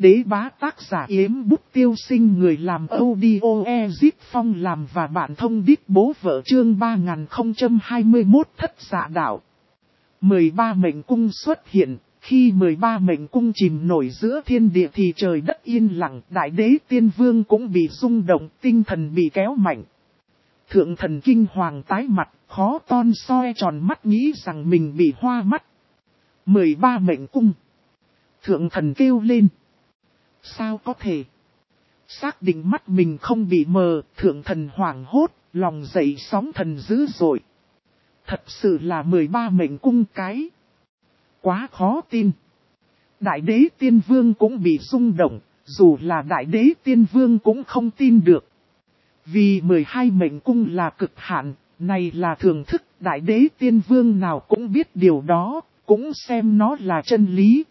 Đế bá tác giả Yếm Bút Tiêu Sinh, người làm audio Ezip Phong làm và bạn thông đít bố vợ, chương 3021 thất dạ đạo. 13 mệnh cung xuất hiện, khi 13 mệnh cung chìm nổi giữa thiên địa thì trời đất yên lặng, đại đế tiên vương cũng bị rung động, tinh thần bị kéo mạnh. Thượng thần kinh hoàng tái mặt, khó ton soi tròn mắt nghĩ rằng mình bị hoa mắt. 13 mệnh cung. Thượng thần kêu lên. Sao có thể? Xác định mắt mình không bị mờ, thượng thần hoảng hốt, lòng dậy sóng thần dữ dội. Thật sự là 13 mệnh cung cái. Quá khó tin. Đại đế tiên vương cũng bị rung động, dù là đại đế tiên vương cũng không tin được. Vì 12 mệnh cung là cực hạn, này là thường thức, đại đế tiên vương nào cũng biết điều đó, cũng xem nó là chân lý.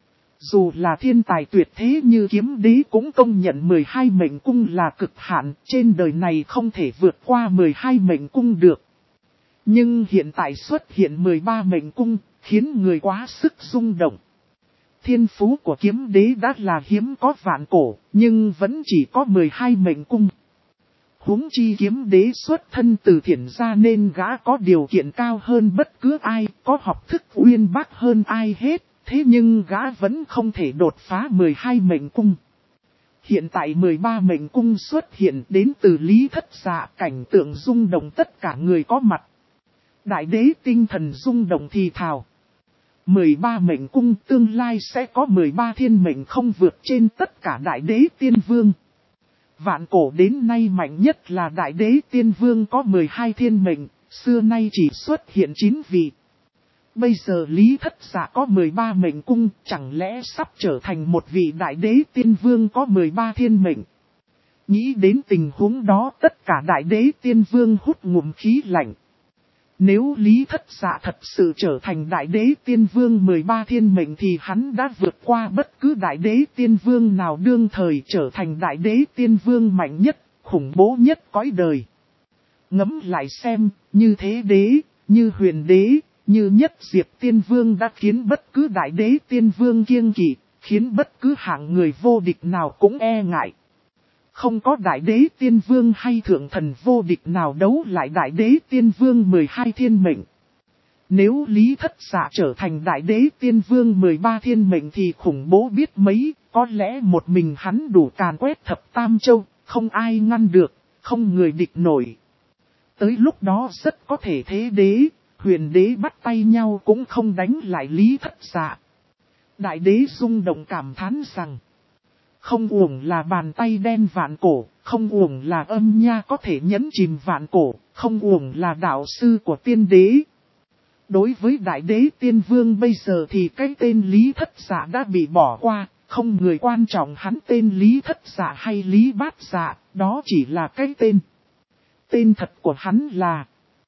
Dù là thiên tài tuyệt thế như kiếm đế cũng công nhận 12 mệnh cung là cực hạn, trên đời này không thể vượt qua 12 mệnh cung được. Nhưng hiện tại xuất hiện 13 mệnh cung, khiến người quá sức rung động. Thiên phú của kiếm đế đã là hiếm có vạn cổ, nhưng vẫn chỉ có 12 mệnh cung. Huống chi kiếm đế xuất thân từ thiện gia nên gã có điều kiện cao hơn bất cứ ai, có học thức uyên bác hơn ai hết. Thế nhưng gã vẫn không thể đột phá 12 mệnh cung. Hiện tại 13 mệnh cung xuất hiện đến từ Lý Thất Dạ, cảnh tượng rung động tất cả người có mặt. Đại đế tinh thần rung động thì thào. 13 mệnh cung tương lai sẽ có 13 thiên mệnh không vượt trên tất cả đại đế tiên vương. Vạn cổ đến nay mạnh nhất là đại đế tiên vương có 12 thiên mệnh, xưa nay chỉ xuất hiện 9 vị. Bây giờ Lý Thất Dạ có 13 mệnh cung, chẳng lẽ sắp trở thành một vị đại đế tiên vương có 13 thiên mệnh. Nghĩ đến tình huống đó tất cả đại đế tiên vương hút ngụm khí lạnh. Nếu Lý Thất Dạ thật sự trở thành đại đế tiên vương 13 thiên mệnh thì hắn đã vượt qua bất cứ đại đế tiên vương nào đương thời, trở thành đại đế tiên vương mạnh nhất, khủng bố nhất cõi đời. Ngẫm lại xem, như Thế Đế, như Huyền Đế, như Nhất Diệp Tiên Vương đã khiến bất cứ đại đế tiên vương kiêng kỵ, khiến bất cứ hạng người vô địch nào cũng e ngại. Không có đại đế tiên vương hay thượng thần vô địch nào đấu lại đại đế tiên vương 12 thiên mệnh. Nếu Lý Thất Dạ trở thành đại đế tiên vương 13 thiên mệnh thì khủng bố biết mấy, có lẽ một mình hắn đủ càn quét thập tam châu, không ai ngăn được, không người địch nổi. Tới lúc đó rất có thể Thế Đế, Huyền Đế bắt tay nhau cũng không đánh lại Lý Thất Dạ. Đại đế rung động cảm thán rằng, không uổng là bàn tay đen vạn cổ, không uổng là âm nha có thể nhấn chìm vạn cổ, không uổng là đạo sư của tiên đế. Đối với đại đế tiên vương bây giờ thì cái tên Lý Thất Dạ đã bị bỏ qua, không người quan trọng hắn tên Lý Thất Dạ hay Lý Bát Dạ, đó chỉ là cái tên. Tên thật của hắn là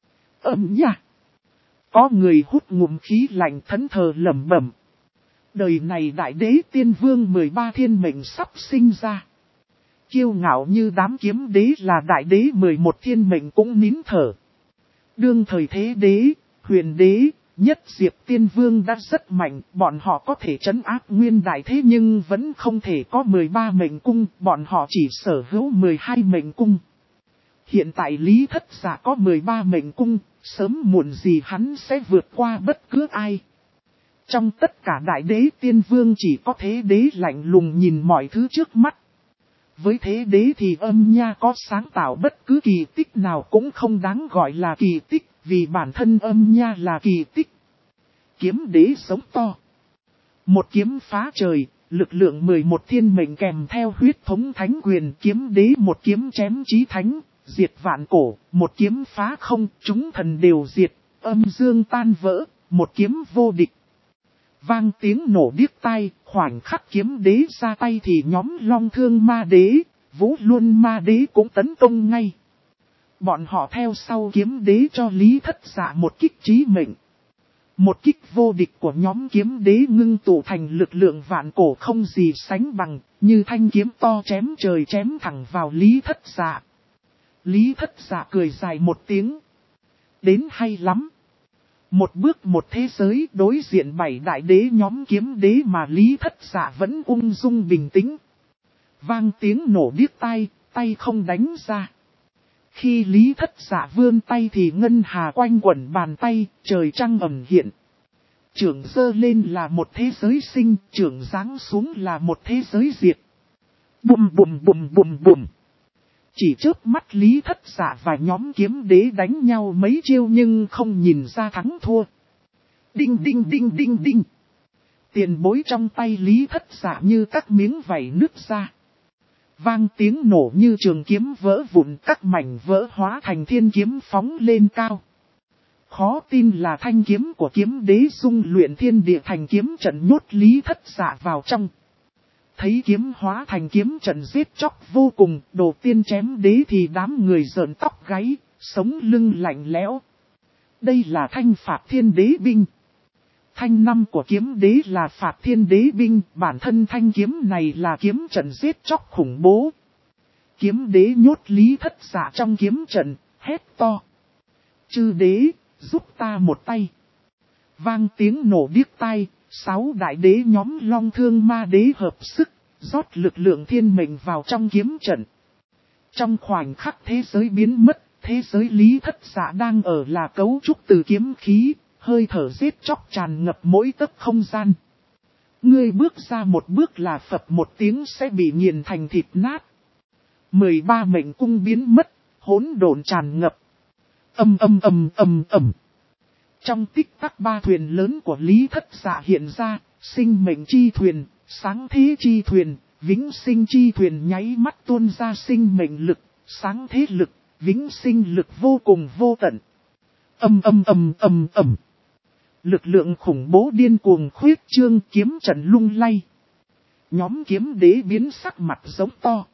âm nha. Có người hút ngụm khí lạnh thẫn thờ lẩm bẩm. Đời này đại đế tiên vương 13 thiên mệnh sắp sinh ra. Kiêu ngạo như đám kiếm đế là đại đế 11 thiên mệnh cũng nín thở. Đương thời Thế Đế, Huyền Đế, Nhất Diệp Tiên Vương đã rất mạnh, bọn họ có thể trấn áp nguyên đại thế nhưng vẫn không thể có 13 mệnh cung, bọn họ chỉ sở hữu 12 mệnh cung. Hiện tại Lý Thất Dạ có 13 mệnh cung, sớm muộn gì hắn sẽ vượt qua bất cứ ai. Trong tất cả đại đế tiên vương chỉ có Thế Đế lạnh lùng nhìn mọi thứ trước mắt. Với Thế Đế thì âm nha có sáng tạo bất cứ kỳ tích nào cũng không đáng gọi là kỳ tích, vì bản thân âm nha là kỳ tích. Kiếm đế sống to. Một kiếm phá trời, lực lượng 11 thiên mệnh kèm theo huyết thống thánh quyền, kiếm đế một kiếm chém chí thánh, diệt vạn cổ, một kiếm phá không, chúng thần đều diệt, âm dương tan vỡ, một kiếm vô địch. Vang tiếng nổ điếc tai, khoảnh khắc kiếm đế ra tay thì nhóm Long Thương Ma Đế, Vũ Luân Ma Đế cũng tấn công ngay. Bọn họ theo sau kiếm đế cho Lý Thất Dạ một kích chí mệnh. Một kích vô địch của nhóm kiếm đế ngưng tụ thành lực lượng vạn cổ không gì sánh bằng, như thanh kiếm to chém trời chém thẳng vào Lý Thất Dạ. Lý Thất Dạ cười dài một tiếng. Đến hay lắm. Một bước một thế giới, đối diện 7 đại đế nhóm kiếm đế mà Lý Thất Dạ vẫn ung dung bình tĩnh. Vang tiếng nổ điếc tai, tay không đánh ra. Khi Lý Thất Dạ vươn tay thì ngân hà quanh quẩn bàn tay, trời trăng ẩn hiện. Chưởng giơ lên là một thế giới sinh, chưởng giáng xuống là một thế giới diệt. Bùm bùm bùm bùm bùm. Chỉ chớp mắt Lý Thất Dạ và nhóm kiếm đế đánh nhau mấy chiêu nhưng không nhìn ra thắng thua. Đinh đinh đinh đinh đinh. Tiền bối trong tay Lý Thất Dạ như các miếng vảy nứt ra. Vang tiếng nổ như trường kiếm vỡ vụn, các mảnh vỡ hóa thành thiên kiếm phóng lên cao. Khó tin là thanh kiếm của kiếm đế dung luyện thiên địa thành kiếm trận nhốt Lý Thất Dạ vào trong. Thấy kiếm hóa thành kiếm trận giết chóc vô cùng, đồ tiên chém đế thì đám người rợn tóc gáy, sống lưng lạnh lẽo. Đây là thanh Phạt Thiên Đế binh. Thanh năm của kiếm đế là Phạt Thiên Đế binh, bản thân thanh kiếm này là kiếm trận giết chóc khủng bố. Kiếm đế nhốt Lý Thất Dạ trong kiếm trận, hét to. Chư đế, giúp ta một tay. Vang tiếng nổ điếc tai, 6 đại đế nhóm Long Thương Ma Đế hợp sức, rót lực lượng thiên mệnh vào trong kiếm trận. Trong khoảnh khắc thế giới biến mất, thế giới Lý Thất Dạ đang ở là cấu trúc từ kiếm khí, hơi thở giết chóc tràn ngập mỗi tấc không gian. Ngươi bước ra một bước là phập một tiếng sẽ bị nghiền thành thịt nát. 13 mệnh cung biến mất, hỗn độn tràn ngập. Trong tích tắc 3 thuyền lớn của Lý Thất Dạ hiện ra, sinh mệnh chi thuyền, sáng thế chi thuyền, vĩnh sinh chi thuyền nháy mắt tuôn ra sinh mệnh lực, sáng thế lực, vĩnh sinh lực vô cùng vô tận. Lực lượng khủng bố điên cuồng khuyết trương, kiếm trận lung lay. Nhóm kiếm đế biến sắc mặt giống to.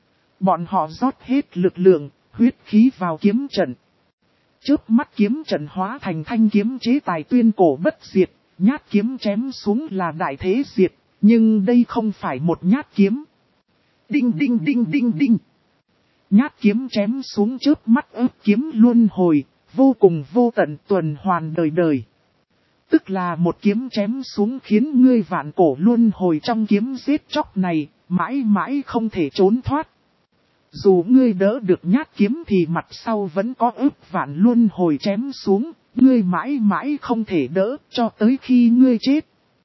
Bọn họ rót hết lực lượng, huyết khí vào kiếm trận. Chớp mắt kiếm trận hóa thành thanh kiếm chế tài tuyên cổ bất diệt, nhát kiếm chém xuống là đại thế diệt, nhưng đây không phải một nhát kiếm. Đinh đinh đinh đinh đinh. Nhát kiếm chém xuống chớp mắt ớt kiếm luân hồi, vô cùng vô tận tuần hoàn đời đời. Tức là một kiếm chém xuống khiến ngươi vạn cổ luân hồi trong kiếm giết chóc này, mãi mãi không thể trốn thoát. Dù ngươi đỡ được nhát kiếm thì mặt sau vẫn có ức vạn luân hồi chém xuống, ngươi mãi mãi không thể đỡ cho tới khi ngươi chết.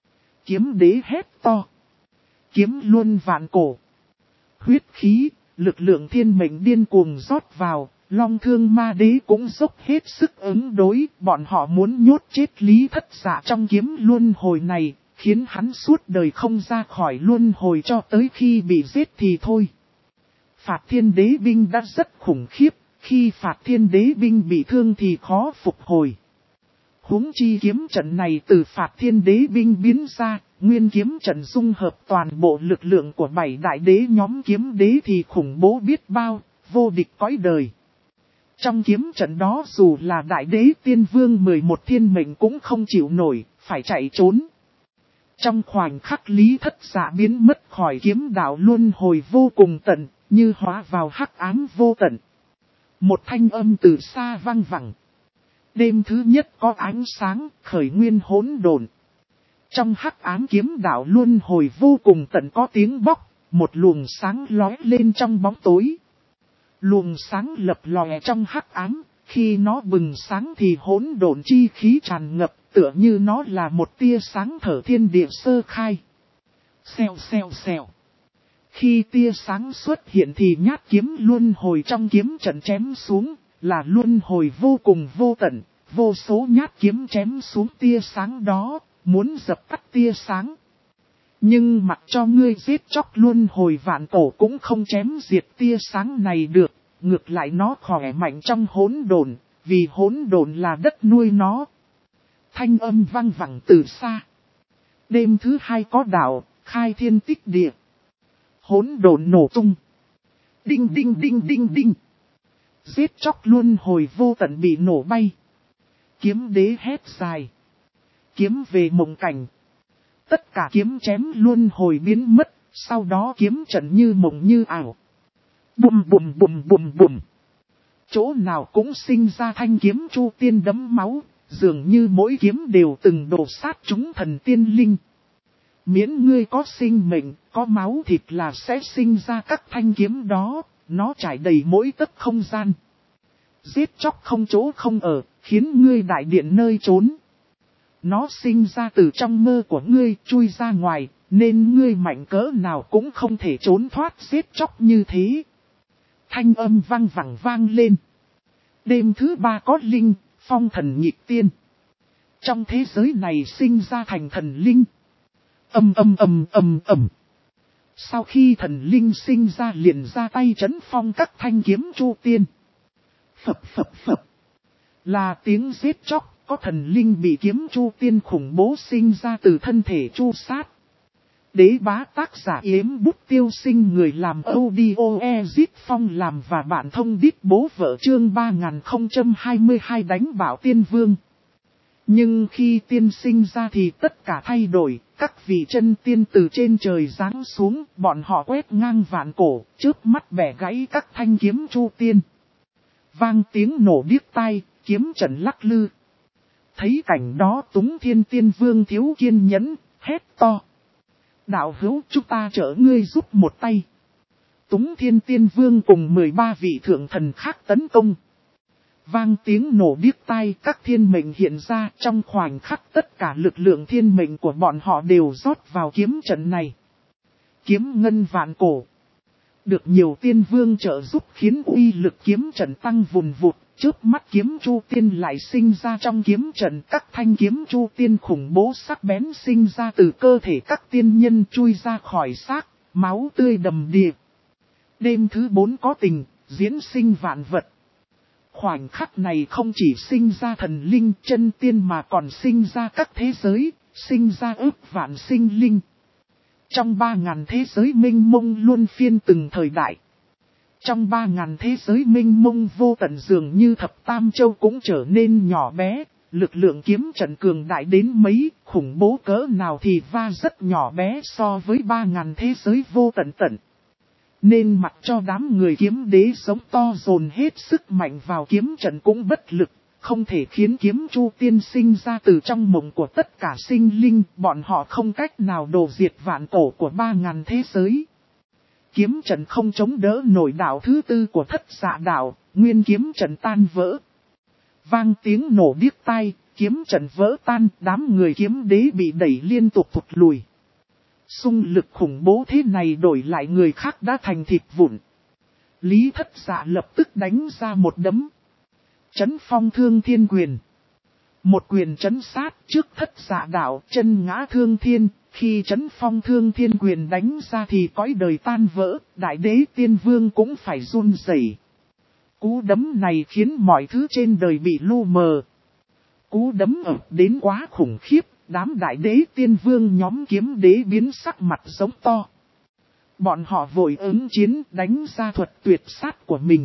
Kiếm đế hét to. Kiếm luân vạn cổ. Huyết khí, lực lượng thiên mệnh điên cuồng rót vào, Long Thương Ma Đế cũng dốc hết sức ứng đối, bọn họ muốn nhốt chết Lý Thất Dạ trong kiếm luân hồi này, khiến hắn suốt đời không ra khỏi luân hồi cho tới khi bị giết thì thôi. Phạt Thiên Đế binh đã rất khủng khiếp, khi Phạt Thiên Đế binh bị thương thì khó phục hồi. Huống chi kiếm trận này từ Phạt Thiên Đế binh biến ra, nguyên kiếm trận dung hợp toàn bộ lực lượng của 7 đại đế nhóm kiếm đế thì khủng bố biết bao, vô địch cõi đời. Trong kiếm trận đó dù là đại đế tiên vương 11 thiên mệnh cũng không chịu nổi, phải chạy trốn. Trong khoảnh khắc Lý Thất Dạ biến mất khỏi kiếm đạo luân hồi vô cùng tận, như hóa vào hắc ám vô tận. Một thanh âm từ xa vang vẳng. Đêm thứ nhất có ánh sáng, khởi nguyên hỗn độn. Trong hắc ám kiếm đạo luân hồi vô cùng tận có tiếng bóc, một luồng sáng lóe lên trong bóng tối. Luồng sáng lập lòe trong hắc ám, khi nó bừng sáng thì hỗn độn chi khí tràn ngập, tựa như nó là một tia sáng thở thiên địa sơ khai. Xèo xèo xèo. Khi tia sáng xuất hiện thì nhát kiếm luân hồi trong kiếm trận chém xuống, là luân hồi vô cùng vô tận, vô số nhát kiếm chém xuống tia sáng đó, muốn dập tắt tia sáng. Nhưng mặc cho ngươi giết chóc luân hồi vạn cổ cũng không chém diệt tia sáng này được, ngược lại nó khỏe mạnh trong hỗn độn, vì hỗn độn là đất nuôi nó. Thanh âm vang vẳng từ xa. Đêm thứ hai có đạo, khai thiên tích địa. Hỗn độn nổ tung. Đinh đinh đinh đinh đinh. Giết chóc luân hồi vô tận bị nổ bay. Kiếm đế hét dài. Kiếm về mộng cảnh. Tất cả kiếm chém luân hồi biến mất, sau đó kiếm trận như mộng như ảo. Bùm bùm bùm bùm bùm. Chỗ nào cũng sinh ra thanh kiếm chu tiên đấm máu, dường như mỗi kiếm đều từng đổ sát chúng thần tiên linh. Miễn ngươi có sinh mệnh, có máu thịt là sẽ sinh ra các thanh kiếm đó, nó trải đầy mỗi tấc không gian. Giết chóc không chỗ không ở, khiến ngươi đại điện nơi trốn. Nó sinh ra từ trong mơ của ngươi, chui ra ngoài, nên ngươi mạnh cỡ nào cũng không thể trốn thoát giết chóc như thế. Thanh âm vang vẳng vang lên. Đêm thứ 3 có linh, phong thần nhịp tiên. Trong thế giới này sinh ra thành thần linh. Sau khi thần linh sinh ra liền ra tay trấn phong các thanh kiếm chu tiên. Phập phập phập. Là tiếng giết chóc, có thần linh bị kiếm chu tiên khủng bố sinh ra từ thân thể chu sát. Đế bá tác giả Yếm Bút Tiêu Sinh, người làm audio Ezit Phong làm và bạn thông đít bố vợ chương 3022 đánh bảo tiên vương. Nhưng khi tiên sinh ra thì tất cả thay đổi, các vị chân tiên từ trên trời giáng xuống, bọn họ quét ngang vạn cổ, chớp mắt bẻ gãy các thanh kiếm chu tiên. Vang tiếng nổ điếc tai, kiếm trận lắc lư. Thấy cảnh đó Túng Thiên Tiên Vương thiếu kiên nhẫn, hét to. Đạo hữu, chúng ta trợ ngươi giúp một tay. Túng Thiên Tiên Vương cùng 13 vị thượng thần khác tấn công. Vang tiếng nổ điếc tai, các thiên mệnh hiện ra, trong khoảnh khắc tất cả lực lượng thiên mệnh của bọn họ đều rót vào kiếm trận này. Kiếm ngân vạn cổ. Được nhiều tiên vương trợ giúp khiến uy lực kiếm trận tăng vùn vụt, trước mắt kiếm chu tiên lại sinh ra trong kiếm trận, các thanh kiếm chu tiên khủng bố sắc bén sinh ra từ cơ thể các tiên nhân chui ra khỏi xác, máu tươi đầm đìa. Đêm thứ 4 có tình, diễn sinh vạn vật. Khoảnh khắc này không chỉ sinh ra thần linh chân tiên mà còn sinh ra các thế giới, sinh ra ước vạn sinh linh. Trong 3.000 thế giới minh mông luân phiên từng thời đại. Trong 3.000 thế giới minh mông vô tận dường như thập tam châu cũng trở nên nhỏ bé, lực lượng kiếm trận cường đại đến mấy, khủng bố cỡ nào thì va rất nhỏ bé so với 3.000 thế giới vô tận tận. Nên mặc cho đám người kiếm đế sống to dồn hết sức mạnh vào kiếm trận cũng bất lực, không thể khiến kiếm chu tiên sinh ra từ trong mộng của tất cả sinh linh, bọn họ không cách nào đổ diệt vạn cổ của 3.000 thế giới. Kiếm trận không chống đỡ nổi đạo thứ 4 của Thất Dạ đạo, nguyên kiếm trận tan vỡ. Vang tiếng nổ điếc tai, kiếm trận vỡ tan, đám người kiếm đế bị đẩy liên tục thụt lùi. Xung lực khủng bố thế này đổi lại người khác đã thành thịt vụn. Lý Thất Dạ lập tức đánh ra một đấm. Chấn phong thương thiên quyền. Một quyền chấn sát trước Thất Dạ đạo, chân ngã thương thiên. Khi chấn phong thương thiên quyền đánh ra thì cõi đời tan vỡ, đại đế tiên vương cũng phải run rẩy. Cú đấm này khiến mọi thứ trên đời bị lu mờ. Cú đấm ập đến quá khủng khiếp, đám đại đế tiên vương nhóm kiếm đế biến sắc mặt giống to. Bọn họ vội ứng chiến đánh ra thuật tuyệt sát của mình.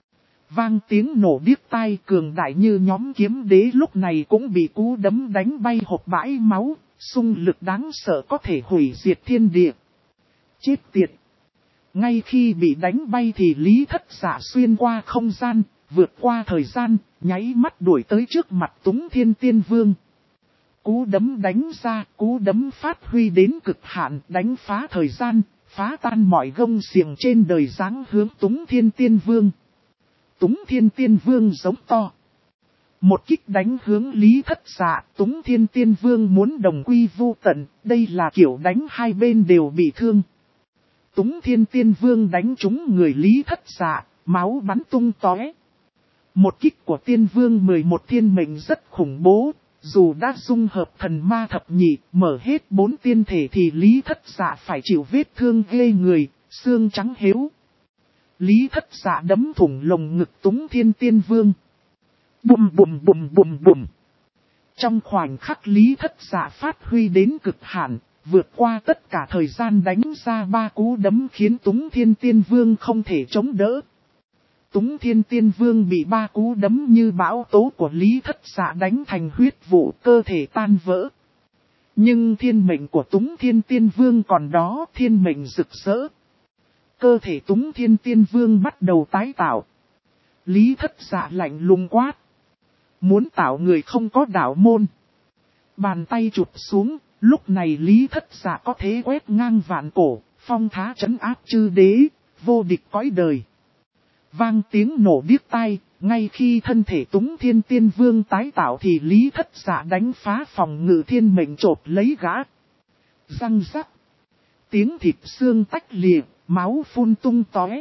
Vang tiếng nổ điếc tai, cường đại như nhóm kiếm đế lúc này cũng bị cú đấm đánh bay hộc bãi máu. Xung lực đáng sợ có thể hủy diệt thiên địa. Chết tiệt! Ngay khi bị đánh bay thì Lý Thất Dạ xuyên qua không gian, vượt qua thời gian, nháy mắt đuổi tới trước mặt Túng Thiên Tiên Vương. Cú đấm đánh ra, cú đấm phát huy đến cực hạn, đánh phá thời gian, phá tan mọi gông xiềng trên đời giáng hướng Túng Thiên Tiên Vương. Túng Thiên Tiên Vương giống to. Một kích đánh hướng Lý Thất Dạ, Túng Thiên Tiên Vương muốn đồng quy vu tận, đây là kiểu đánh hai bên đều bị thương. Túng Thiên Tiên Vương đánh trúng người Lý Thất Dạ, máu bắn tung tóe. Một kích của Tiên Vương 11 thiên mệnh rất khủng bố, dù đã dung hợp thần ma thập nhị, mở hết 4 tiên thể thì Lý Thất Dạ phải chịu vết thương ghê người, xương trắng héo. Lý Thất Dạ đấm thủng lồng ngực Túng Thiên Tiên Vương. Bùm bùm bùm bùm bùm. Trong khoảnh khắc Lý Thất Dạ phát huy đến cực hạn, vượt qua tất cả thời gian đánh ra 3 cú đấm khiến Túng Thiên Tiên Vương không thể chống đỡ. Túng Thiên Tiên Vương bị 3 cú đấm như bão tố của Lý Thất Dạ đánh thành huyết vụ, cơ thể tan vỡ. Nhưng thiên mệnh của Túng Thiên Tiên Vương còn đó, thiên mệnh rực rỡ. Cơ thể Túng Thiên Tiên Vương bắt đầu tái tạo. Lý Thất Dạ lạnh lùng quát. muốn tạo người không có đạo môn. Bàn tay chụp xuống, lúc này Lý Thất Dạ có thế quét ngang vạn cổ, phong thá trấn áp chư đế, vô địch cõi đời. Vang tiếng nổ điếc tai, ngay khi thân thể Túng Thiên Tiên Vương tái tạo thì Lý Thất Dạ đánh phá phòng ngự thiên mệnh chộp lấy gã. Răng rắc. Tiếng thịt xương tách lìa, máu phun tung tóe.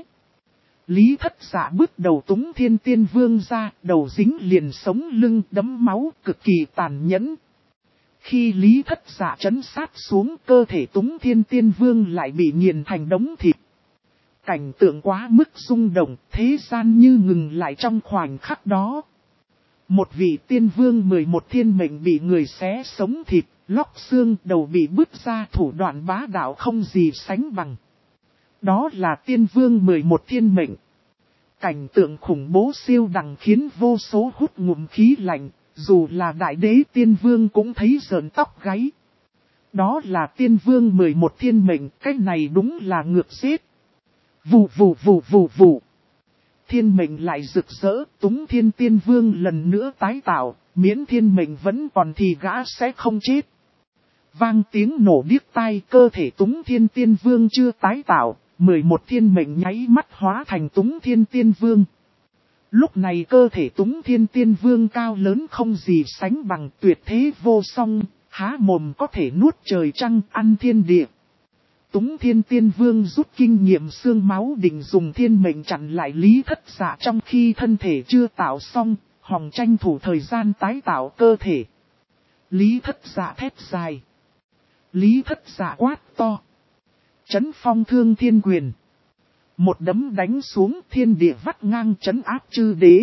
Lý Thất Dạ bước đầu Túng Thiên Tiên Vương ra, đầu dính liền sống lưng đấm máu cực kỳ tàn nhẫn. Khi Lý Thất Dạ trấn sát xuống, cơ thể Túng Thiên Tiên Vương lại bị nghiền thành đống thịt. Cảnh tượng quá mức rung động, thế gian như ngừng lại trong khoảnh khắc đó. Một vị tiên vương 11 thiên mệnh bị người xé sống thịt, lóc xương, đầu bị bứt ra, thủ đoạn bá đạo không gì sánh bằng. Đó là tiên vương 11 thiên mệnh. Cảnh tượng khủng bố siêu đẳng khiến vô số hút ngụm khí lạnh, dù là đại đế tiên vương cũng thấy rợn tóc gáy. Đó là tiên vương 11 thiên mệnh, cái này đúng là ngược xếp. Vù vù vù vù vù. Thiên mệnh lại rực rỡ, Túng Thiên Tiên Vương lần nữa tái tạo, miễn thiên mệnh vẫn còn thì gã sẽ không chết. Vang tiếng nổ điếc tai, cơ thể Túng Thiên Tiên Vương chưa tái tạo, 11 thiên mệnh nháy mắt hóa thành Túng Thiên Tiên Vương. Lúc này cơ thể Túng Thiên Tiên Vương cao lớn không gì sánh bằng, tuyệt thế vô song, há mồm có thể nuốt trời trăng, ăn thiên địa. Túng Thiên Tiên Vương rút kinh nghiệm xương máu định dùng thiên mệnh chặn lại Lý Thất Dạ trong khi thân thể chưa tạo xong, hòng tranh thủ thời gian tái tạo cơ thể. Lý Thất Dạ thét dài. Lý Thất Dạ quát to. Chấn phong thương thiên quyền. Một đấm đánh xuống, thiên địa vắt ngang trấn áp chư đế.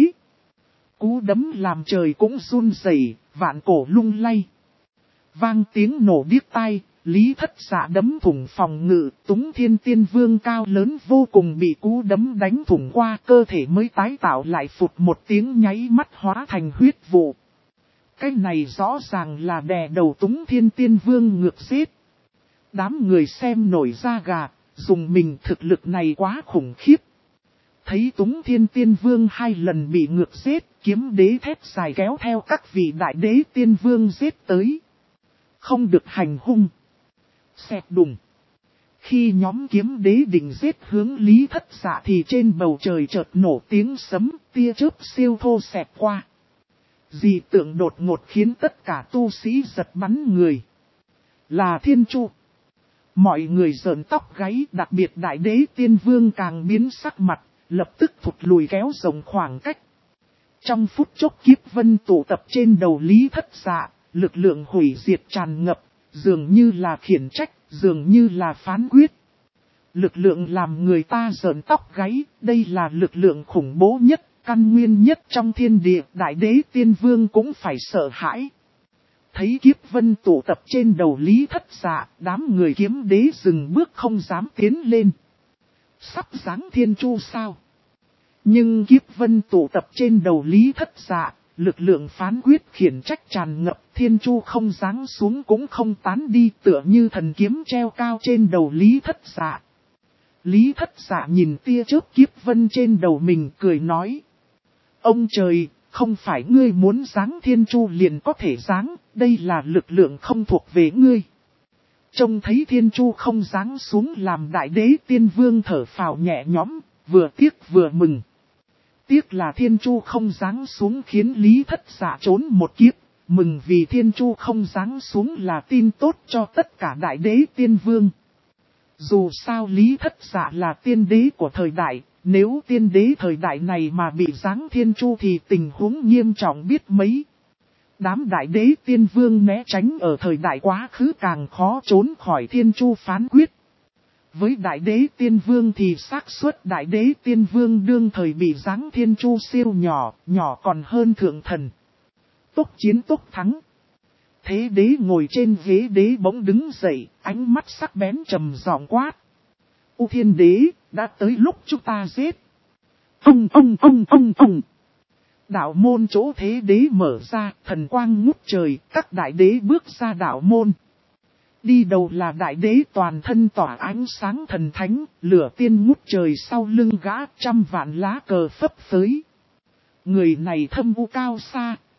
Cú đấm làm trời cũng run rẩy, vạn cổ lung lay. Vang tiếng nổ điếc tai. Lý Thất Dạ đấm thủng phòng ngự, Túng Thiên Tiên Vương cao lớn vô cùng bị cú đấm đánh thủng qua, cơ thể mới tái tạo lại phụt một tiếng nháy mắt hóa thành huyết vụ. Cái này rõ ràng là đè đầu Túng Thiên Tiên Vương ngược giết. Đám người xem nổi da gà, dùng mình thực lực này quá khủng khiếp. Thấy Túng Thiên Tiên Vương 2 lần bị ngược giết, kiếm đế thét dài kéo theo các vị đại đế tiên vương giết tới. Không được hành hung. Xẹt đùng. Khi nhóm kiếm đế định giết hướng Lý Thất Dạ thì trên bầu trời chợt nổ tiếng sấm, tia chớp siêu thô xẹt qua. Dị tượng đột ngột khiến tất cả tu sĩ giật bắn người. Là Thiên Chu. Mọi người rợn tóc gáy, đặc biệt đại đế tiên vương càng biến sắc mặt, lập tức thụt lùi kéo rộng khoảng cách. Trong phút chốc kiếp vân tụ tập trên đầu Lý Thất Dạ, lực lượng hủy diệt tràn ngập. Dường như là khiển trách, dường như là phán quyết. Lực lượng làm người ta rợn tóc gáy, đây là lực lượng khủng bố nhất, căn nguyên nhất trong thiên địa, đại đế tiên vương cũng phải sợ hãi. Thấy kiếp vân tụ tập trên đầu Lý Thất Dạ, đám người kiếm đế dừng bước không dám tiến lên. Sắp giáng Thiên Chu sao? Nhưng kiếp vân tụ tập trên đầu Lý Thất Dạ. Lực lượng phán quyết khiển trách tràn ngập, Thiên Chu không giáng xuống cũng không tán đi, tựa như thần kiếm treo cao trên đầu Lý Thất Dạ. Lý Thất Dạ nhìn tia chớp kiếp vân trên đầu mình cười nói. Ông trời, không phải ngươi muốn giáng Thiên Chu liền có thể giáng, đây là lực lượng không thuộc về ngươi. Trông thấy Thiên Chu không giáng xuống làm đại đế tiên vương thở phào nhẹ nhõm, vừa tiếc vừa mừng. Tiếc là Thiên Chu không giáng xuống khiến Lý Thất Dạ trốn một kiếp, mừng vì Thiên Chu không giáng xuống là tin tốt cho tất cả đại đế tiên vương. Dù sao Lý Thất Dạ là tiên đế của thời đại, nếu tiên đế thời đại này mà bị giáng Thiên Chu thì tình huống nghiêm trọng biết mấy. Đám đại đế tiên vương né tránh ở thời đại quá khứ càng khó trốn khỏi Thiên Chu phán quyết. Với đại đế tiên vương thì xác suất đại đế tiên vương đương thời bị giáng Thiên Chu siêu nhỏ, nhỏ còn hơn thượng thần. Tốc chiến tốc thắng. Thế đế ngồi trên ghế đế bỗng đứng dậy, ánh mắt sắc bén trầm giọng quát. U Thiên đế, đã tới lúc chúng ta giết. Ông. Đạo môn chỗ thế đế mở ra, thần quang ngút trời, các đại đế bước ra đạo môn. Đi đầu là đại đế toàn thân tỏa ánh sáng thần thánh, lửa tiên ngút trời sau lưng gã, trăm vạn lá cờ phấp phới. Người này thâm u cao xa,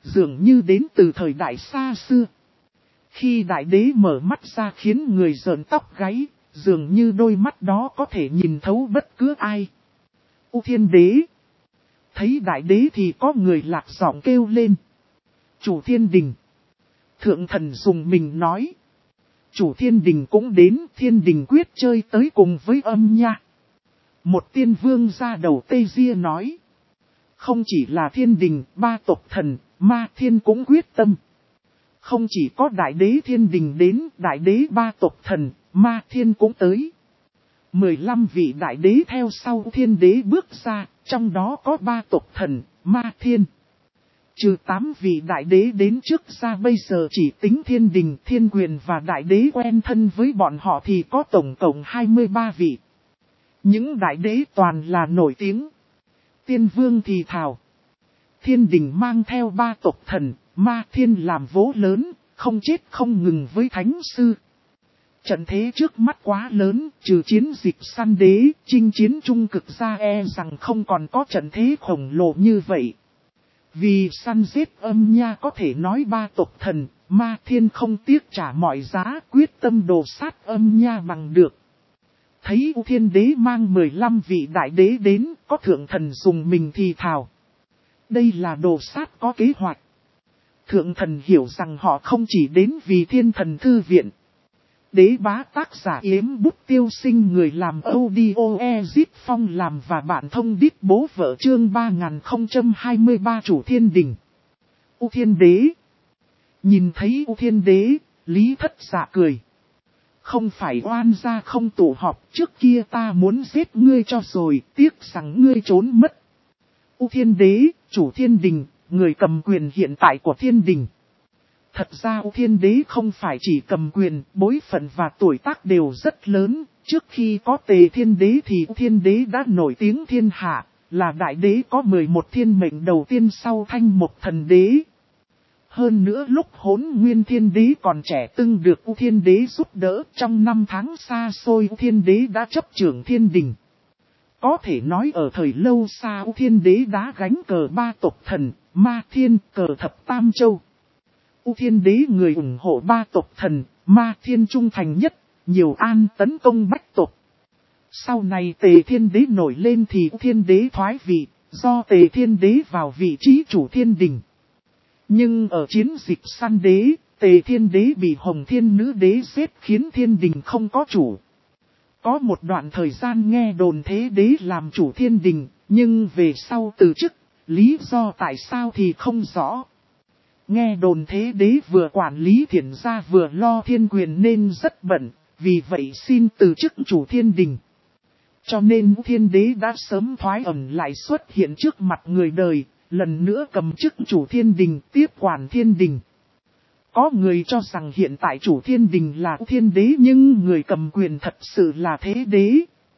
dường như đến từ thời đại xa xưa. Khi đại đế mở mắt ra khiến người rợn tóc gáy, dường như đôi mắt đó có thể nhìn thấu bất cứ ai. U Thiên Đế. Thấy đại đế thì có người lạc giọng kêu lên. Chủ thiên đình. Thượng thần dùng mình nói. Chủ thiên đình cũng đến, thiên đình quyết chơi tới cùng với âm nha. Một tiên vương ra đầu Tây Gia nói. Không chỉ là thiên đình, ba tộc thần, ma thiên cũng quyết tâm. Không chỉ có đại đế thiên đình đến, đại đế ba tộc thần, ma thiên cũng tới. 15 vị đại đế theo sau thiên đế bước ra, trong đó có ba tộc thần, ma thiên. Trừ 8 vị đại đế đến trước ra bây giờ chỉ tính thiên đình, thiên quyền và đại đế quen thân với bọn họ thì có tổng cộng 23 vị. Những đại đế toàn là nổi tiếng. Tiên vương thì thào. Thiên đình mang theo ba tộc thần, ma thiên làm vố lớn, không chết không ngừng với thánh sư. Trận thế trước mắt quá lớn, trừ chiến dịch săn đế, chinh chiến trung cực ra rằng không còn có trận thế khổng lồ như vậy. Vì săn giết âm nha có thể nói ba tộc thần, ma thiên không tiếc trả mọi giá, quyết tâm đồ sát âm nha bằng được. Thấy U Thiên Đế mang 15 vị đại đế đến, có thượng thần dùng mình thì thào. Đây là đồ sát có kế hoạch. Thượng thần hiểu rằng họ không chỉ đến vì thiên thần thư viện. Đế bá tác giả Yếm Bút Tiêu Sinh người làm audio Ezip Phong làm và bạn thông đít bố vợ chương 3023 chủ thiên đình. U Thiên Đế. Nhìn thấy U Thiên Đế, Lý Thất Dạ cười. Không phải oan gia không tụ họp, trước kia ta muốn giết ngươi cho rồi, tiếc rằng ngươi trốn mất. U Thiên Đế, chủ thiên đình, người cầm quyền hiện tại của thiên đình. Thật ra U Thiên Đế không phải chỉ cầm quyền, bối phận và tuổi tác đều rất lớn. Trước khi có Tề Thiên Đế thì U Thiên Đế đã nổi tiếng thiên hạ, là đại đế có 11 thiên mệnh đầu tiên sau Thanh Một Thần Đế. Hơn nữa lúc Hỗn Nguyên Thiên Đế còn trẻ từng được U Thiên Đế giúp đỡ, trong năm tháng xa xôi U Thiên Đế đã chấp trưởng thiên đình. Có thể nói ở thời lâu xa U Thiên Đế đã gánh cờ ba tộc thần, ma thiên, cờ thập tam châu. U Thiên Đế người ủng hộ ba tộc thần, ma thiên trung thành nhất, nhiều an tấn công bách tộc. Sau này Tề Thiên Đế nổi lên thì U Thiên Đế thoái vị, do Tề Thiên Đế vào vị trí chủ thiên đình. Nhưng ở chiến dịch săn đế, Tề Thiên Đế bị Hồng Thiên Nữ Đế giết khiến thiên đình không có chủ. Có một đoạn thời gian nghe đồn Thế Đế làm chủ thiên đình, nhưng về sau từ chức, lý do tại sao thì không rõ. Nghe đồn Thế Đế vừa quản lý thiện gia vừa lo thiên quyền nên rất bận, vì vậy xin từ chức chủ thiên đình. Cho nên Thiên Đế đã sớm thoái ẩn lại xuất hiện trước mặt người đời, lần nữa cầm chức chủ thiên đình tiếp quản thiên đình. Có người cho rằng hiện tại chủ thiên đình là Thiên Đế nhưng người cầm quyền thật sự là Thế Đế.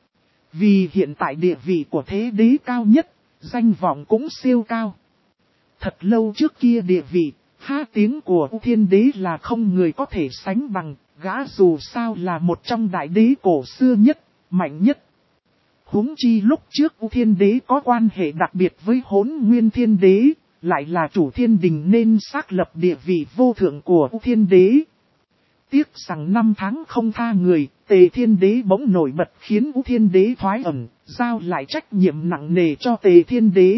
Vì hiện tại địa vị của Thế Đế cao nhất, danh vọng cũng siêu cao. Thật lâu trước kia địa vị, tiếng của Thiên Đế là không người có thể sánh bằng, gã dù sao là một trong đại đế cổ xưa nhất, mạnh nhất. Huống chi lúc trước Thiên Đế có quan hệ đặc biệt với Hỗn Nguyên Thiên Đế, lại là chủ thiên đình nên xác lập địa vị vô thượng của Thiên Đế. Tiếc rằng năm tháng không tha người, Tề Thiên Đế bỗng nổi bật khiến Thiên Đế thoái ẩn, giao lại trách nhiệm nặng nề cho Tề Thiên Đế.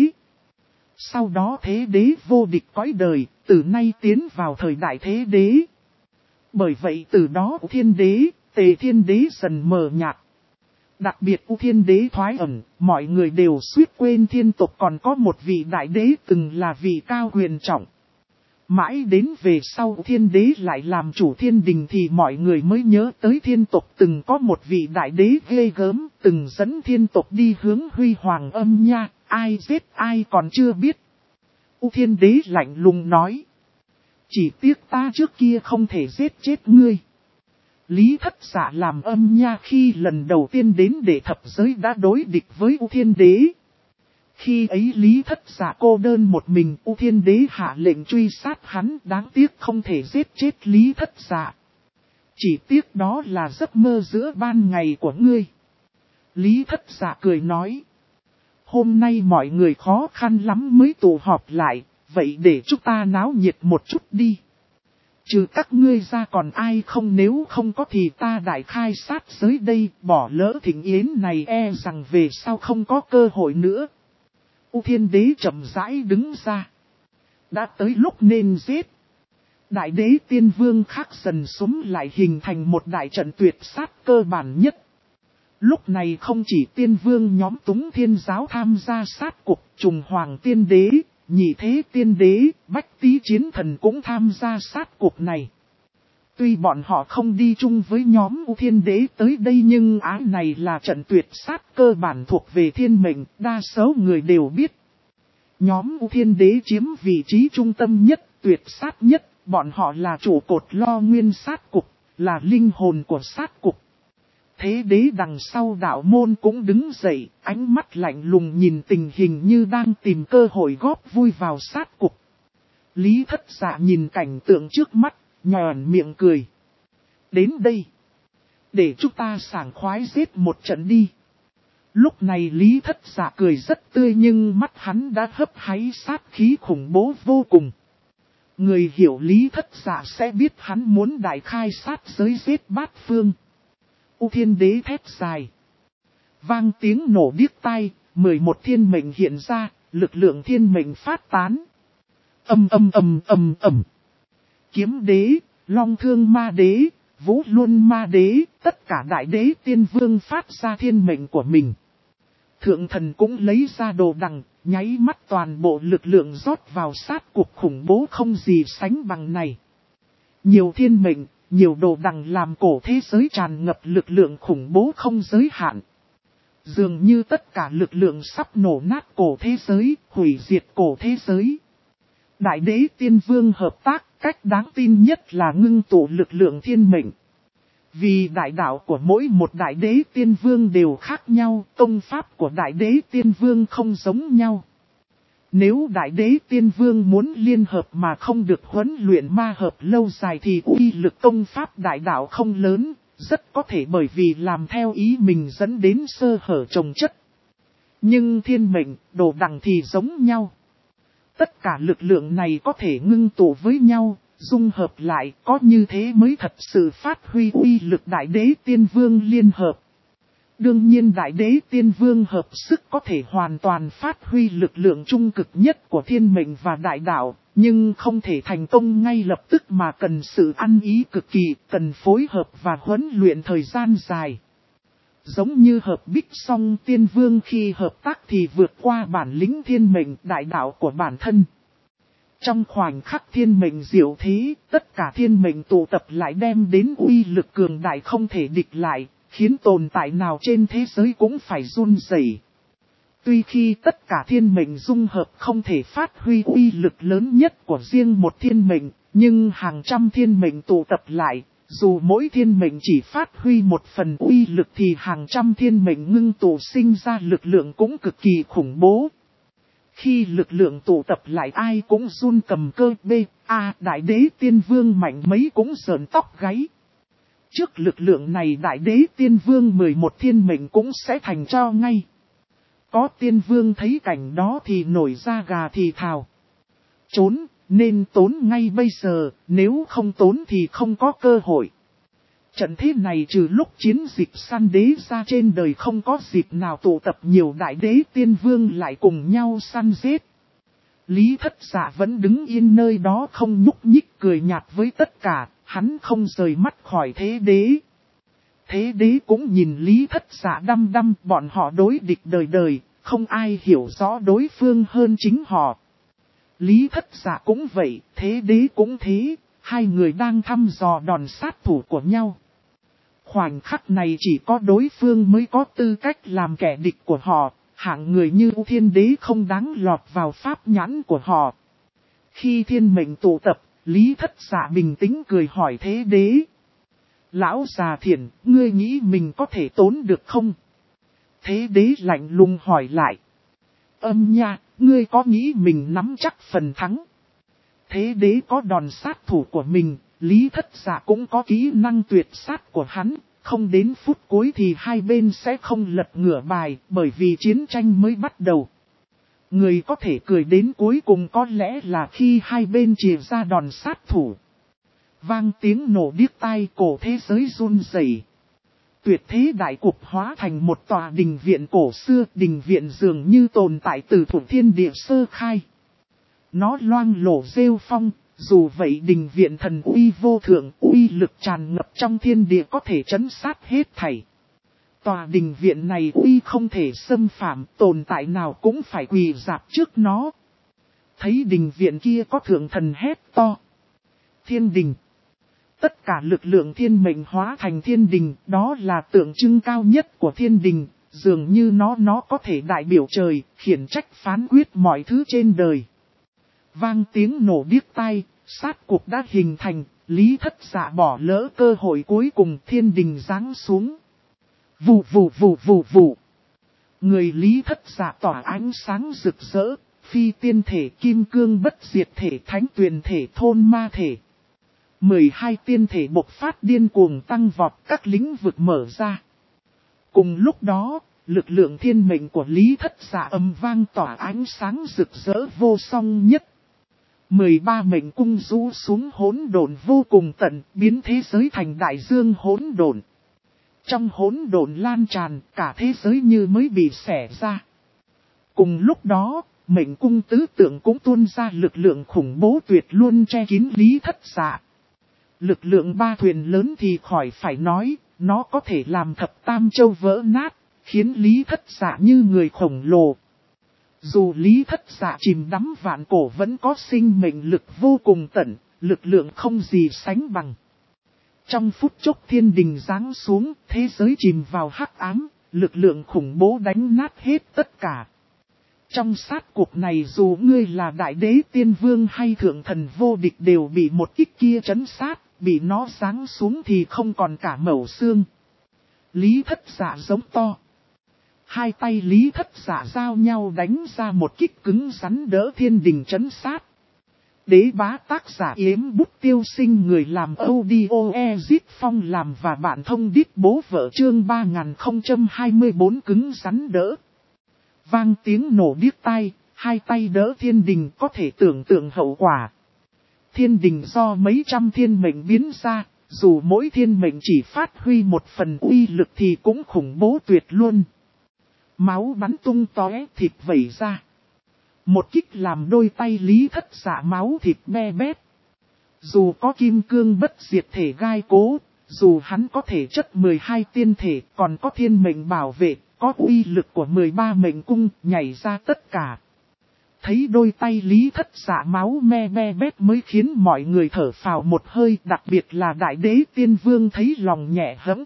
Sau đó Thế Đế vô địch cõi đời, từ nay tiến vào thời đại Thế Đế. Bởi vậy từ đó Thiên Đế, Tề Thiên Đế dần mờ nhạt. Đặc biệt Thiên Đế thoái ẩn, mọi người đều suýt quên thiên tộc còn có một vị đại đế từng là vị cao quyền trọng. Mãi đến về sau Thiên Đế lại làm chủ thiên đình thì mọi người mới nhớ tới thiên tộc từng có một vị đại đế ghê gớm, từng dẫn thiên tộc đi hướng huy hoàng âm nha, ai giết ai còn chưa biết. Thiên Đế lạnh lùng nói. Chỉ tiếc ta trước kia không thể giết chết ngươi. Lý Thất Dạ làm âm nha khi lần đầu tiên đến để thập giới đã đối địch với Thiên Đế. Khi ấy Lý Thất Dạ cô đơn một mình, Thiên Đế hạ lệnh truy sát hắn, đáng tiếc không thể giết chết Lý Thất Dạ. Chỉ tiếc đó là giấc mơ giữa ban ngày của ngươi. Lý Thất Dạ cười nói. Hôm nay mọi người khó khăn lắm mới tụ họp lại, vậy để chúng ta náo nhiệt một chút đi. Trừ các ngươi ra còn ai không, nếu không có thì ta đại khai sát giới đây, bỏ lỡ thịnh yến này e rằng về sau không có cơ hội nữa. U Thiên Đế chậm rãi đứng ra. Đã tới lúc nên giết. Đại đế tiên vương khác dần súng lại hình thành một đại trận tuyệt sát cơ bản nhất. Lúc này không chỉ tiên vương nhóm Túng Thiên Giáo tham gia sát cuộc, Trùng Hoàng Tiên Đế, Nhị Thế Tiên Đế, Bách Tý Chiến Thần cũng tham gia sát cuộc này. Tuy bọn họ không đi chung với nhóm U Thiên Đế tới đây nhưng ái này là trận tuyệt sát cơ bản thuộc về thiên mệnh, đa số người đều biết. Nhóm U Thiên Đế chiếm vị trí trung tâm nhất, tuyệt sát nhất, bọn họ là trụ cột lo nguyên sát cục, là linh hồn của sát cục. Thế đế đằng sau đạo môn cũng đứng dậy, ánh mắt lạnh lùng nhìn tình hình như đang tìm cơ hội góp vui vào sát cục. Lý Thất Dạ nhìn cảnh tượng trước mắt, nhòn miệng cười. Đến đây, để chúng ta sảng khoái giết một trận đi. Lúc này Lý Thất Dạ cười rất tươi nhưng mắt hắn đã hấp háy sát khí khủng bố vô cùng. Người hiểu Lý Thất Dạ sẽ biết hắn muốn đại khai sát giới giết bát phương. U Thiên Đế thét dài. Vang tiếng nổ điếc tai, 11 thiên mệnh hiện ra, lực lượng thiên mệnh phát tán. Ầm ầm ầm ầm ầm. Kiếm Đế, Long Thương Ma Đế, Vũ Luân Ma Đế, tất cả đại đế tiên vương phát ra thiên mệnh của mình. Thượng thần cũng lấy ra đồ đằng, nháy mắt toàn bộ lực lượng rót vào sát cuộc khủng bố không gì sánh bằng này. Nhiều thiên mệnh, nhiều đồ đằng làm cổ thế giới tràn ngập lực lượng khủng bố không giới hạn. Dường như tất cả lực lượng sắp nổ nát cổ thế giới, hủy diệt cổ thế giới. Đại đế tiên vương hợp tác, cách đáng tin nhất là ngưng tụ lực lượng thiên mệnh. Vì đại đạo của mỗi một đại đế tiên vương đều khác nhau, công pháp của đại đế tiên vương không giống nhau. Nếu đại đế tiên vương muốn liên hợp mà không được huấn luyện ma hợp lâu dài thì uy lực công pháp đại đạo không lớn, rất có thể bởi vì làm theo ý mình dẫn đến sơ hở chồng chất. Nhưng thiên mệnh, đồ đằng thì giống nhau. Tất cả lực lượng này có thể ngưng tụ với nhau, dung hợp lại, có như thế mới thật sự phát huy uy lực đại đế tiên vương liên hợp. Đương nhiên đại đế tiên vương hợp sức có thể hoàn toàn phát huy lực lượng trung cực nhất của thiên mệnh và đại đạo, nhưng không thể thành công ngay lập tức mà cần sự ăn ý cực kỳ, cần phối hợp và huấn luyện thời gian dài. Giống như hợp bích song tiên vương khi hợp tác thì vượt qua bản lĩnh thiên mệnh đại đạo của bản thân. Trong khoảnh khắc thiên mệnh diệu thế, tất cả thiên mệnh tụ tập lại đem đến uy lực cường đại không thể địch lại, khiến tồn tại nào trên thế giới cũng phải run rẩy. Tuy khi tất cả thiên mệnh dung hợp không thể phát huy uy lực lớn nhất của riêng một thiên mệnh, nhưng hàng trăm thiên mệnh tụ tập lại, dù mỗi thiên mệnh chỉ phát huy một phần uy lực thì hàng trăm thiên mệnh ngưng tụ sinh ra lực lượng cũng cực kỳ khủng bố. Khi lực lượng tụ tập lại ai cũng run cầm cơ đại đế tiên vương mạnh mấy cũng sởn tóc gáy. Trước lực lượng này đại đế tiên vương 11 thiên mệnh cũng sẽ thành cho ngay. Có tiên vương thấy cảnh đó thì nổi da gà thì thào. Trốn, nên tốn ngay bây giờ, nếu không tốn thì không có cơ hội. Trận thế này trừ lúc chiến dịch săn đế ra trên đời không có dịp nào tụ tập nhiều đại đế tiên vương lại cùng nhau săn giết. Lý Thất Dạ vẫn đứng yên nơi đó không nhúc nhích cười nhạt với tất cả, hắn không rời mắt khỏi thế đế. Thế đế cũng nhìn Lý Thất Dạ đăm đăm, bọn họ đối địch đời đời, không ai hiểu rõ đối phương hơn chính họ. Lý Thất Dạ cũng vậy, thế đế cũng thế, hai người đang thăm dò đòn sát thủ của nhau. Khoảnh khắc này chỉ có đối phương mới có tư cách làm kẻ địch của họ, hạng người như thiên đế không đáng lọt vào pháp nhãn của họ. Khi thiên mệnh tụ tập, Lý Thất Dạ bình tĩnh cười hỏi thế đế. Lão già Thiển, ngươi nghĩ mình có thể tốn được không? Thế đế lạnh lùng hỏi lại. Nha, ngươi có nghĩ mình nắm chắc phần thắng? Thế đế có đòn sát thủ của mình, Lý Thất Dạ cũng có kỹ năng tuyệt sát của hắn, không đến phút cuối thì hai bên sẽ không lật ngửa bài, bởi vì chiến tranh mới bắt đầu. Người có thể cười đến cuối cùng có lẽ là khi hai bên chìa ra đòn sát thủ. Vang tiếng nổ điếc tai, cổ thế giới run rẩy. Tuyệt thế đại cục hóa thành một tòa đình viện cổ xưa, đình viện dường như tồn tại từ thủ thiên địa sơ khai. Nó loang lổ rêu phong, dù vậy đình viện thần uy vô thượng, uy lực tràn ngập trong thiên địa có thể trấn sát hết thảy. Tòa đình viện này uy không thể xâm phạm, tồn tại nào cũng phải quỳ rạp trước nó. Thấy đình viện kia có thượng thần hét to. Thiên đình. Tất cả lực lượng thiên mệnh hóa thành thiên đình, đó là tượng trưng cao nhất của thiên đình, dường như nó có thể đại biểu trời, khiển trách phán quyết mọi thứ trên đời. Vang tiếng nổ điếc tai, sát cuộc đã hình thành, Lý Thất Dạ bỏ lỡ cơ hội cuối cùng, thiên đình giáng xuống. Vù vù vù vù vù. Người Lý Thất Dạ tỏa ánh sáng rực rỡ, phi tiên thể, kim cương bất diệt thể, thánh tuyền thể, thôn ma thể. 12 tiên thể bộc phát điên cuồng tăng vọt, các lĩnh vực mở ra. Cùng lúc đó, lực lượng thiên mệnh của Lý Thất Dạ âm vang tỏa ánh sáng rực rỡ vô song nhất. 13 mệnh cung rũ xuống hỗn độn vô cùng tận, biến thế giới thành đại dương hỗn độn. Trong hỗn độn lan tràn, cả thế giới như mới bị xẻ ra. Cùng lúc đó, mệnh cung tứ tượng cũng tuôn ra lực lượng khủng bố tuyệt luôn che kín Lý Thất Dạ. Lực lượng ba thuyền lớn thì khỏi phải nói, nó có thể làm thập tam châu vỡ nát, khiến Lý Thất Dạ như người khổng lồ. Dù Lý Thất Dạ chìm đắm vạn cổ vẫn có sinh mệnh lực vô cùng tận, lực lượng không gì sánh bằng. Trong phút chốc thiên đình giáng xuống, thế giới chìm vào hắc ám, lực lượng khủng bố đánh nát hết tất cả. Trong sát cuộc này dù ngươi là đại đế tiên vương hay thượng thần vô địch đều bị một kích kia trấn sát, bị nó giáng xuống thì không còn cả mẩu xương. Lý Thất Dạ giống to. Hai tay Lý Thất Dạ giao nhau đánh ra một kích cứng rắn đỡ thiên đình trấn sát. Đế bá tác giả Yếm Bút Tiêu Sinh, người làm audio Ezit Phong làm và bạn thông đít bố vợ chương 3024 cứng rắn đỡ. Vang tiếng nổ điếc tai, hai tay đỡ thiên đình, có thể tưởng tượng hậu quả. Thiên đình do mấy trăm thiên mệnh biến ra, dù mỗi thiên mệnh chỉ phát huy một phần uy lực thì cũng khủng bố tuyệt luôn. Máu bắn tung tóe, thịt vẩy ra. Một kích làm đôi tay Lý Thất Dạ máu thịt be bét. Dù có kim cương bất diệt thể gai cố, dù hắn có thể chất 12 tiên thể, còn có thiên mệnh bảo vệ, có uy lực của 13 mệnh cung, nhảy ra tất cả. Thấy đôi tay Lý Thất Dạ máu me be bét mới khiến mọi người thở phào một hơi, đặc biệt là đại đế tiên vương thấy lòng nhẹ hẫng.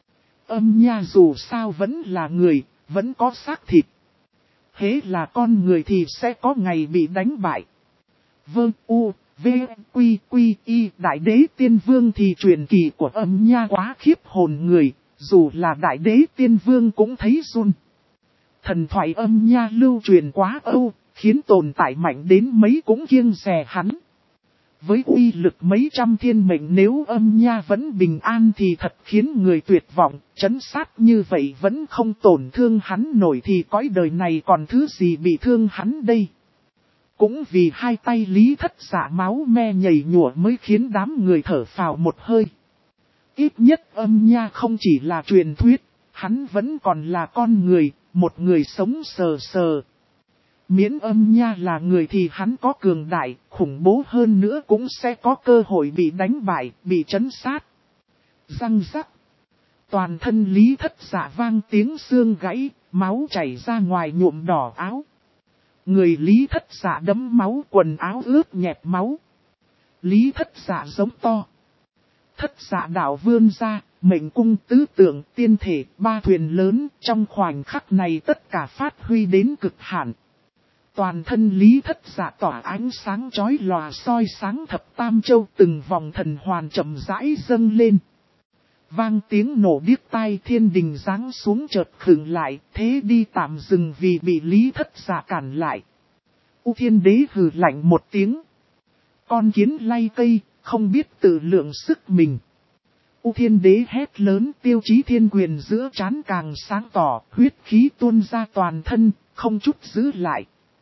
Âm nha dù sao vẫn là người, vẫn có xác thịt. Hễ là con người thì sẽ có ngày bị đánh bại. Vương U, V, Quy, Quy, Y, đại đế tiên vương thì truyền kỳ của âm nha quá khiếp hồn người, dù là đại đế tiên vương cũng thấy run. Thần thoại âm nha lưu truyền quá âu, khiến tồn tại mạnh đến mấy cũng kiêng dè hắn. Với uy lực mấy trăm thiên mệnh nếu âm nha vẫn bình an thì thật khiến người tuyệt vọng, trấn sát như vậy vẫn không tổn thương hắn nổi thì cõi đời này còn thứ gì bị thương hắn đây. Cũng vì hai tay Lý Thất Dạ máu me nhảy nhụa mới khiến đám người thở phào một hơi. Ít nhất âm nha không chỉ là truyền thuyết, hắn vẫn còn là con người, một người sống sờ sờ. Miễn âm nha là người thì hắn có cường đại, khủng bố hơn nữa cũng sẽ có cơ hội bị đánh bại, bị trấn sát. Răng rắc. Toàn thân Lý Thất Dạ vang tiếng xương gãy, máu chảy ra ngoài nhuộm đỏ áo. Người Lý Thất Dạ đẫm máu, quần áo ướt nhẹp máu. Lý Thất Dạ giống to. Thất Dạ đạo vươn ra, mệnh cung tứ tượng, tiên thể, ba thuyền lớn, trong khoảnh khắc này tất cả phát huy đến cực hạn. Toàn thân Lý Thất Dạ tỏa ánh sáng chói lòa soi sáng thập tam châu, từng vòng thần hoàn chậm rãi dâng lên. Vang tiếng nổ điếc tai, thiên đình giáng xuống chợt khựng lại, thế đi tạm dừng vì bị Lý Thất Dạ cản lại. U Thiên Đế hừ lạnh một tiếng. Con kiến lay cây, không biết tự lượng sức mình. U Thiên Đế hét lớn, tiêu chí thiên quyền giữa trán càng sáng tỏ, huyết khí tuôn ra toàn thân, không chút giữ lại.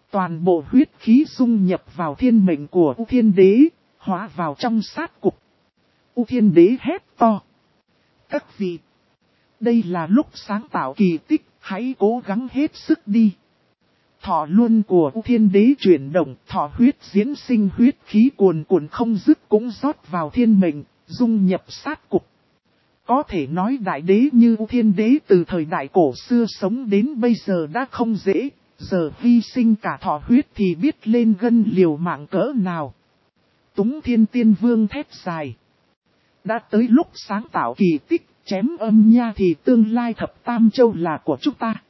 Toàn bộ huyết khí dung nhập vào thiên mệnh của U Thiên Đế, hóa vào trong sát cục. U Thiên Đế hét to. Các vị, đây là lúc sáng tạo kỳ tích, hãy cố gắng hết sức đi. Thọ luân của U Thiên Đế chuyển động, thọ huyết diễn sinh huyết khí cuồn cuộn không dứt cũng rót vào thiên mệnh, dung nhập sát cục. Có thể nói đại đế như U Thiên Đế từ thời đại cổ xưa sống đến bây giờ đã không dễ, giờ hy sinh cả thọ huyết thì biết lên gân liều mạng cỡ nào. Túng Thiên Tiên Vương thét dài. Đã tới lúc sáng tạo kỳ tích, chém âm nha thì tương lai thập tam châu là của chúng ta.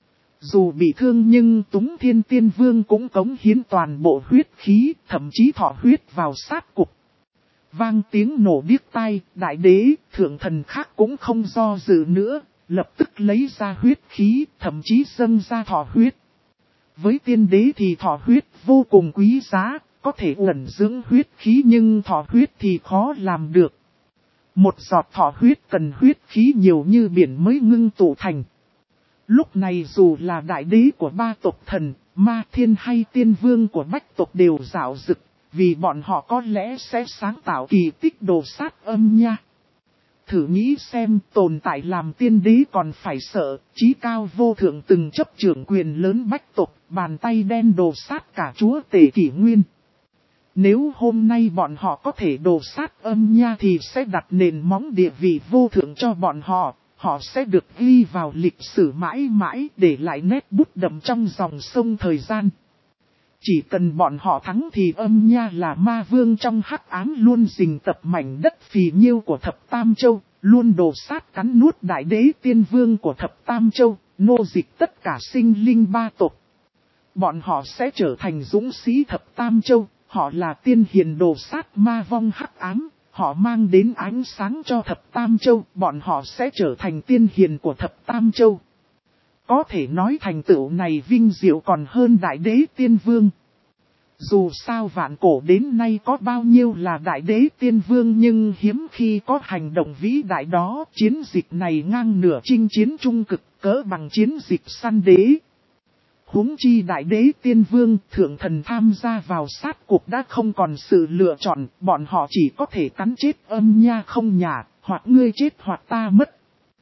Dù bị thương nhưng Túng Thiên Tiên Vương cũng cống hiến toàn bộ huyết khí, thậm chí thọ huyết vào sát cục. Vang tiếng nổ điếc tai, đại đế, thượng thần khác cũng không do dự nữa, lập tức lấy ra huyết khí, thậm chí dâng ra thọ huyết. Với tiên đế thì thọ huyết vô cùng quý giá, có thể ẩn dưỡng huyết khí nhưng thọ huyết thì khó làm được. Một giọt thọ huyết cần huyết khí nhiều như biển mới ngưng tụ thành. Lúc này dù là đại đế của ba tộc thần, ma thiên hay tiên vương của bách tộc đều rạo rực, vì bọn họ có lẽ sẽ sáng tạo kỳ tích đồ sát âm nha. Thử nghĩ xem, tồn tại làm tiên đế còn phải sợ, chí cao vô thượng từng chấp trưởng quyền lớn bách tộc, bàn tay đen đồ sát cả chúa tể kỷ nguyên. Nếu hôm nay bọn họ có thể đồ sát âm nha thì sẽ đặt nền móng địa vị vô thượng cho bọn họ. Họ sẽ được ghi vào lịch sử mãi mãi để lại nét bút đậm trong dòng sông thời gian. Chỉ cần bọn họ thắng thì âm nha là ma vương trong hắc ám luôn rình tập mảnh đất phì nhiêu của thập tam châu, luôn đồ sát cắn nuốt đại đế tiên vương của thập tam châu, nô dịch tất cả sinh linh ba tộc. Bọn họ sẽ trở thành dũng sĩ thập tam châu, họ là tiên hiền đồ sát ma vong hắc ám. Họ mang đến ánh sáng cho thập tam châu, bọn họ sẽ trở thành tiên hiền của thập tam châu. Có thể nói thành tựu này vinh diệu còn hơn đại đế tiên vương. Dù sao vạn cổ đến nay có bao nhiêu là đại đế tiên vương nhưng hiếm khi có hành động vĩ đại đó. Chiến dịch này ngang nửa chinh chiến trung cực cỡ bằng chiến dịch săn đế. Huống chi đại đế tiên vương thượng thần tham gia vào sát cuộc đã không còn sự lựa chọn, bọn họ chỉ có thể cắn chết âm nha không nhả, hoặc ngươi chết hoặc ta mất.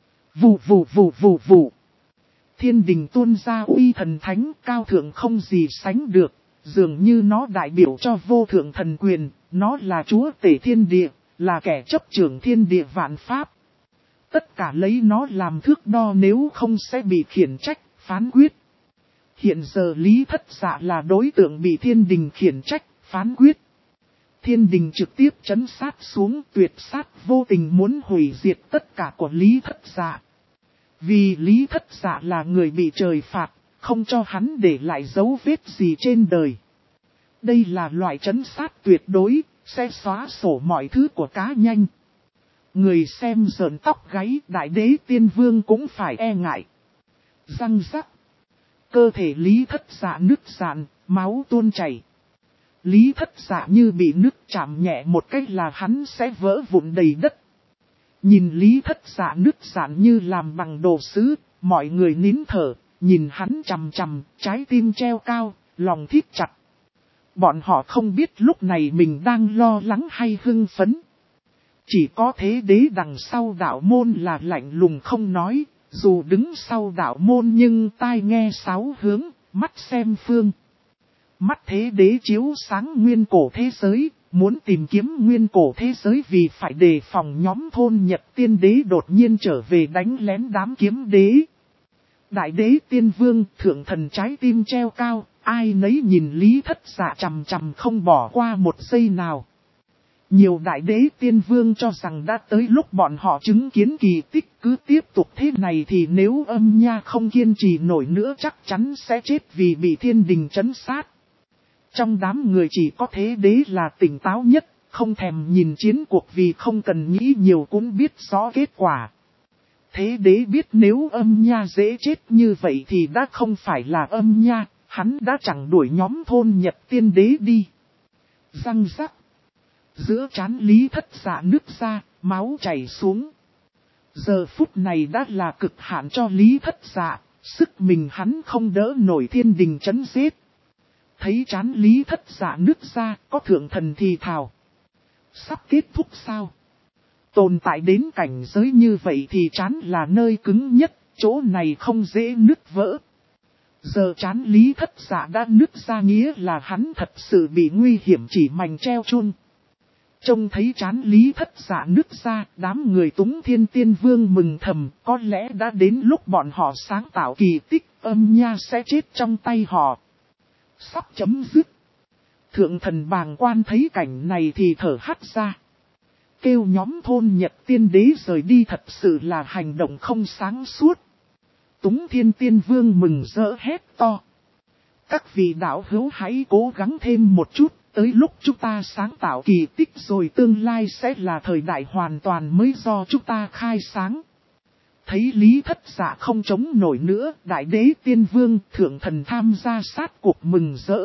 Vù vù vù vù vù. Thiên đình tuôn ra uy thần thánh cao thượng không gì sánh được, dường như nó đại biểu cho vô thượng thần quyền, nó là chúa tể thiên địa, là kẻ chấp trưởng thiên địa vạn pháp. Tất cả lấy nó làm thước đo nếu không sẽ bị khiển trách, phán quyết. Hiện giờ Lý Thất Dạ là đối tượng bị thiên đình khiển trách, phán quyết. Thiên đình trực tiếp trấn sát xuống tuyệt sát vô tình muốn hủy diệt tất cả của Lý Thất Dạ. Vì Lý Thất Dạ là người bị trời phạt, không cho hắn để lại dấu vết gì trên đời. Đây là loại trấn sát tuyệt đối, sẽ xóa sổ mọi thứ của cá nhân. Người xem rợn tóc gáy, đại đế tiên vương cũng phải e ngại. Răng rắc. Cơ thể Lý Thất Dạ nứt rạn, máu tuôn chảy. Lý Thất Dạ như bị nứt chạm nhẹ một cách là hắn sẽ vỡ vụn đầy đất. Nhìn Lý Thất Dạ nứt rạn như làm bằng đồ sứ, mọi người nín thở, nhìn hắn chằm chằm, trái tim treo cao, lòng thít chặt. Bọn họ không biết lúc này mình đang lo lắng hay hưng phấn. Chỉ có thế đế đằng sau đạo môn là lạnh lùng không nói. Dù đứng sau đạo môn nhưng tai nghe sáu hướng, mắt xem phương. Mắt thế đế chiếu sáng nguyên cổ thế giới, muốn tìm kiếm nguyên cổ thế giới vì phải đề phòng nhóm thôn Nhật tiên đế đột nhiên trở về đánh lén đám kiếm đế. Đại đế tiên vương thượng thần trái tim treo cao, ai nấy nhìn Lý Thất Dạ chằm chằm không bỏ qua một giây nào. Nhiều đại đế tiên vương cho rằng đã tới lúc bọn họ chứng kiến kỳ tích cứ tiếp tục thế này thì nếu âm nha không kiên trì nổi nữa chắc chắn sẽ chết vì bị thiên đình trấn sát. Trong đám người chỉ có thế đế là tỉnh táo nhất, không thèm nhìn chiến cuộc vì không cần nghĩ nhiều cũng biết rõ kết quả. Thế đế biết nếu âm nha dễ chết như vậy thì đã không phải là âm nha, hắn đã chẳng đuổi nhóm thôn Nhật tiên đế đi. Răng rắc. Giữa trán Lý Thất Dạ nứt ra, máu chảy xuống. Giờ phút này đã là cực hạn cho Lý Thất Dạ, sức mình hắn không đỡ nổi thiên đình trấn giết. Thấy trán Lý Thất Dạ nứt ra, có thượng thần thì thào. Sắp kết thúc sao? Tồn tại đến cảnh giới như vậy thì trán là nơi cứng nhất, chỗ này không dễ nứt vỡ. Giờ trán Lý Thất Dạ đã nứt ra nghĩa là hắn thật sự bị nguy hiểm chỉ mành treo chun. Trông thấy trán Lý Thất Dạ nứt ra, đám người Túng Thiên Tiên Vương mừng thầm, có lẽ đã đến lúc bọn họ sáng tạo kỳ tích, Âm Nha sẽ chết trong tay họ. Sắp chấm dứt. Thượng thần bàng quan thấy cảnh này thì thở hắt ra. Kêu nhóm thôn Nhật Tiên Đế rời đi thật sự là hành động không sáng suốt. Túng Thiên Tiên Vương mừng rỡ hét to. Các vị đạo hữu hãy cố gắng thêm một chút, tới lúc chúng ta sáng tạo kỳ tích rồi tương lai sẽ là thời đại hoàn toàn mới do chúng ta khai sáng. Thấy Lý Thất Dạ không chống nổi nữa, Đại Đế Tiên Vương thượng thần tham gia sát cuộc mừng rỡ.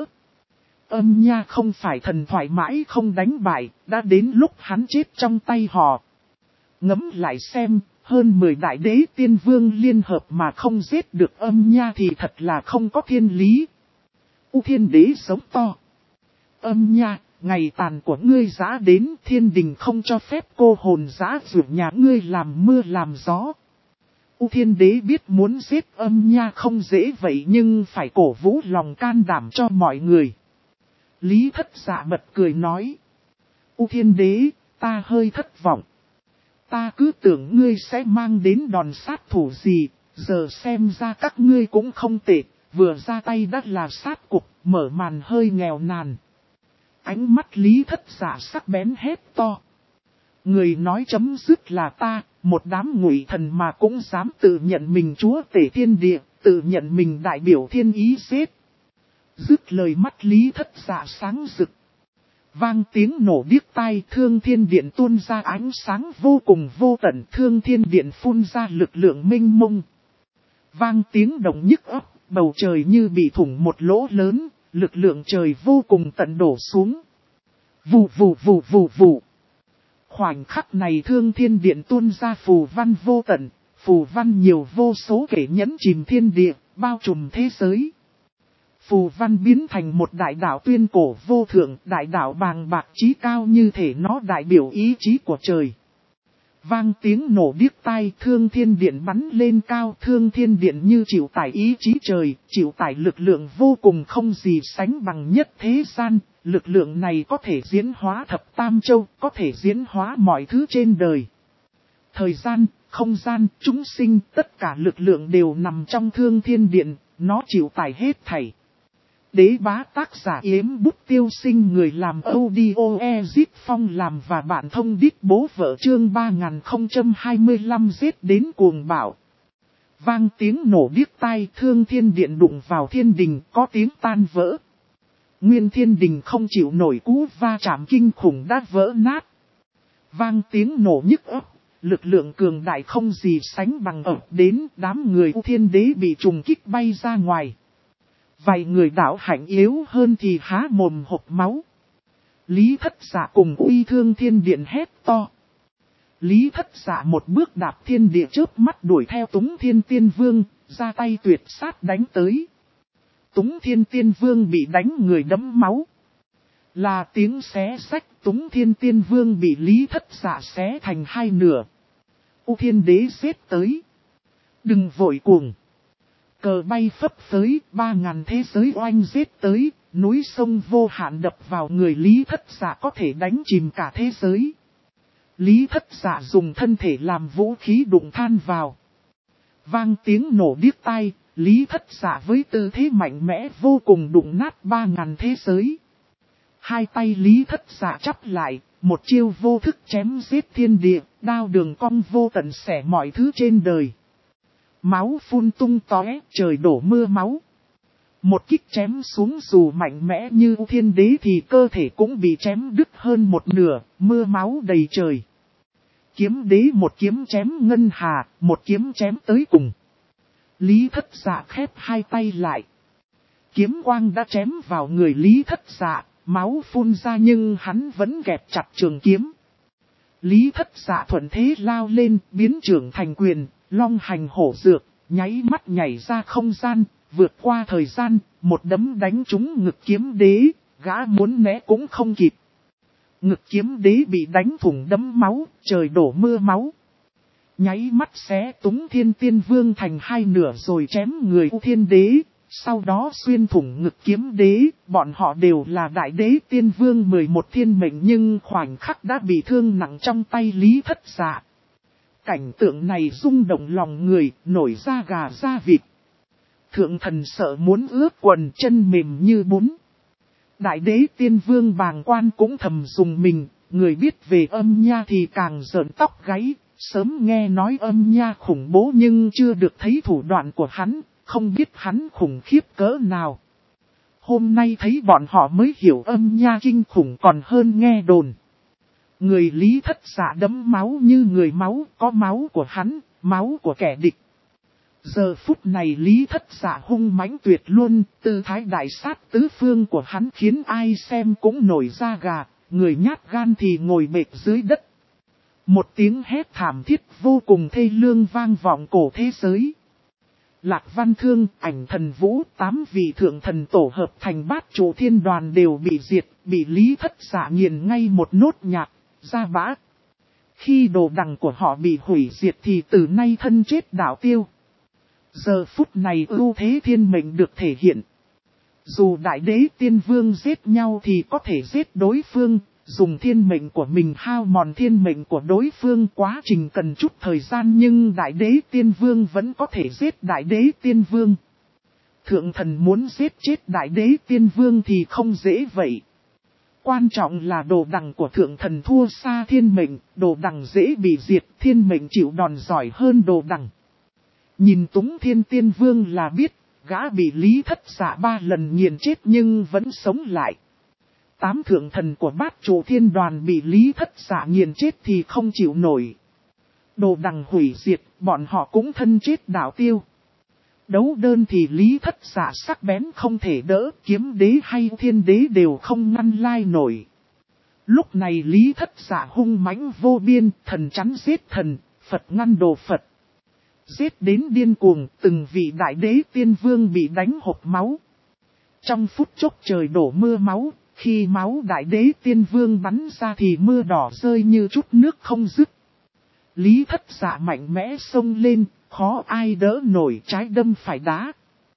Âm Nha không phải thần thoại mãi không đánh bại, đã đến lúc hắn chết trong tay họ. Ngẫm lại xem, hơn 10 Đại Đế Tiên Vương liên hợp mà không giết được Âm Nha thì thật là không có thiên lý. U Thiên Đế sống to. Âm Nha, ngày tàn của ngươi giã đến, thiên đình không cho phép cô hồn giã rượu nhà ngươi làm mưa làm gió. U Thiên Đế biết muốn giết Âm Nha không dễ vậy nhưng phải cổ vũ lòng can đảm cho mọi người. Lý Thất Dạ bật cười nói. U Thiên Đế, ta hơi thất vọng. Ta cứ tưởng ngươi sẽ mang đến đòn sát thủ gì, giờ xem ra các ngươi cũng không tệ, vừa ra tay đã là sát cục, mở màn hơi nghèo nàn. Ánh mắt Lý Thất Dạ sắc bén hét to. Người nói chấm dứt là ta, một đám ngụy thần mà cũng dám tự nhận mình chúa tể thiên địa, tự nhận mình đại biểu thiên ý xếp. Dứt lời mắt Lý Thất Dạ sáng rực. Vang tiếng nổ điếc tai, Thương Thiên Điện tuôn ra ánh sáng vô cùng vô tận, Thương Thiên Điện phun ra lực lượng mênh mông. Vang tiếng động nhức óc, bầu trời như bị thủng một lỗ lớn, lực lượng trời vô cùng tận đổ xuống. Vù vù vù vù vù. Khoảnh khắc này Thương Thiên Điện tuôn ra phù văn vô tận, phù văn nhiều vô số kể nhẫn chìm thiên địa, bao trùm thế giới. Phù văn biến thành một đại đạo tuyên cổ vô thượng, đại đạo bàng bạc trí cao như thể nó đại biểu ý chí của trời. Vang tiếng nổ điếc tai, Thương Thiên Điện bắn lên cao, Thương Thiên Điện như chịu tải ý chí trời, chịu tải lực lượng vô cùng không gì sánh bằng nhất thế gian. Lực lượng này có thể diễn hóa thập tam châu, có thể diễn hóa mọi thứ trên đời. Thời gian, không gian, chúng sinh, tất cả lực lượng đều nằm trong Thương Thiên Điện, nó chịu tải hết thảy. Đế Bá tác giả Yếm Bút Tiêu Sinh, người làm audio Ezip Phong làm và bạn thông đít bố vợ chương 3025 giết đến cuồng bạo. Vang tiếng nổ điếc tai, Thương Thiên Điện đụng vào thiên đình, có tiếng tan vỡ. Nguyên thiên đình không chịu nổi cú va chạm kinh khủng đã vỡ nát. Vang tiếng nổ nhức óc, lực lượng cường đại không gì sánh bằng ập đến, đám người U Thiên Đế bị trùng kích bay ra ngoài. Vài người đạo hạnh yếu hơn thì há mồm hộc máu. Lý Thất Dạ cùng uy Thương Thiên Điện hét to. Lý Thất Dạ một bước đạp thiên địa chớp mắt đuổi theo Túng Thiên Tiên Vương, ra tay tuyệt sát đánh tới. Túng Thiên Tiên Vương bị đánh người đẫm máu. Là tiếng xé xách, Túng Thiên Tiên Vương bị Lý Thất Dạ xé thành hai nửa. U Thiên Đế xếp tới. Đừng vội cuồng. Cờ bay phấp phới, 3000 thế giới oanh giết tới, núi sông vô hạn đập vào người Lý Thất Dạ có thể đánh chìm cả thế giới. Lý Thất Dạ dùng thân thể làm vũ khí đụng than vào. Vang tiếng nổ điếc tai, Lý Thất Dạ với tư thế mạnh mẽ vô cùng đụng nát 3000 thế giới. Hai tay Lý Thất Dạ chắp lại, một chiêu vô thức chém giết thiên địa, đao đường cong vô tận xẻ mọi thứ trên đời. Máu phun tung tóe, trời đổ mưa máu. Một kích chém xuống dù mạnh mẽ như Thiên Đế thì cơ thể cũng bị chém đứt hơn một nửa, mưa máu đầy trời. Kiếm Đế một kiếm chém ngân hà, một kiếm chém tới cùng. Lý Thất Dạ khép hai tay lại. Kiếm quang đã chém vào người Lý Thất Dạ, máu phun ra nhưng hắn vẫn kẹp chặt trường kiếm. Lý Thất Dạ thuận thế lao lên, biến trường thành quyền, long hành hổ dược, nháy mắt nhảy ra không gian, vượt qua thời gian, một đấm đánh trúng ngực kiếm đế, gã muốn né cũng không kịp. Ngực kiếm đế bị đánh thủng đấm máu, trời đổ mưa máu. Nháy mắt xé túng Thiên Tiên Vương thành hai nửa rồi chém người Thiên Đế, sau đó xuyên thủng ngực kiếm đế, bọn họ đều là Đại Đế Tiên Vương 11 thiên mệnh nhưng khoảnh khắc đã bị thương nặng trong tay Lý Thất Dạ. Cảnh tượng này rung động lòng người, nổi da gà da vịt. Thượng thần sợ muốn ướt quần, chân mềm như bún. Đại Đế Tiên Vương bàng quan cũng thầm dùng mình, người biết về âm nha thì càng rợn tóc gáy. Sớm nghe nói âm nha khủng bố nhưng chưa được thấy thủ đoạn của hắn, không biết hắn khủng khiếp cỡ nào. Hôm nay thấy bọn họ mới hiểu âm nha kinh khủng còn hơn nghe đồn. Người Lý Thất Dạ đẫm máu như người máu, có máu của hắn, máu của kẻ địch. Giờ phút này Lý Thất Dạ hung mãnh tuyệt luôn, tư thái đại sát tứ phương của hắn khiến ai xem cũng nổi da gà, người nhát gan thì ngồi bệt dưới đất. Một tiếng hét thảm thiết vô cùng thê lương vang vọng cổ thế giới. Lạc Văn Thương, Ảnh Thần Vũ, 8 vị thượng thần tổ hợp thành bát trụ thiên đoàn đều bị diệt, bị Lý Thất Dạ nghiền ngay một nốt nhạc, ra bã. Khi đồ đằng của họ bị hủy diệt thì từ nay thân chết đạo tiêu. Giờ phút này ưu thế thiên mệnh được thể hiện. Dù Đại Đế Tiên Vương giết nhau thì có thể giết đối phương. Dùng thiên mệnh của mình hao mòn thiên mệnh của đối phương, quá trình cần chút thời gian nhưng Đại Đế Tiên Vương vẫn có thể giết Đại Đế Tiên Vương. Thượng thần muốn giết chết Đại Đế Tiên Vương thì không dễ vậy. Quan trọng là đồ đằng của thượng thần thua xa thiên mệnh, đồ đằng dễ bị diệt, thiên mệnh chịu đòn giỏi hơn đồ đằng. Nhìn Túng Thiên Tiên Vương là biết, gã bị Lý Thất Dạ 3 lần nghiền chết nhưng vẫn sống lại. 8 thượng thần của bát trụ thiên đoàn bị Lý Thất Dạ nghiền chết thì không chịu nổi. Đồ đằng hủy diệt, bọn họ cũng thân chết đạo tiêu. Đấu đơn thì Lý Thất Dạ sắc bén không thể đỡ, kiếm đế hay thiên đế đều không ngăn lai nổi. Lúc này Lý Thất Dạ hung mãnh vô biên, thần chắn giết thần, Phật ngăn đồ Phật. Giết đến điên cuồng, từng vị Đại Đế Tiên Vương bị đánh hộc máu. Trong phút chốc trời đổ mưa máu. Khi máu Đại Đế Tiên Vương bắn ra thì mưa đỏ rơi như chút nước không dứt. Lý Thất Dạ mạnh mẽ xông lên, khó ai đỡ nổi, trái đâm phải đá.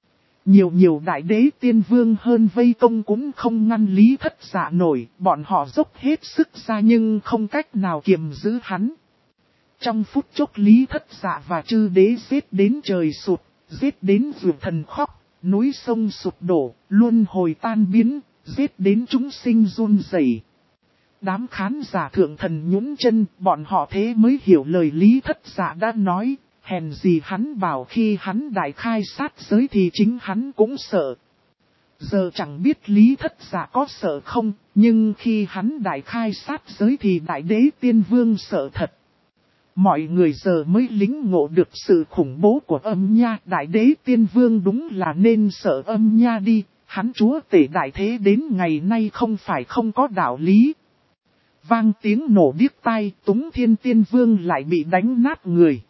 Nhiều Đại Đế Tiên Vương hơn vây công cũng không ngăn Lý Thất Dạ nổi, bọn họ dốc hết sức ra nhưng không cách nào kiềm giữ hắn. Trong phút chốc Lý Thất Dạ và chư đế giết đến trời sụt, giết đến vượt thần khóc, núi sông sụp đổ, luân hồi tan biến. Giết đến chúng sinh run rẩy. Đám khán giả thượng thần nhún chân, bọn họ thế mới hiểu lời Lý Thất Dạ đã nói, hèn gì hắn bảo khi hắn đại khai sát giới thì chính hắn cũng sợ. Giờ chẳng biết Lý Thất Dạ có sợ không, nhưng khi hắn đại khai sát giới thì Đại Đế Tiên Vương sợ thật. Mọi người giờ mới lính ngộ được sự khủng bố của âm nha, Đại Đế Tiên Vương đúng là nên sợ âm nha đi. Hắn chúa tể đại thế đến ngày nay không phải không có đạo lý. Vang tiếng nổ điếc tai, Túng Thiên Tiên Vương lại bị đánh nát người.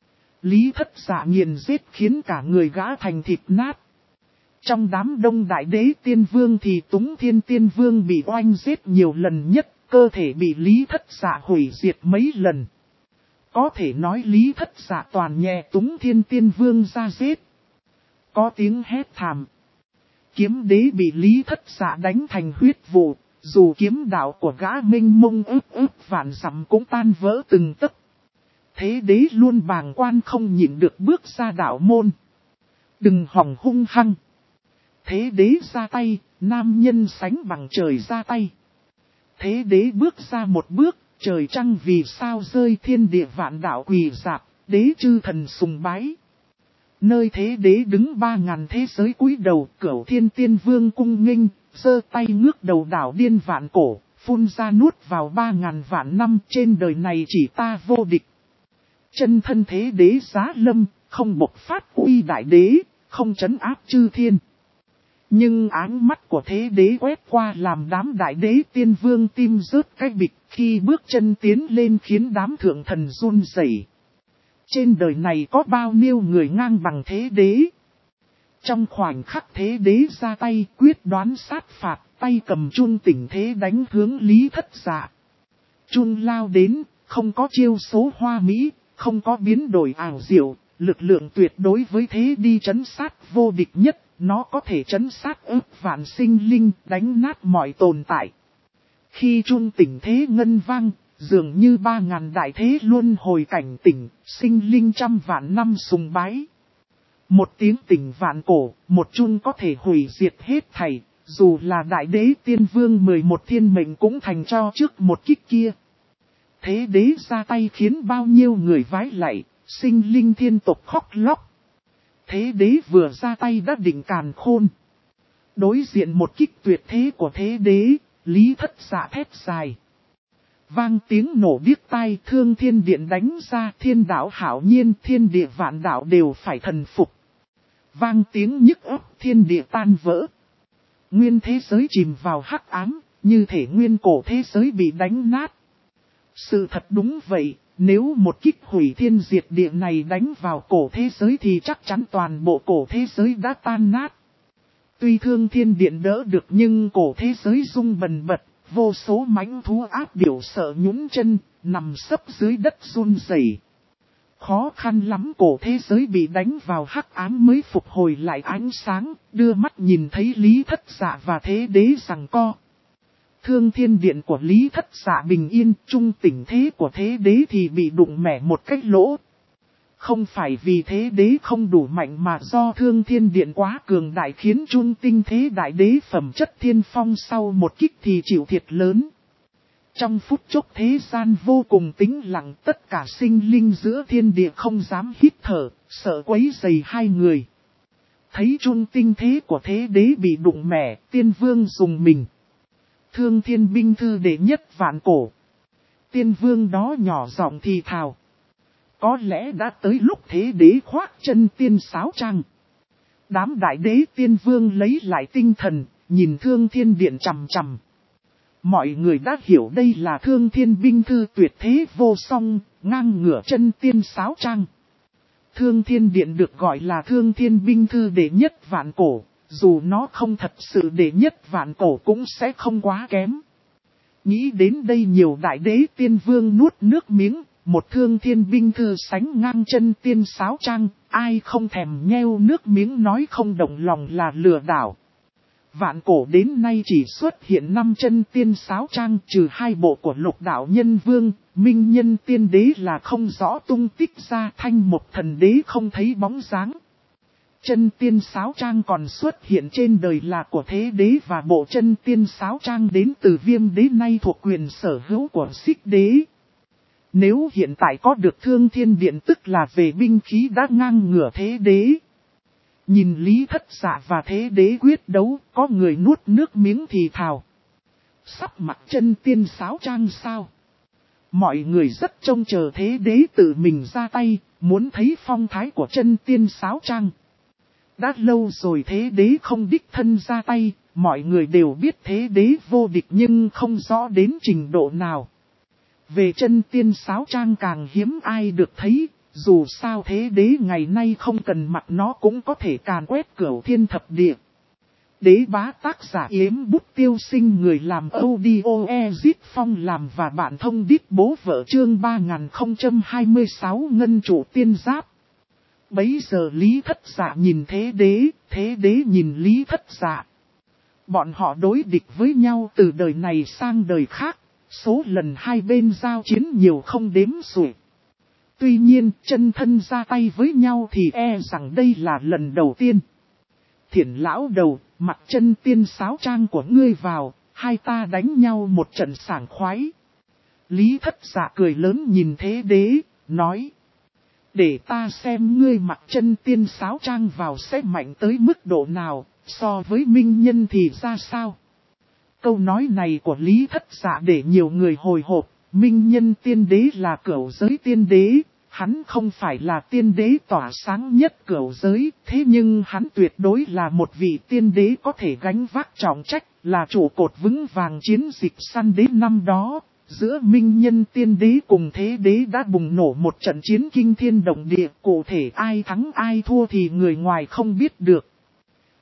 Lý Thất Dạ nghiền giết khiến cả người gã thành thịt nát. Trong đám đông Đại Đế Tiên Vương thì Túng Thiên Tiên Vương bị oanh giết nhiều lần nhất, cơ thể bị Lý Thất Dạ hủy diệt mấy lần. Có thể nói Lý Thất Dạ toàn nhẹ Túng Thiên Tiên Vương ra giết. Có tiếng hét thảm. Kiếm đế bị Lý Thất Dạ đánh thành huyết vụ, dù kiếm đạo của gã minh mông ức vạn dặm cũng tan vỡ từng tấc. Thế đế luôn bàng quan không nhịn được bước ra đạo môn. Đừng hòng hung hăng. Thế đế ra tay, nam nhân sánh bằng trời ra tay. Thế đế bước ra một bước, trời trăng vì sao rơi thiên địa vạn đạo quỳ rạp, đế chư thần sùng bái. Nơi thế đế đứng 3000 thế giới cúi đầu, Cửu Thiên Tiên Vương cung nghênh, giơ tay ngước đầu đảo điên vạn cổ, phun ra nuốt vào 3000 vạn năm, trên đời này chỉ ta vô địch. Chân thân thế đế giá lâm, không bộc phát uy đại đế, không trấn áp chư thiên. Nhưng áng mắt của thế đế quét qua làm đám đại đế tiên vương tim rớt cái bịch, khi bước chân tiến lên khiến đám thượng thần run rẩy. Trên đời này có bao nhiêu người ngang bằng thế đế? Trong khoảnh khắc thế đế ra tay quyết đoán sát phạt, tay cầm chun tỉnh thế đánh hướng Lý Thất Dạ. Chun lao đến, không có chiêu số hoa mỹ, không có biến đổi ảo diệu, lực lượng tuyệt đối với thế đi trấn sát vô địch nhất, nó có thể trấn sát ức vạn sinh linh, đánh nát mọi tồn tại. Khi chun tỉnh thế ngân vang, dường như 3000 đại thế luân hồi cảnh tỉnh, sinh linh trăm vạn năm sùng bái. Một tiếng tỉnh vạn cổ, một chun có thể hủy diệt hết thảy, dù là đại đế tiên vương 11 thiên mệnh cũng thành cho trước một kích kia. Thế đế ra tay khiến bao nhiêu người vái lạy, sinh linh thiên tộc khóc lóc. Thế đế vừa ra tay đã định càn khôn. Đối diện một kích tuyệt thế của thế đế, Lý Thất Dạ thét dài. Vang tiếng nổ điếc tai, Thương Thiên Điện đánh ra, thiên đạo hảo nhiên, thiên địa vạn đạo đều phải thần phục. Vang tiếng nhức óc, thiên địa tan vỡ. Nguyên thế giới chìm vào hắc ám, như thể nguyên cổ thế giới bị đánh nát. Sự thật đúng vậy, nếu một kích hủy thiên diệt địa này đánh vào cổ thế giới thì chắc chắn toàn bộ cổ thế giới đã tan nát. Tuy Thương Thiên Điện đỡ được nhưng cổ thế giới rung bần bật, vô số mãnh thú áp biểu sợ nhún chân, nằm sấp dưới đất run rẩy. Khó khăn lắm cổ thế giới bị đánh vào hắc ám mới phục hồi lại ánh sáng, đưa mắt nhìn thấy Lý Thất Dạ và thế đế giằng co. Thương Thiên Điện của Lý Thất Dạ bình yên, trung tỉnh thế của thế đế thì bị đụng mẻ một cách lỗ. Không phải vì thế đế không đủ mạnh mà do Thương Thiên Điện quá cường đại khiến trung tinh thế đại đế phẩm chất thiên phong sau một kích thì chịu thiệt lớn. Trong phút chốc thế gian vô cùng tĩnh lặng, tất cả sinh linh giữa thiên địa không dám hít thở, sợ quấy rầy hai người. Thấy trung tinh thế của thế đế bị đụng mẻ, tiên vương dùng mình. Thương Thiên binh thư đệ nhất vạn cổ. Tiên vương đó nhỏ giọng thì thào. Có lẽ đã tới lúc thế đế khoác chân tiên sáo trang. Đám đại đế tiên vương lấy lại tinh thần, nhìn Thương Thiên Điện chằm chằm. Mọi người đã hiểu đây là Thương Thiên binh thư tuyệt thế vô song, ngang ngửa chân tiên sáo trang. Thương Thiên Điện được gọi là Thương Thiên binh thư đệ nhất vạn cổ, dù nó không thật sự đệ nhất vạn cổ cũng sẽ không quá kém. Nghĩ đến đây nhiều đại đế tiên vương nuốt nước miếng, một Thương Thiên binh thư sánh ngang chân tiên sáo trang, ai không thèm nheo nước miếng nói không động lòng là lừa đảo. Vạn cổ đến nay chỉ xuất hiện 5 chân tiên sáo trang, trừ 2 bộ của Lục Đạo Nhân Vương, Minh Nhân Tiên Đế là không rõ tung tích ra, Thanh Mục Thần Đế không thấy bóng dáng. Chân tiên sáo trang còn xuất hiện trên đời là của Thế Đế và bộ chân tiên sáo trang đến từ Viêm Đế nay thuộc quyền sở hữu của Xích Đế. Nếu hiện tại có được Thương Thiên Điện tức là về binh khí đã ngang ngửa Thế Đế. Nhìn Lý Thất Dạ và Thế Đế quyết đấu, có người nuốt nước miếng thì thào. Sắp mặc chân tiên sáo trang sao? Mọi người rất trông chờ Thế Đế tự mình ra tay, muốn thấy phong thái của chân tiên sáo trang. Đã lâu rồi Thế Đế không đích thân ra tay, mọi người đều biết Thế Đế vô địch nhưng không rõ đến trình độ nào. Về chân tiên sáo trang càng hiếm ai được thấy. Dù sao Thế Đế ngày nay không cần mặc nó cũng có thể càn quét cửu thiên thập địa. Đế bá tác giả Yếm Bút Tiêu Sinh, người làm audio Ezit Phong làm và bạn thông đít bố vợ chương 3026 ngân chủ tiên giáp. Bấy giờ Lý Thất Dạ nhìn Thế Đế nhìn Lý Thất Dạ. Bọn họ đối địch với nhau từ đời này sang đời khác, số lần hai bên giao chiến nhiều không đếm xuể. Tuy nhiên, chân thân ra tay với nhau thì e rằng đây là lần đầu tiên. Thiển lão đầu, mặc chân tiên sáo trang của ngươi vào, hai ta đánh nhau một trận sảng khoái. Lý Thất Dạ cười lớn nhìn Thế Đế, nói. Để ta xem ngươi mặc chân tiên sáo trang vào sẽ mạnh tới mức độ nào, so với minh nhân thì ra sao. Câu nói này của Lý Thất Dạ để nhiều người hồi hộp. Minh Nhân Tiên Đế là cửu giới tiên đế, hắn không phải là tiên đế tỏa sáng nhất cửu giới, thế nhưng hắn tuyệt đối là một vị tiên đế có thể gánh vác trọng trách, là trụ cột vững vàng chiến dịch săn đế năm đó. Giữa Minh Nhân Tiên Đế cùng Thế Đế đã bùng nổ một trận chiến kinh thiên động địa, cụ thể ai thắng ai thua thì người ngoài không biết được.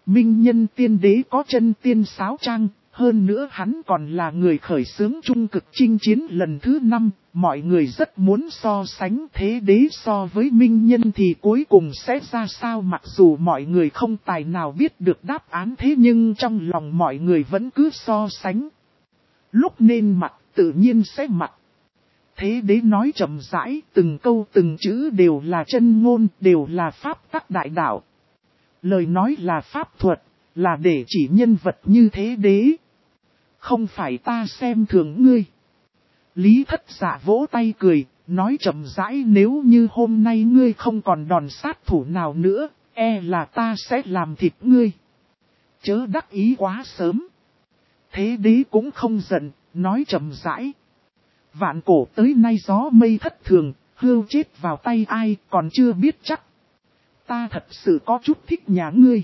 Minh Nhân Tiên Đế có chân tiên sáo trang, hơn nữa hắn còn là người khởi xướng trung cực chinh chiến lần thứ 5, mọi người rất muốn so sánh Thế Đế so với Minh Nhân thì cuối cùng sẽ ra sao, mặc dù mọi người không tài nào biết được đáp án, thế nhưng trong lòng mọi người vẫn cứ so sánh. Lúc nên mặc tự nhiên sẽ mặc. Thế Đế nói chậm rãi, từng câu từng chữ đều là chân ngôn, đều là pháp tắc đại đạo. Lời nói là pháp thuật, là để chỉ nhân vật như Thế Đế. Không phải ta xem thường ngươi. Lý Thất Dạ vỗ tay cười, nói chậm rãi, nếu như hôm nay ngươi không còn đòn sát thủ nào nữa, e là ta sẽ làm thịt ngươi. Chớ đắc ý quá sớm. Thế Đế cũng không giận, nói chậm rãi. Vạn cổ tới nay gió mây thất thường, hươu chết vào tay ai còn chưa biết chắc. Ta thật sự có chút thích nhà ngươi.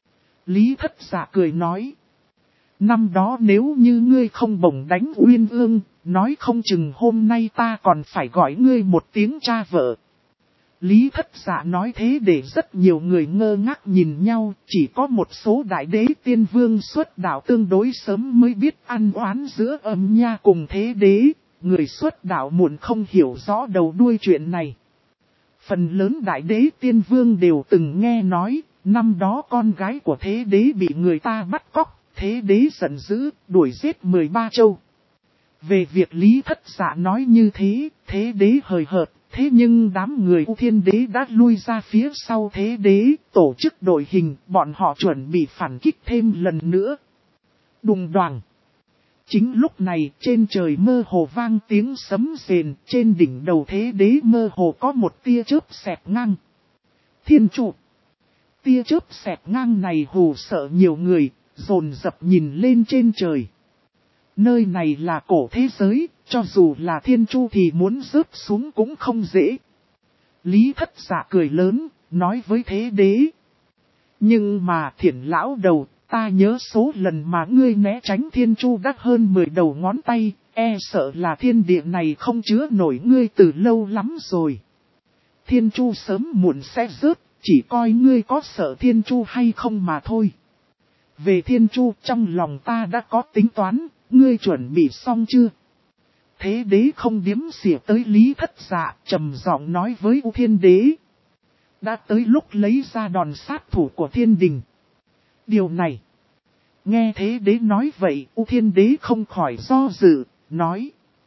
Lý Thất Dạ cười nói. Năm đó nếu như ngươi không bổng đánh Uyên Ương, nói không chừng hôm nay ta còn phải gọi ngươi một tiếng cha vợ. Lý Thất Dạ nói thế để rất nhiều người ngơ ngác nhìn nhau, chỉ có một số đại đế tiên vương xuất đạo tương đối sớm mới biết ăn oán giữa Âm Nha cùng Thế Đế, người xuất đạo muộn không hiểu rõ đầu đuôi chuyện này. Phần lớn đại đế tiên vương đều từng nghe nói, năm đó con gái của Thế Đế bị người ta bắt cóc, Thế Đế giận dữ, đuổi giết 13 châu. Về việc Lý Thất Dạ nói như thế, Thế Đế hời hợt, thế nhưng đám người U Thiên Đế đã lui ra phía sau Thế Đế, tổ chức đội hình, bọn họ chuẩn bị phản kích thêm lần nữa. Đùng đoàng. Chính lúc này, trên trời mơ hồ vang tiếng sấm rền, trên đỉnh đầu Thế Đế mơ hồ có một tia chớp xẹt ngang. Thiên trụ. Tia chớp xẹt ngang này hù sợ nhiều người, dồn dập nhìn lên trên trời. Nơi này là cổ thế giới, cho dù là thiên chu thì muốn rớt xuống cũng không dễ. Lý Thất Dạ cười lớn, nói với Thế Đế. Nhưng mà Thiển lão đầu, ta nhớ số lần mà ngươi né tránh thiên chu đắt hơn 10 đầu ngón tay, e sợ là thiên địa này không chứa nổi ngươi từ lâu lắm rồi. Thiên chu sớm muộn sẽ rớt, chỉ coi ngươi có sợ thiên chu hay không mà thôi. Về thiên chu trong lòng ta đã có tính toán, ngươi chuẩn bị xong chưa? Thế Đế không điếm xỉa tới Lý Thất Dạ, trầm giọng nói với U Thiên Đế. Đã tới lúc lấy ra đòn sát thủ của thiên đình. Điều này, nghe Thế Đế nói vậy, U Thiên Đế không khỏi do dự, nói.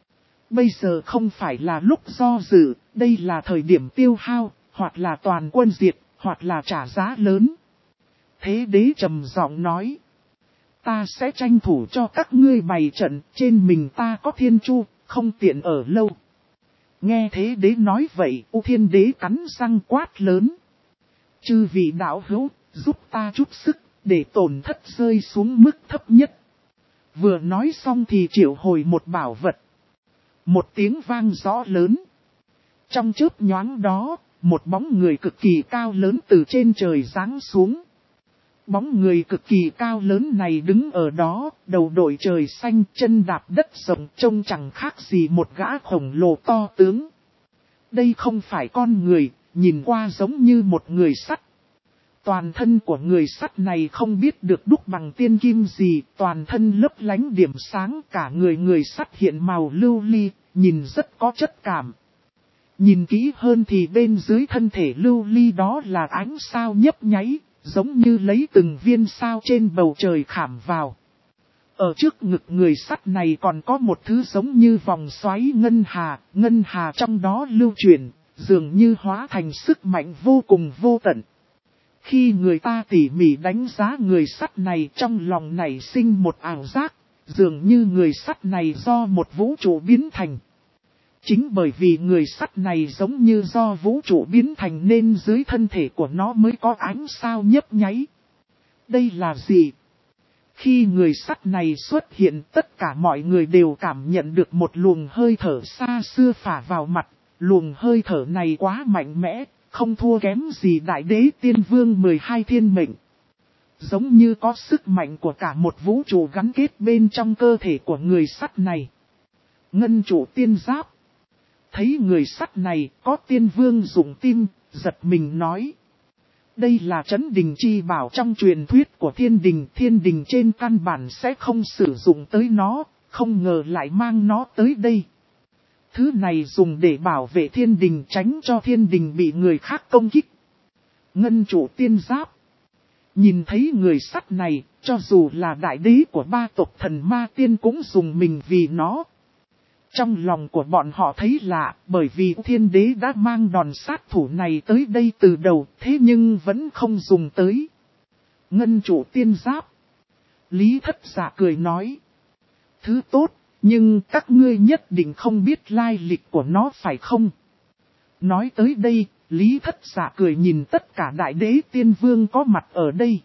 Bây giờ không phải là lúc do dự, đây là thời điểm tiêu hao, hoặc là toàn quân diệt, hoặc là trả giá lớn. Thế Đế trầm giọng nói. Ta sẽ tranh thủ cho các ngươi bày trận, trên mình ta có thiên chu, không tiện ở lâu. Nghe Thế Đế nói vậy, U Thiên Đế cắn răng quát lớn. Chư vị đạo hữu, giúp ta chút sức, để tổn thất rơi xuống mức thấp nhất. Vừa nói xong thì triệu hồi một bảo vật. Một tiếng vang rõ lớn. Trong chớp nhoáng đó, một bóng người cực kỳ cao lớn từ trên trời giáng xuống. Bóng người cực kỳ cao lớn này đứng ở đó, đầu đội trời xanh, chân đạp đất rộng, trông chẳng khác gì một gã khổng lồ to tướng. Đây không phải con người, nhìn qua giống như một người sắt. Toàn thân của người sắt này không biết được đúc bằng tiên kim gì, toàn thân lấp lánh điểm sáng, cả người sắt hiện màu lưu ly, nhìn rất có chất cảm. Nhìn kỹ hơn thì bên dưới thân thể lưu ly đó là ánh sao nhấp nháy, giống như lấy từng viên sao trên bầu trời khảm vào. Ở trước ngực người sắt này còn có một thứ giống như vòng xoáy ngân hà trong đó lưu chuyển, dường như hóa thành sức mạnh vô cùng vô tận. Khi người ta tỉ mỉ đánh giá người sắt này, trong lòng nảy sinh một ảo giác, dường như người sắt này do một vũ trụ biến thành. Chính bởi vì người sắt này giống như do vũ trụ biến thành nên dưới thân thể của nó mới có ánh sao nhấp nháy. Đây là gì? Khi người sắt này xuất hiện, tất cả mọi người đều cảm nhận được một luồng hơi thở xa xưa phả vào mặt. Luồng hơi thở này quá mạnh mẽ, không thua kém gì đại đế tiên vương 12 thiên mệnh. Giống như có sức mạnh của cả một vũ trụ gắn kết bên trong cơ thể của người sắt này. Ngân trụ tiên giáp. Thấy người sắt này có tiên vương dùng tim, giật mình nói. Đây là trấn đình chi bảo trong truyền thuyết của thiên đình trên căn bản sẽ không sử dụng tới nó, không ngờ lại mang nó tới đây. Thứ này dùng để bảo vệ thiên đình, tránh cho thiên đình bị người khác công kích. Ngân trụ tiên giáp. Nhìn thấy người sắt này, cho dù là đại đế của ba tộc thần ma tiên cũng dùng mình vì nó. Trong lòng của bọn họ thấy lạ, bởi vì thiên đế đã mang đòn sát thủ này tới đây từ đầu, thế nhưng vẫn không dùng tới. Ngân trụ tiên giáp. Lý Thất Dạ cười nói. Thứ tốt, nhưng các ngươi nhất định không biết lai lịch của nó phải không? Nói tới đây, Lý Thất Dạ cười nhìn tất cả đại đế tiên vương có mặt ở đây.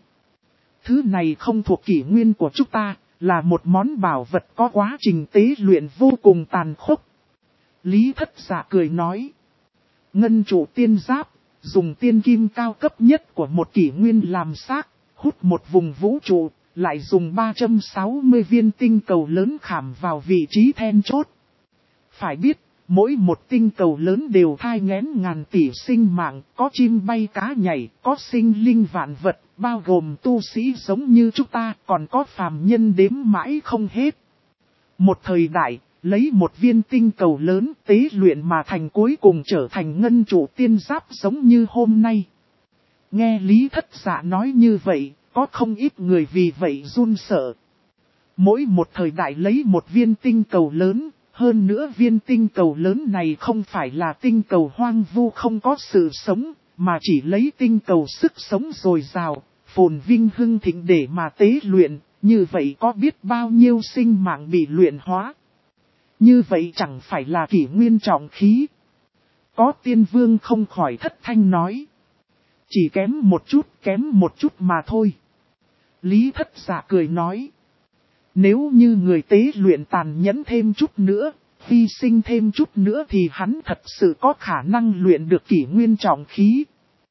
Thứ này không thuộc kỷ nguyên của chúng ta, là một món bảo vật có quá trình tế luyện vô cùng tàn khốc. Lý Thất Dạ cười nói. Ngân trụ tiên giáp, dùng tiên kim cao cấp nhất của một kỷ nguyên làm xác, hút một vùng vũ trụ, lại dùng 360 viên tinh cầu lớn khảm vào vị trí then chốt. Phải biết, mỗi một tinh cầu lớn đều thai nghén ngàn tỷ sinh mạng, có chim bay cá nhảy, có sinh linh vạn vật, bao gồm tu sĩ giống như chúng ta, còn có phàm nhân đếm mãi không hết. Một thời đại, lấy một viên tinh cầu lớn tế luyện mà thành cuối cùng trở thành ngân trụ tiên giáp giống như hôm nay. Nghe Lý Thất Dạ nói như vậy, có không ít người vì vậy run sợ. Mỗi một thời đại lấy một viên tinh cầu lớn, hơn nữa viên tinh cầu lớn này không phải là tinh cầu hoang vu không có sự sống, mà chỉ lấy tinh cầu sức sống dồi dào, phồn vinh hưng thịnh để mà tế luyện, như vậy có biết bao nhiêu sinh mạng bị luyện hóa. Như vậy chẳng phải là kỷ nguyên trọng khí. Có tiên vương không khỏi thất thanh nói. Chỉ kém một chút mà thôi. Lý Thất Dạ cười nói. Nếu như người tế luyện tàn nhẫn thêm chút nữa, hy sinh thêm chút nữa thì hắn thật sự có khả năng luyện được kỷ nguyên trọng khí.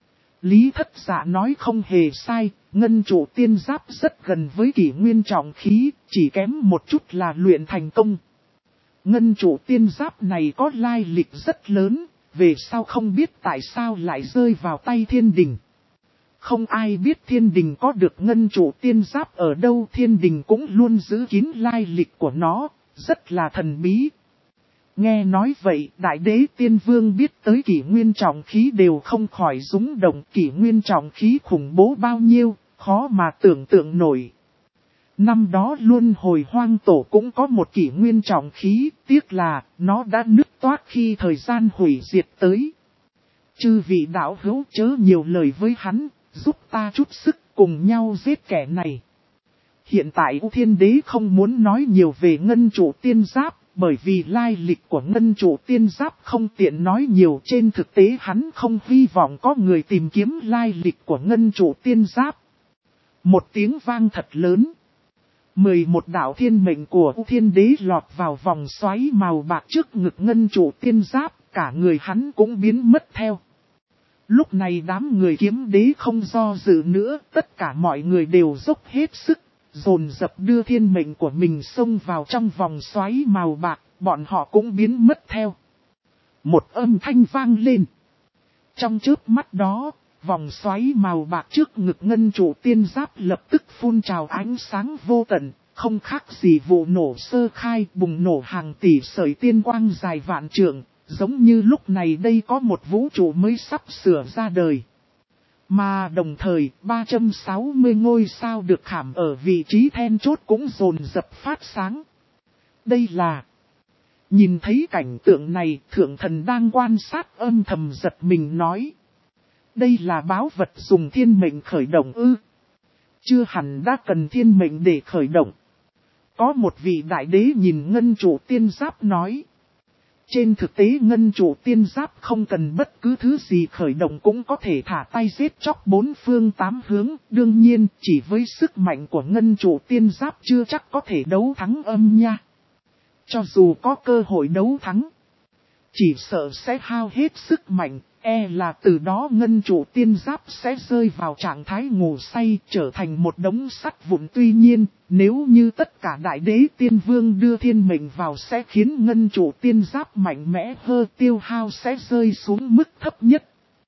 Lý Thất Dạ nói không hề sai, ngân trụ tiên giáp rất gần với kỷ nguyên trọng khí, chỉ kém một chút là luyện thành công. Ngân trụ tiên giáp này có lai lịch rất lớn, về sau không biết tại sao lại rơi vào tay thiên đình. Không ai biết thiên đình có được ngân trụ tiên giáp ở đâu, thiên đình cũng luôn giữ kín lai lịch của nó, rất là thần bí. Nghe nói vậy, đại đế tiên vương biết tới kỷ nguyên trọng khí đều không khỏi rúng động, kỷ nguyên trọng khí khủng bố bao nhiêu, khó mà tưởng tượng nổi. Năm đó luân hồi hoang tổ cũng có một kỷ nguyên trọng khí, tiếc là nó đã nứt toát khi thời gian hủy diệt tới. Chư vị đạo hữu chớ nhiều lời với hắn, giúp ta chút sức cùng nhau giết kẻ này. Hiện tại thiên đế không muốn nói nhiều về ngân trụ tiên giáp, bởi vì lai lịch của ngân trụ tiên giáp không tiện nói nhiều, trên thực tế hắn không hy vọng có người tìm kiếm lai lịch của ngân trụ tiên giáp. Một tiếng vang thật lớn. 11 đạo thiên mệnh của thiên đế lọt vào vòng xoáy màu bạc trước ngực ngân trụ tiên giáp, cả người hắn cũng biến mất theo. Lúc này đám người kiếm đế không do dự nữa, tất cả mọi người đều dốc hết sức, dồn dập đưa thiên mệnh của mình xông vào trong vòng xoáy màu bạc, bọn họ cũng biến mất theo. Một âm thanh vang lên. Trong chớp mắt đó, vòng xoáy màu bạc trước ngực ngân trụ tiên giáp lập tức phun trào ánh sáng vô tận, không khác gì vụ nổ sơ khai, bùng nổ hàng tỷ sợi tiên quang dài vạn trượng, giống như lúc này đây có một vũ trụ mới sắp sửa ra đời. Mà đồng thời, 360 ngôi sao được khảm ở vị trí then chốt cũng dồn dập phát sáng. Đây là... Nhìn thấy cảnh tượng này, thượng thần đang quan sát âm thầm giật mình nói. Đây là báo vật dùng thiên mệnh khởi động ư? Chưa hẳn đã cần thiên mệnh để khởi động. Có một vị đại đế nhìn ngân trụ tiên giáp nói. Trên thực tế ngân trụ tiên giáp không cần bất cứ thứ gì khởi động cũng có thể thả tay giết chóc bốn phương tám hướng. Đương nhiên, chỉ với sức mạnh của ngân trụ tiên giáp chưa chắc có thể đấu thắng âm nha. Cho dù có cơ hội đấu thắng, chỉ sợ sẽ hao hết sức mạnh, là từ đó ngân trụ tiên giáp sẽ rơi vào trạng thái ngủ say, trở thành một đống sắt vụn. Tuy nhiên, nếu như tất cả đại đế tiên vương đưa thiên mệnh vào sẽ khiến ngân trụ tiên giáp mạnh mẽ hơn, tiêu hao sẽ rơi xuống mức thấp nhất.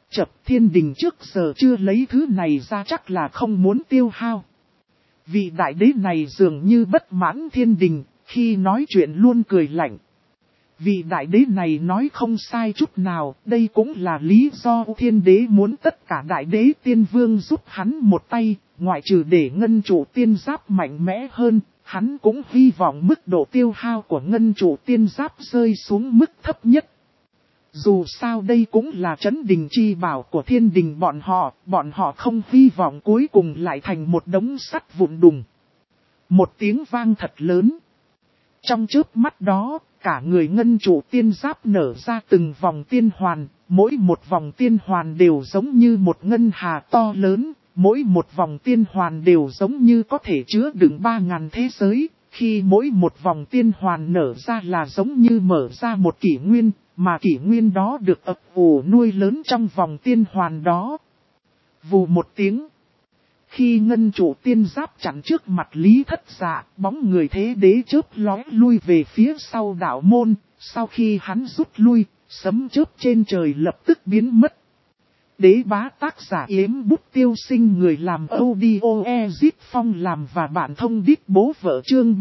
Chập thiên đình trước giờ chưa lấy thứ này ra chắc là không muốn tiêu hao. Vị đại đế này dường như bất mãn thiên đình, khi nói chuyện luôn cười lạnh. Vị đại đế này nói không sai chút nào, đây cũng là lý do thiên đế muốn tất cả đại đế tiên vương giúp hắn một tay, ngoại trừ để ngân trụ tiên giáp mạnh mẽ hơn, hắn cũng hy vọng mức độ tiêu hao của ngân trụ tiên giáp rơi xuống mức thấp nhất. Dù sao đây cũng là trấn đình chi bảo của thiên đình bọn họ không hy vọng cuối cùng lại thành một đống sắt vụn đùng. Một tiếng vang thật lớn. Trong chớp mắt đó, cả người ngân trụ tiên giáp nở ra từng vòng tiên hoàn, mỗi một vòng tiên hoàn đều giống như một ngân hà to lớn, mỗi một vòng tiên hoàn đều giống như có thể chứa đựng 3.000 thế giới, khi mỗi một vòng tiên hoàn nở ra là giống như mở ra một kỷ nguyên, mà kỷ nguyên đó được ấp ủ nuôi lớn trong vòng tiên hoàn đó. Vù một tiếng. Khi ngân trụ tiên giáp chặn trước mặt Lý Thất Dạ, bóng người thế đế chớp lóe lui về phía sau đạo môn, sau khi hắn rút lui, sấm chớp trên trời lập tức biến mất. Đế bá tác giả Yếm Bút Tiêu Sinh, người làm audio Ezit Phong làm và bản thông đít bố vợ chương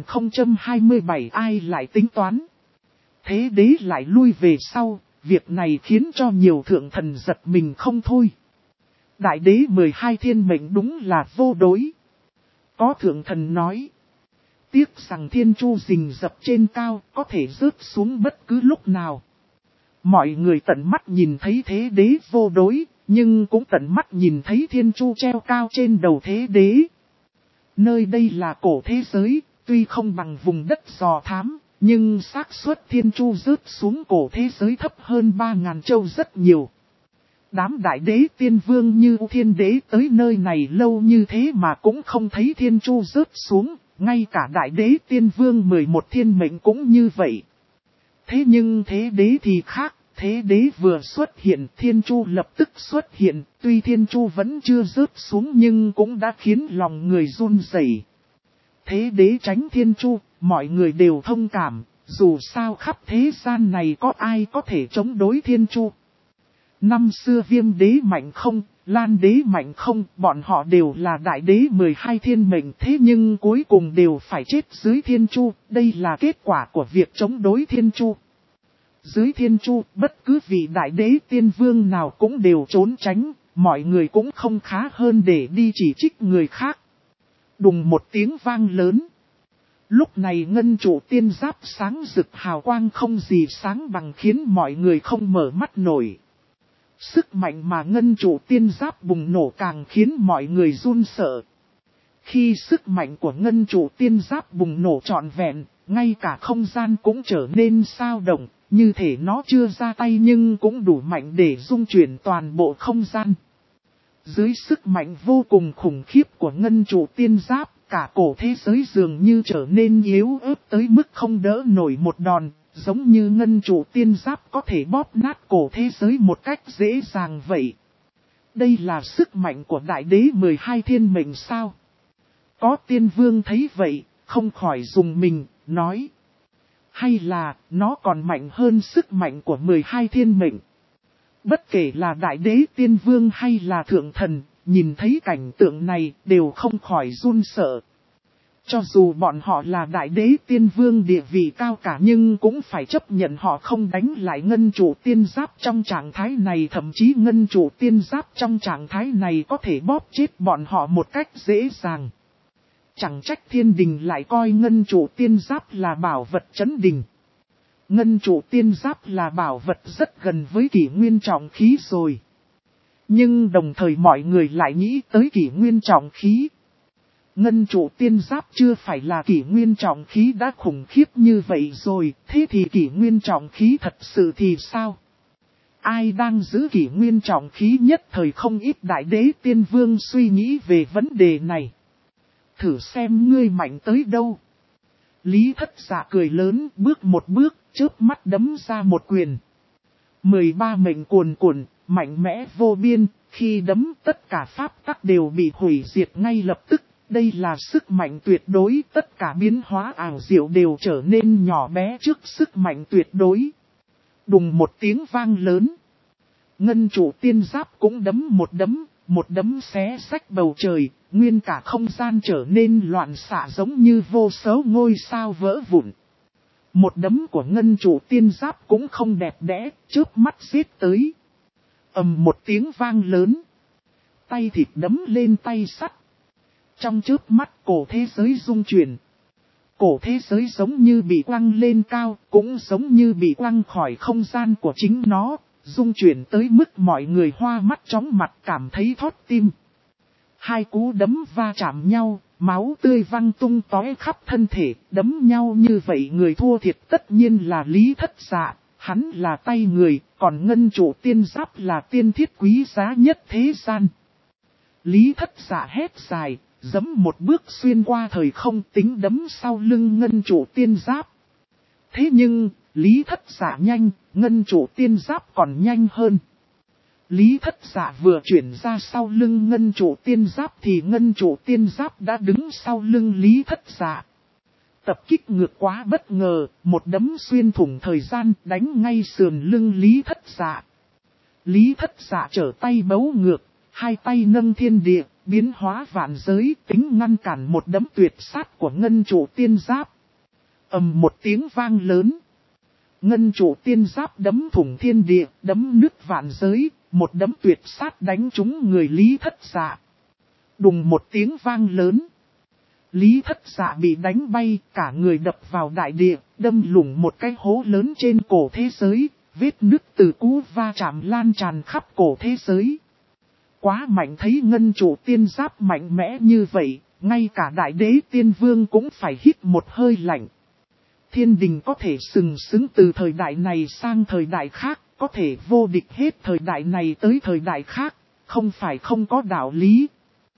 3027 ai lại tính toán. Thế đế lại lui về sau, việc này khiến cho nhiều thượng thần giật mình không thôi. Đại đế 12 thiên mệnh đúng là vô đối. Có thượng thần nói. Tiếc rằng thiên chu rình rập trên cao có thể rớt xuống bất cứ lúc nào. Mọi người tận mắt nhìn thấy thế đế vô đối, nhưng cũng tận mắt nhìn thấy thiên chu treo cao trên đầu thế đế. Nơi đây là cổ thế giới, tuy không bằng vùng đất dò thám, nhưng xác suất thiên chu rớt xuống cổ thế giới thấp hơn 3.000 châu rất nhiều. Đám đại đế tiên vương như thiên đế tới nơi này lâu như thế mà cũng không thấy thiên chu rớt xuống, ngay cả đại đế tiên vương 11 thiên mệnh cũng như vậy. Thế nhưng thế đế thì khác, thế đế vừa xuất hiện thiên chu lập tức xuất hiện, tuy thiên chu vẫn chưa rớt xuống nhưng cũng đã khiến lòng người run rẩy. Thế đế tránh thiên chu, mọi người đều thông cảm, dù sao khắp thế gian này có ai có thể chống đối thiên chu. Năm xưa Viêm đế mạnh không, Lan đế mạnh không, bọn họ đều là đại đế 12 thiên mệnh, thế nhưng cuối cùng đều phải chết dưới thiên chu, đây là kết quả của việc chống đối thiên chu. Dưới thiên chu, bất cứ vị đại đế tiên vương nào cũng đều trốn tránh, mọi người cũng không khá hơn để đi chỉ trích người khác. Đùng một tiếng vang lớn. Lúc này ngân trụ tiên giáp sáng rực hào quang không gì sáng bằng khiến mọi người không mở mắt nổi. Sức mạnh mà ngân trụ tiên giáp bùng nổ càng khiến mọi người run sợ. Khi sức mạnh của ngân trụ tiên giáp bùng nổ trọn vẹn, ngay cả không gian cũng trở nên sao động, như thể nó chưa ra tay nhưng cũng đủ mạnh để dung chuyển toàn bộ không gian. Dưới sức mạnh vô cùng khủng khiếp của ngân trụ tiên giáp, cả cổ thế giới dường như trở nên yếu ớt tới mức không đỡ nổi một đòn, giống như ngân trụ tiên giáp có thể bóp nát cổ thế giới một cách dễ dàng vậy. Đây là sức mạnh của đại đế 12 thiên mệnh sao? Có tiên vương thấy vậy, không khỏi dùng mình, nói. Hay là, nó còn mạnh hơn sức mạnh của 12 thiên mệnh? Bất kể là đại đế tiên vương hay là thượng thần, nhìn thấy cảnh tượng này đều không khỏi run sợ. Cho dù bọn họ là đại đế tiên vương địa vị cao cả nhưng cũng phải chấp nhận họ không đánh lại ngân trụ tiên giáp trong trạng thái này. Thậm chí ngân trụ tiên giáp trong trạng thái này có thể bóp chết bọn họ một cách dễ dàng. Chẳng trách thiên đình lại coi ngân trụ tiên giáp là bảo vật trấn đình. Ngân trụ tiên giáp là bảo vật rất gần với kỷ nguyên trọng khí rồi. Nhưng đồng thời mọi người lại nghĩ tới kỷ nguyên trọng khí. Ngân trụ tiên giáp chưa phải là kỷ nguyên trọng khí đã khủng khiếp như vậy rồi, thế thì kỷ nguyên trọng khí thật sự thì sao? Ai đang giữ kỷ nguyên trọng khí nhất thời không ít đại đế tiên vương suy nghĩ về vấn đề này. Thử xem ngươi mạnh tới đâu. Lý Thất Dạ cười lớn bước một bước, chớp mắt đấm ra một quyền. 13 mệnh cuồn cuộn, mạnh mẽ vô biên, khi đấm tất cả pháp tắc đều bị hủy diệt ngay lập tức. Đây là sức mạnh tuyệt đối, tất cả biến hóa ảo diệu đều trở nên nhỏ bé trước sức mạnh tuyệt đối. Đùng một tiếng vang lớn. Ngân trụ tiên giáp cũng đấm, một đấm xé rách bầu trời, nguyên cả không gian trở nên loạn xạ giống như vô số ngôi sao vỡ vụn. Một đấm của ngân trụ tiên giáp cũng không đẹp đẽ, chớp mắt giết tới. Ầm một tiếng vang lớn. Tay thịt đấm lên tay sắt. Trong chớp mắt cổ thế giới rung chuyển. Cổ thế giới giống như bị quăng lên cao, cũng giống như bị quăng khỏi không gian của chính nó, rung chuyển tới mức mọi người hoa mắt chóng mặt cảm thấy thót tim. Hai cú đấm va chạm nhau, máu tươi văng tung tóe khắp thân thể, đấm nhau như vậy người thua thiệt tất nhiên là Lý Thất Dạ, hắn là tay người, còn ngân trụ tiên giáp là tiên thiết quý giá nhất thế gian. Lý Thất Dạ hét dài, giẫm một bước xuyên qua thời không tính đấm sau lưng ngân trụ tiên giáp. Thế nhưng, Lý Thất Dạ nhanh, ngân trụ tiên giáp còn nhanh hơn. Lý Thất Dạ vừa chuyển ra sau lưng ngân trụ tiên giáp thì ngân trụ tiên giáp đã đứng sau lưng Lý Thất Dạ. Tập kích ngược quá bất ngờ, một đấm xuyên thủng thời gian đánh ngay sườn lưng Lý Thất Dạ. Lý Thất Dạ trở tay bấu ngược, hai tay nâng thiên địa, biến hóa vạn giới tính ngăn cản một đấm tuyệt sát của ngân trụ tiên giáp. Ầm một tiếng vang lớn. Ngân trụ tiên giáp đấm thủng thiên địa, đấm nứt vạn giới, một đấm tuyệt sát đánh trúng người Lý Thất Dạ. Đùng một tiếng vang lớn. Lý Thất Dạ bị đánh bay, cả người đập vào đại địa, đâm lủng một cái hố lớn trên cổ thế giới, vết nứt từ cú va chạm lan tràn khắp cổ thế giới. Quá mạnh, thấy ngân trụ tiên giáp mạnh mẽ như vậy, ngay cả đại đế tiên vương cũng phải hít một hơi lạnh. Thiên đình có thể sừng sững từ thời đại này sang thời đại khác, có thể vô địch hết thời đại này tới thời đại khác, không phải không có đạo lý.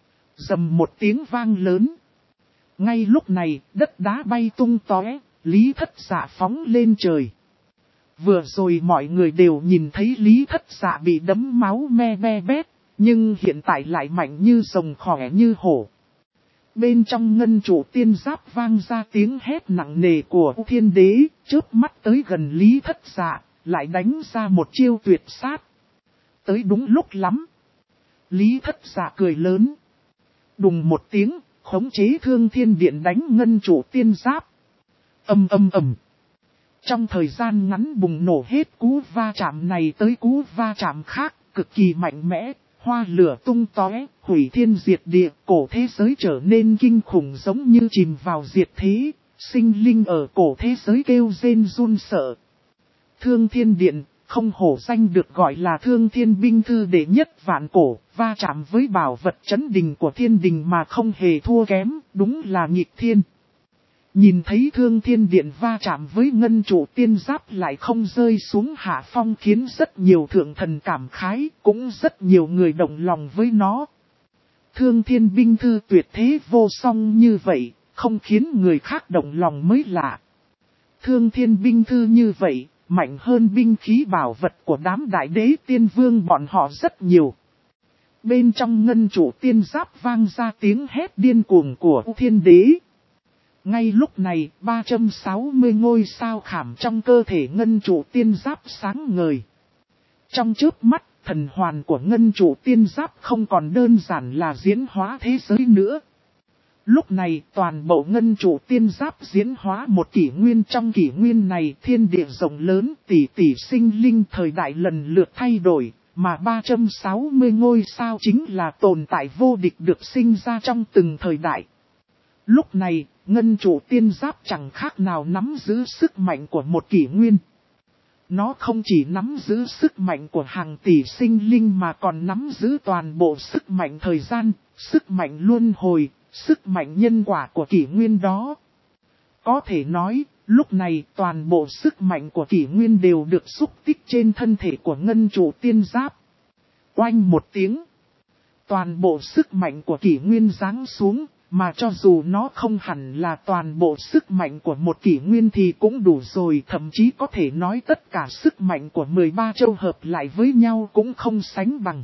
Rầm một tiếng vang lớn. Ngay lúc này, đất đá bay tung tóe, Lý Thất Dạ phóng lên trời. Vừa rồi mọi người đều nhìn thấy Lý Thất Dạ bị đấm máu me be bét, nhưng hiện tại lại mạnh như rồng khỏe như hổ. Bên trong ngân trụ tiên giáp vang ra tiếng hét nặng nề của thiên đế, chớp mắt tới gần Lý Thất Dạ, lại đánh ra một chiêu tuyệt sát. Tới đúng lúc lắm. Lý Thất Dạ cười lớn. Đùng một tiếng, khống chế Thương Thiên Điện đánh ngân trụ tiên giáp. Ầm ầm ầm. Trong thời gian ngắn bùng nổ hết cú va chạm này tới cú va chạm khác, cực kỳ mạnh mẽ. Hoa lửa tung tóe, hủy thiên diệt địa, cổ thế giới trở nên kinh khủng giống như chìm vào diệt thế, sinh linh ở cổ thế giới kêu rên run sợ. Thương Thiên Điện, không hổ danh được gọi là Thương Thiên binh thư đệ nhất vạn cổ, va chạm với bảo vật chấn đình của thiên đình mà không hề thua kém, đúng là nghịch thiên. Nhìn thấy Thương Thiên Điện va chạm với ngân trụ tiên giáp lại không rơi xuống hạ phong khiến rất nhiều thượng thần cảm khái, cũng rất nhiều người động lòng với nó. Thương Thiên binh thư tuyệt thế vô song như vậy, không khiến người khác động lòng mới lạ. Thương Thiên binh thư như vậy, mạnh hơn binh khí bảo vật của đám đại đế tiên vương bọn họ rất nhiều. Bên trong ngân trụ tiên giáp vang ra tiếng hét điên cuồng của thiên đế. Ngay lúc này, 360 ngôi sao khảm trong cơ thể ngân trụ tiên giáp sáng ngời. Trong chớp mắt, thần hoàn của ngân trụ tiên giáp không còn đơn giản là diễn hóa thế giới nữa. Lúc này, toàn bộ ngân trụ tiên giáp diễn hóa một kỷ nguyên, trong kỷ nguyên này thiên địa rộng lớn, tỷ tỷ sinh linh thời đại lần lượt thay đổi, mà 360 ngôi sao chính là tồn tại vô địch được sinh ra trong từng thời đại. Lúc này, ngân trụ tiên giáp chẳng khác nào nắm giữ sức mạnh của một kỷ nguyên. Nó không chỉ nắm giữ sức mạnh của hàng tỷ sinh linh mà còn nắm giữ toàn bộ sức mạnh thời gian, sức mạnh luân hồi, sức mạnh nhân quả của kỷ nguyên đó. Có thể nói, lúc này toàn bộ sức mạnh của kỷ nguyên đều được xúc tích trên thân thể của ngân trụ tiên giáp. Oanh một tiếng. Toàn bộ sức mạnh của kỷ nguyên giáng xuống. Mà cho dù nó không hẳn là toàn bộ sức mạnh của một kỷ nguyên thì cũng đủ rồi, thậm chí có thể nói tất cả sức mạnh của 13 châu hợp lại với nhau cũng không sánh bằng.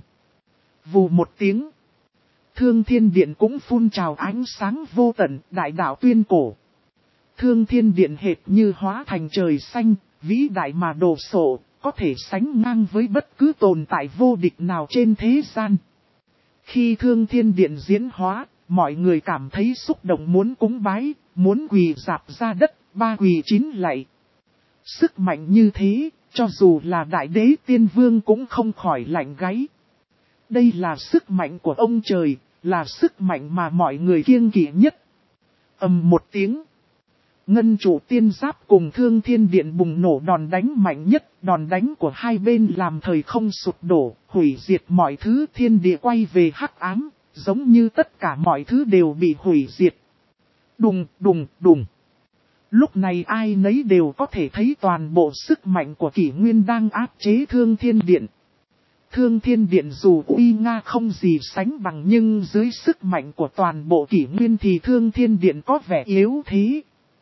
Vù một tiếng, Thương Thiên Điện cũng phun trào ánh sáng vô tận, đại đạo tuyên cổ. Thương Thiên Điện hệt như hóa thành trời xanh, vĩ đại mà đồ sộ, có thể sánh ngang với bất cứ tồn tại vô địch nào trên thế gian. Khi Thương Thiên Điện diễn hóa, mọi người cảm thấy xúc động muốn cúng bái, muốn quỳ rạp ra đất, ba quỳ chín lạy. Sức mạnh như thế, cho dù là Đại Đế Tiên Vương cũng không khỏi lạnh gáy. Đây là sức mạnh của ông trời, là sức mạnh mà mọi người kiêng kỵ nhất. Ầm một tiếng. Ngân Trụ Tiên Giáp cùng Thương Thiên Điện bùng nổ đòn đánh mạnh nhất, đòn đánh của hai bên làm thời không sụp đổ, hủy diệt mọi thứ, thiên địa quay về hắc ám, giống như tất cả mọi thứ đều bị hủy diệt. Đùng, đùng, đùng. Lúc này ai nấy đều có thể thấy toàn bộ sức mạnh của Kỷ Nguyên đang áp chế Thương Thiên Điện. Thương Thiên Điện dù uy nga không gì sánh bằng, nhưng dưới sức mạnh của toàn bộ Kỷ Nguyên thì Thương Thiên Điện có vẻ yếu thế.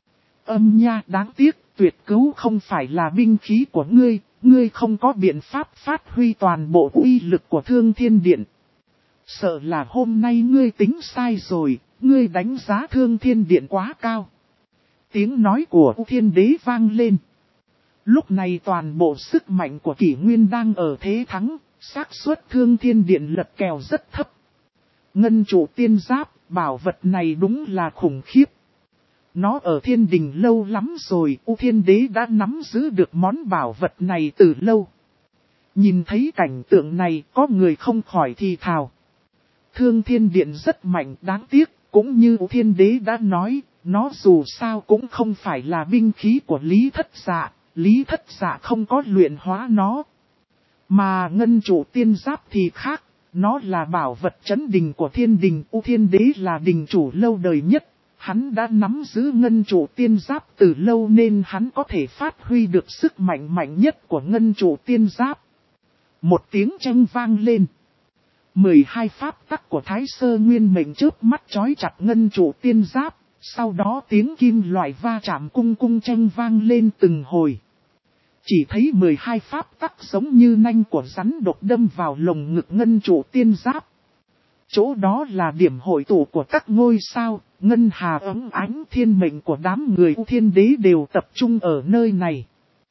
Âm nha, đáng tiếc, tuyệt cứu không phải là binh khí của ngươi, ngươi không có biện pháp phát huy toàn bộ uy lực của Thương Thiên Điện. Sợ là hôm nay ngươi tính sai rồi, ngươi đánh giá Thương Thiên Điện quá cao. Tiếng nói của U Thiên Đế vang lên. Lúc này toàn bộ sức mạnh của Kỷ Nguyên đang ở thế thắng, xác suất Thương Thiên Điện lật kèo rất thấp. Ngân Trụ Tiên Giáp, bảo vật này đúng là khủng khiếp. Nó ở thiên đình lâu lắm rồi, U Thiên Đế đã nắm giữ được món bảo vật này từ lâu. Nhìn thấy cảnh tượng này, có người không khỏi thì thào. Thương Thiên Điện rất mạnh, đáng tiếc, cũng như U Thiên Đế đã nói, nó dù sao cũng không phải là binh khí của Lý Thất Dạ, Lý Thất Dạ không có luyện hóa nó. Mà Ngân Trụ Tiên Giáp thì khác, nó là bảo vật trấn đình của thiên đình, U Thiên Đế là đình chủ lâu đời nhất. Hắn đã nắm giữ Ngân Trụ Tiên Giáp từ lâu nên hắn có thể phát huy được sức mạnh mạnh nhất của Ngân Trụ Tiên Giáp. Một tiếng tranh vang lên. 12 pháp tắc của Thái Sơ Nguyên Mệnh chớp mắt chói chặt Ngân Trụ Tiên Giáp. Sau đó tiếng kim loại va chạm cung cung tranh vang lên từng hồi. Chỉ thấy 12 pháp tắc giống như nanh của rắn độc đâm vào lồng ngực Ngân Trụ Tiên Giáp. Chỗ đó là điểm hội tụ của các ngôi sao, ngân hà ấm ánh thiên mệnh của đám người U Thiên Đế đều tập trung ở nơi này.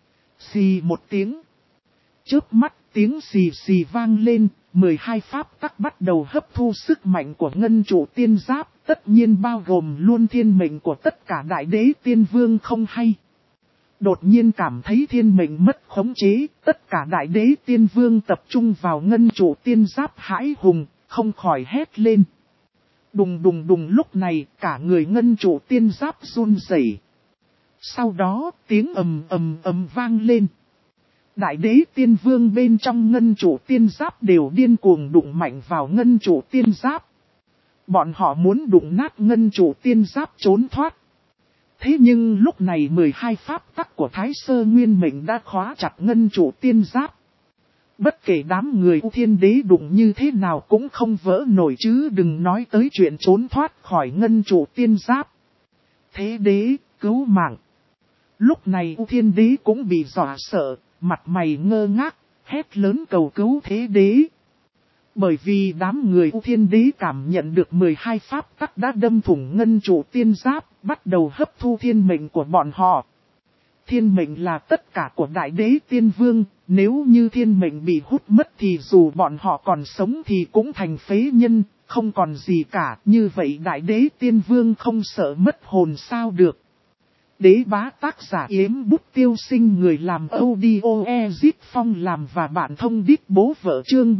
Xì một tiếng. Chớp mắt tiếng xì xì vang lên, 12 pháp tắc bắt đầu hấp thu sức mạnh của Ngân Trụ Tiên Giáp, tất nhiên bao gồm luôn thiên mệnh của tất cả Đại Đế Tiên Vương không hay. Đột nhiên cảm thấy thiên mệnh mất khống chế, tất cả Đại Đế Tiên Vương tập trung vào Ngân Trụ Tiên Giáp hãi hùng, không khỏi hét lên. Đùng đùng đùng, lúc này cả người Ngân Trụ Tiên Giáp run rẩy. Sau đó tiếng ầm ầm ầm vang lên. Đại Đế Tiên Vương bên trong Ngân Trụ Tiên Giáp đều điên cuồng đụng mạnh vào Ngân Trụ Tiên Giáp. Bọn họ muốn đụng nát Ngân Trụ Tiên Giáp trốn thoát. Thế nhưng lúc này 12 pháp tắc của Thái Sơ Nguyên Mệnh đã khóa chặt Ngân Trụ Tiên Giáp. Bất kể đám người U Thiên Đế đụng như thế nào cũng không vỡ nổi, chứ đừng nói tới chuyện trốn thoát khỏi Ngân Trụ Tiên Giáp. Thế Đế, cứu mạng. Lúc này U Thiên Đế cũng bị dọa sợ, mặt mày ngơ ngác, hét lớn cầu cứu Thế Đế. Bởi vì đám người U Thiên Đế cảm nhận được 12 pháp tắc đã đâm thủng Ngân Trụ Tiên Giáp, bắt đầu hấp thu thiên mệnh của bọn họ. Thiên mệnh là tất cả của Đại Đế Tiên Vương, nếu như thiên mệnh bị hút mất thì dù bọn họ còn sống thì cũng thành phế nhân, không còn gì cả. Như vậy Đại Đế Tiên Vương không sợ mất hồn sao được. Đế Bá tác giả Yếm Bút Tiêu Sinh, người làm audio Ezip Phong làm và bạn thông đít bố vợ, chương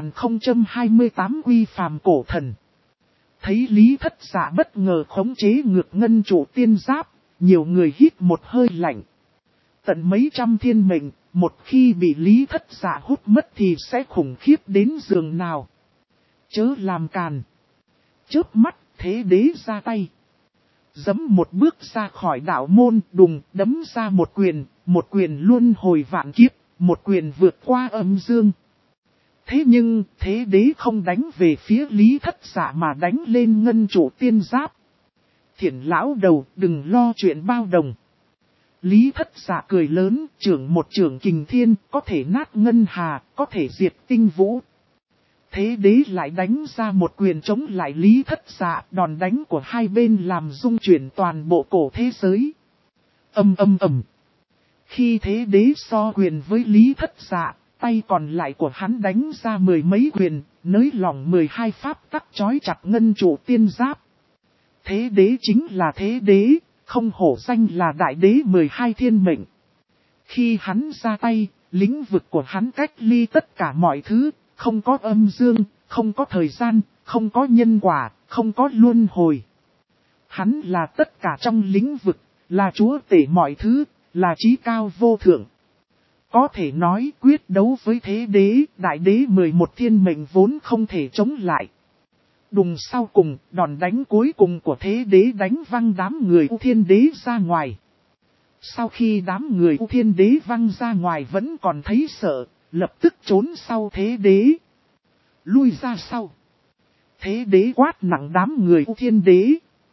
3028 Quy Phàm Cổ Thần. Thấy Lý Thất Dạ bất ngờ khống chế ngược Ngân Trụ Tiên Giáp, nhiều người hít một hơi lạnh. Tận mấy trăm thiên mệnh, một khi bị Lý Thất Dạ hút mất thì sẽ khủng khiếp đến giường nào. Chớ làm càn. Chớp mắt, Thế Đế ra tay. Giẫm một bước ra khỏi đạo môn, đùng đấm ra một quyền luân hồi vạn kiếp, một quyền vượt qua âm dương. Thế nhưng, Thế Đế không đánh về phía Lý Thất Dạ mà đánh lên Ngân Trụ Tiên Giáp. Thiển lão đầu, đừng lo chuyện bao đồng. Lý Thất Dạ cười lớn, một trưởng kình thiên, có thể nát ngân hà, có thể diệt tinh vũ. Thế Đế lại đánh ra một quyền chống lại Lý Thất Dạ, đòn đánh của hai bên làm rung chuyển toàn bộ cổ thế giới. Ầm ầm ầm. Khi thế đế so quyền với Lý Thất Dạ, tay còn lại của hắn đánh ra mười mấy quyền, nới lỏng 12 pháp tắc chói chặt ngân trụ tiên giáp. Thế đế chính là thế đế, không hổ danh là đại đế 12 thiên mệnh. Khi hắn ra tay, lĩnh vực của hắn cách ly tất cả mọi thứ, không có âm dương, không có thời gian, không có nhân quả, không có luân hồi. Hắn là tất cả trong lĩnh vực, là chúa tể mọi thứ, là chí cao vô thượng. Có thể nói quyết đấu với thế đế, đại đế 11 thiên mệnh vốn không thể chống lại. Đùng sau cùng, đòn đánh cuối cùng của thế đế đánh văng đám người U Thiên Đế ra ngoài. Sau khi đám người U Thiên Đế văng ra ngoài vẫn còn thấy sợ, lập tức trốn sau thế đế. Lui ra sau. Thế đế quát nặng đám người U Thiên Đế.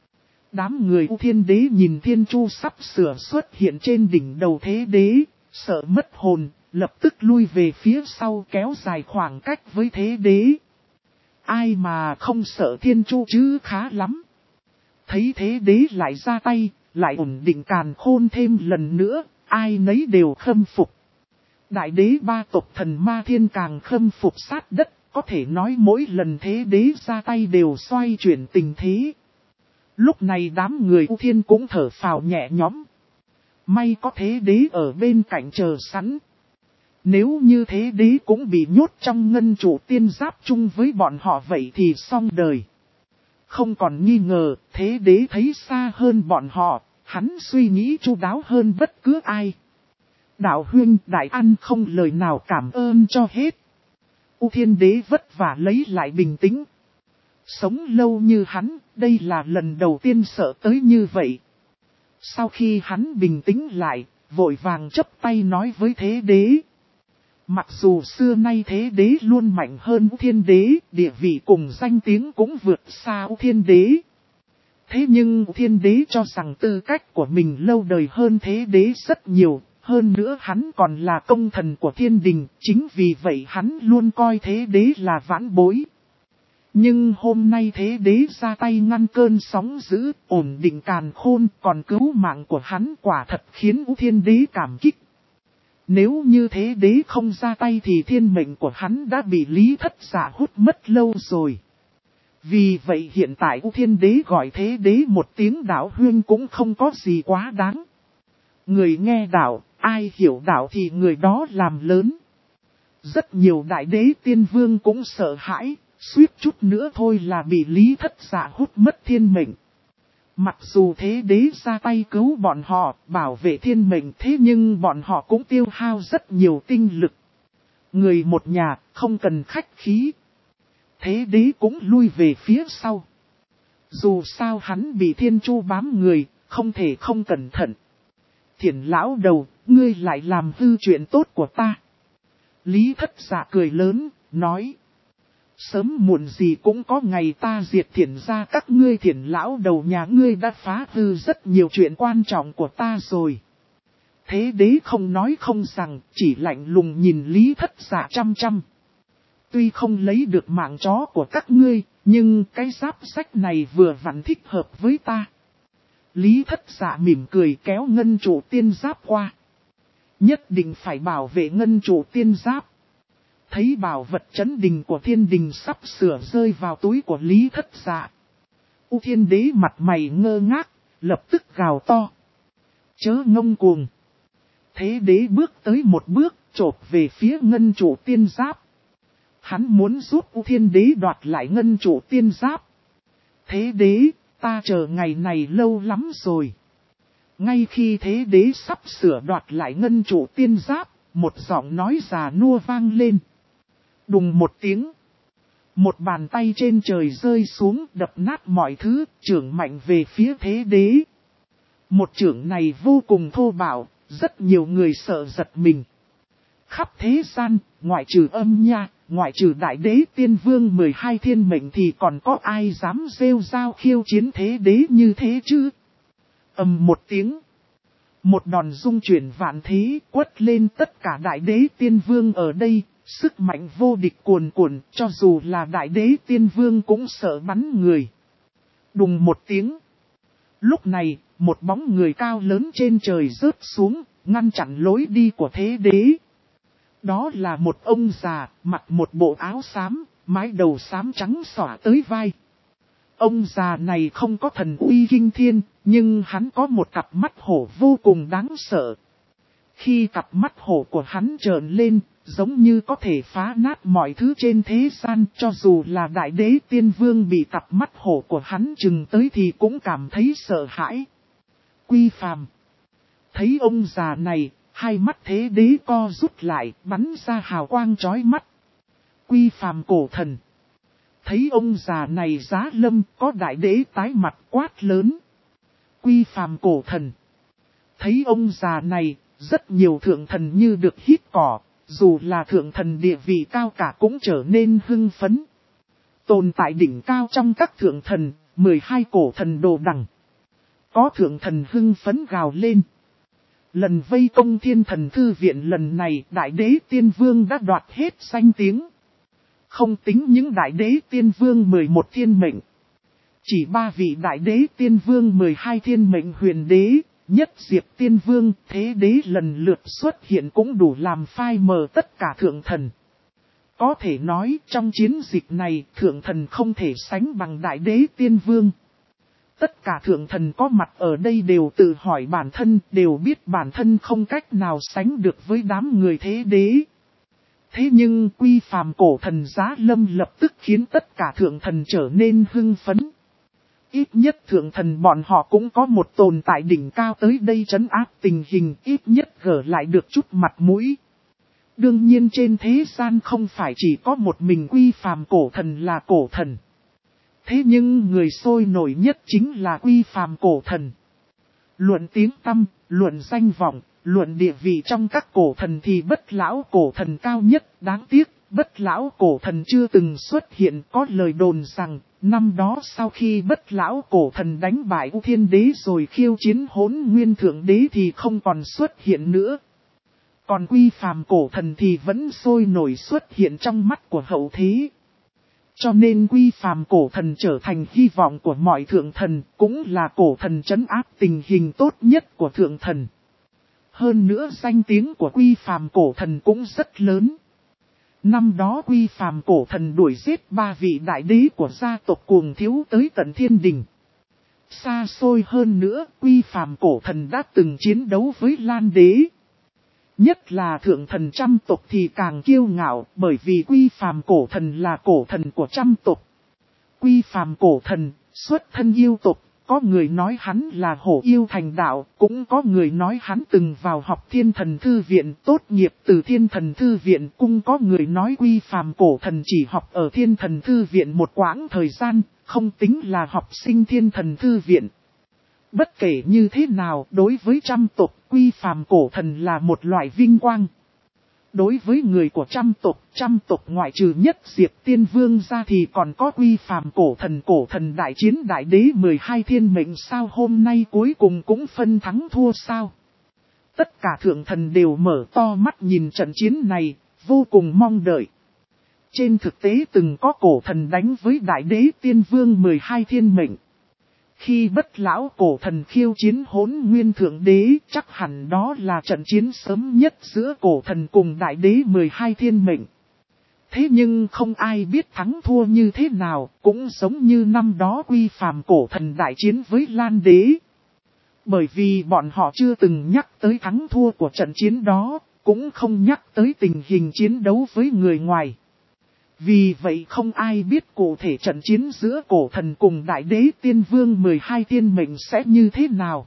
Đám người U Thiên Đế nhìn thiên chu sắp sửa xuất hiện trên đỉnh đầu thế đế, sợ mất hồn, lập tức lui về phía sau kéo dài khoảng cách với thế đế. Ai mà không sợ thiên chu chứ khá lắm. Thấy thế đế lại ra tay, lại ổn định càn khôn thêm lần nữa, ai nấy đều khâm phục. Đại đế ba tộc thần ma thiên càng khâm phục sát đất, có thể nói mỗi lần thế đế ra tay đều xoay chuyển tình thế. Lúc này đám người U Thiên cũng thở phào nhẹ nhõm. May có thế đế ở bên cạnh chờ sẵn. Nếu như thế đế cũng bị nhốt trong ngân trụ tiên giáp chung với bọn họ vậy thì xong đời. Không còn nghi ngờ, thế đế thấy xa hơn bọn họ, hắn suy nghĩ chu đáo hơn bất cứ ai. Đạo huynh đại ăn không lời nào cảm ơn cho hết. U Thiên Đế vất vả lấy lại bình tĩnh. Sống lâu như hắn, đây là lần đầu tiên sợ tới như vậy. Sau khi hắn bình tĩnh lại, vội vàng chấp tay nói với thế đế. Mặc dù xưa nay thế đế luôn mạnh hơn U Thiên Đế, địa vị cùng danh tiếng cũng vượt xa U Thiên Đế. Thế nhưng U Thiên Đế cho rằng tư cách của mình lâu đời hơn thế đế rất nhiều, hơn nữa hắn còn là công thần của thiên đình, chính vì vậy hắn luôn coi thế đế là vãn bối. Nhưng hôm nay thế đế ra tay ngăn cơn sóng dữ, ổn định càn khôn, còn cứu mạng của hắn quả thật khiến U Thiên Đế cảm kích. Nếu như thế đế không ra tay thì thiên mệnh của hắn đã bị Lý Thất Dạ hút mất lâu rồi. Vì vậy hiện tại U Thiên Đế gọi thế đế một tiếng đạo huyên cũng không có gì quá đáng. Người nghe đạo, ai hiểu đạo thì người đó làm lớn. Rất nhiều đại đế tiên vương cũng sợ hãi, suýt chút nữa thôi là bị Lý Thất Dạ hút mất thiên mệnh. Mặc dù thế đế ra tay cứu bọn họ, bảo vệ thiên mệnh thế nhưng bọn họ cũng tiêu hao rất nhiều tinh lực. Người một nhà, không cần khách khí. Thế đế cũng lui về phía sau. Dù sao hắn bị thiên chu bám người, không thể không cẩn thận. Thiển lão đầu, ngươi lại làm hư chuyện tốt của ta. Lý Thất Dạ cười lớn, nói. Sớm muộn gì cũng có ngày ta diệt thiển ra các ngươi thiển lão đầu nhà ngươi đã phá hư rất nhiều chuyện quan trọng của ta rồi. Thế đế không nói không rằng, chỉ lạnh lùng nhìn Lý Thất Dạ chăm chăm. Tuy không lấy được mạng chó của các ngươi, nhưng cái giáp sách này vừa vặn thích hợp với ta. Lý Thất Dạ mỉm cười kéo ngân trụ tiên giáp qua. Nhất định phải bảo vệ ngân trụ tiên giáp. Thấy bảo vật trấn đình của thiên đình sắp sửa rơi vào túi của Lý Thất Dạ. U Thiên Đế mặt mày ngơ ngác, lập tức gào to. Chớ ngông cuồng. Thế đế bước tới một bước, chộp về phía ngân trụ tiên giáp. Hắn muốn giúp U Thiên Đế đoạt lại ngân trụ tiên giáp. Thế đế, ta chờ ngày này lâu lắm rồi. Ngay khi thế đế sắp sửa đoạt lại ngân trụ tiên giáp, một giọng nói già nua vang lên. Đùng một tiếng. Một bàn tay trên trời rơi xuống đập nát mọi thứ, chưởng mạnh về phía thế đế. Một chưởng này vô cùng thô bạo, rất nhiều người sợ giật mình. Khắp thế gian, ngoại trừ âm nha, ngoại trừ đại đế tiên vương 12 thiên mệnh thì còn có ai dám rêu rao khiêu chiến thế đế như thế chứ? Ầm một tiếng. Một đòn rung chuyển vạn thế quất lên tất cả đại đế tiên vương ở đây, sức mạnh vô địch cuồn cuộn, cho dù là đại đế tiên vương cũng sợ bắn người. Đùng một tiếng. Lúc này, một bóng người cao lớn trên trời rớt xuống, ngăn chặn lối đi của thế đế. Đó là một ông già, mặc một bộ áo xám, mái đầu xám trắng xõa tới vai. Ông già này không có thần uy kinh thiên, nhưng hắn có một cặp mắt hổ vô cùng đáng sợ. Khi cặp mắt hổ của hắn trợn lên, giống như có thể phá nát mọi thứ trên thế gian, cho dù là đại đế tiên vương bị cặp mắt hổ của hắn chừng tới thì cũng cảm thấy sợ hãi. Quy Phàm thấy ông già này, hai mắt thế đế co rút lại, bắn ra hào quang chói mắt. Quy Phàm cổ thần thấy ông già này giá lâm, có đại đế tái mặt quát lớn. Quy Phàm cổ thần thấy ông già này, rất nhiều thượng thần như được hít cỏ, dù là thượng thần địa vị cao cả cũng trở nên hưng phấn. Tồn tại đỉnh cao trong các thượng thần, 12 cổ thần đồ đẳng. Có thượng thần hưng phấn gào lên. Lần vây công thiên thần thư viện lần này, đại đế tiên vương đã đoạt hết danh tiếng. Không tính những đại đế tiên vương 11 thiên mệnh. Chỉ 3 vị đại đế tiên vương 12 thiên mệnh huyền đế, nhất diệp tiên vương, thế đế lần lượt xuất hiện cũng đủ làm phai mờ tất cả thượng thần. Có thể nói trong chiến dịch này, thượng thần không thể sánh bằng đại đế tiên vương. Tất cả thượng thần có mặt ở đây đều tự hỏi bản thân, đều biết bản thân không cách nào sánh được với đám người thế đế. Thế nhưng Quy Phàm cổ thần giá lâm lập tức khiến tất cả thượng thần trở nên hưng phấn. Ít nhất thượng thần bọn họ cũng có một tồn tại đỉnh cao tới đây trấn áp tình hình, ít nhất gỡ lại được chút mặt mũi. Đương nhiên trên thế gian không phải chỉ có một mình Quy Phàm cổ thần là cổ thần. Thế nhưng người sôi nổi nhất chính là Quy Phàm cổ thần. Luận tiếng tăm, luận danh vọng, luận địa vị trong các cổ thần thì Bất Lão cổ thần cao nhất. Đáng tiếc, Bất Lão cổ thần chưa từng xuất hiện. Có lời đồn rằng, năm đó sau khi Bất Lão cổ thần đánh bại U Thiên Đế rồi khiêu chiến Hỗn Nguyên Thượng Đế thì không còn xuất hiện nữa. Còn Quy Phàm cổ thần thì vẫn sôi nổi xuất hiện trong mắt của hậu thế. Cho nên Quy Phàm cổ thần trở thành hy vọng của mọi thượng thần, cũng là cổ thần trấn áp tình hình tốt nhất của thượng thần. Hơn nữa danh tiếng của Quy Phàm cổ thần cũng rất lớn. Năm đó Quy Phàm cổ thần đuổi giết 3 vị đại đế của gia tộc Cuồng Thiếu tới tận thiên đình. Xa xôi hơn nữa, Quy Phàm cổ thần đã từng chiến đấu với Lan Đế. Nhất là thượng thần trăm tộc thì càng kiêu ngạo, bởi vì Quy Phàm cổ thần là cổ thần của trăm tộc. Quy Phàm cổ thần, xuất thân yêu tộc, có người nói hắn là hổ yêu thành đạo, cũng có người nói hắn từng vào học Thiên Thần Thư Viện, tốt nghiệp từ Thiên Thần Thư Viện, cũng có người nói Quy Phàm cổ thần chỉ học ở Thiên Thần Thư Viện một quãng thời gian, không tính là học sinh Thiên Thần Thư Viện. Bất kể như thế nào, đối với trăm tộc, Quy Phàm cổ thần là một loại vinh quang. Đối với người của trăm tộc ngoại trừ nhất diệp tiên vương ra thì còn có Quy Phàm cổ thần đại chiến đại đế 12 thiên mệnh sao hôm nay cuối cùng cũng phân thắng thua sao. Tất cả thượng thần đều mở to mắt nhìn trận chiến này, vô cùng mong đợi. Trên thực tế từng có cổ thần đánh với đại đế tiên vương 12 thiên mệnh. Khi Bất Lão cổ thần khiêu chiến Hỗn Nguyên Thượng Đế, chắc hẳn đó là trận chiến sớm nhất giữa cổ thần cùng đại đế 12 thiên mệnh. Thế nhưng không ai biết thắng thua như thế nào, cũng giống như năm đó Quy Phàm cổ thần đại chiến với Lan Đế. Bởi vì bọn họ chưa từng nhắc tới thắng thua của trận chiến đó, cũng không nhắc tới tình hình chiến đấu với người ngoài. Vì vậy không ai biết cụ thể trận chiến giữa cổ thần cùng đại đế tiên vương 12 thiên mệnh sẽ như thế nào.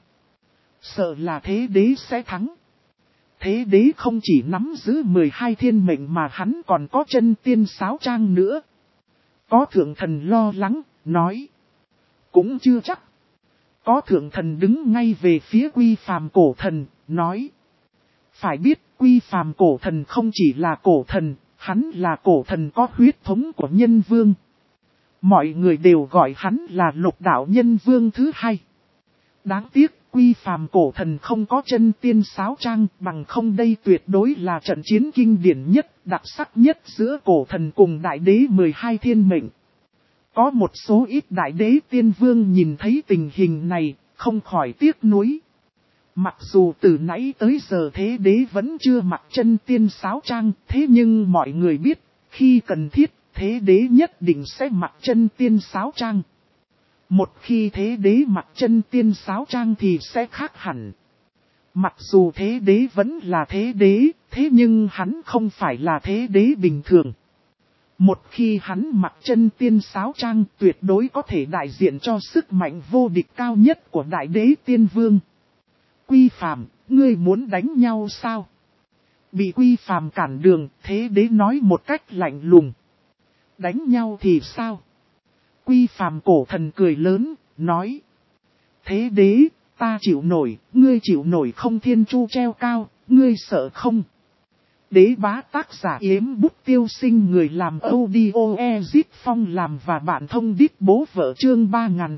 Sợ là thế đế sẽ thắng. Thế đế không chỉ nắm giữ 12 thiên mệnh mà hắn còn có chân tiên sáo trang nữa. Có thượng thần lo lắng, nói. Cũng chưa chắc. Có thượng thần đứng ngay về phía Quy Phàm cổ thần, nói. Phải biết Quy Phàm cổ thần không chỉ là cổ thần. Hắn là cổ thần có huyết thống của nhân vương. Mọi người đều gọi hắn là Lục Đạo Nhân Vương thứ hai. Đáng tiếc Quy Phàm cổ thần không có chân tiên sáo trang, bằng không đây tuyệt đối là trận chiến kinh điển nhất, đặc sắc nhất giữa cổ thần cùng đại đế 12 thiên mệnh. Có một số ít đại đế tiên vương nhìn thấy tình hình này, không khỏi tiếc nuối. Mặc dù từ nãy tới giờ thế đế vẫn chưa mặc chân tiên sáo trang, thế nhưng mọi người biết, khi cần thiết, thế đế nhất định sẽ mặc chân tiên sáo trang. Một khi thế đế mặc chân tiên sáo trang thì sẽ khác hẳn. Mặc dù thế đế vẫn là thế đế, thế nhưng hắn không phải là thế đế bình thường. Một khi hắn mặc chân tiên sáo trang tuyệt đối có thể đại diện cho sức mạnh vô địch cao nhất của đại đế tiên vương. Quy Phàm, ngươi muốn đánh nhau sao? Bị Quy Phàm cản đường, thế đế nói một cách lạnh lùng. Đánh nhau thì sao? Quy Phàm cổ thần cười lớn, nói. Thế đế, ta chịu nổi, ngươi chịu nổi không? Thiên chu treo cao, ngươi sợ không? Đế bá tác giả Yếm Bút Tiêu Sinh, người làm audio Ezip Phong làm và bạn thông đít bố vợ chương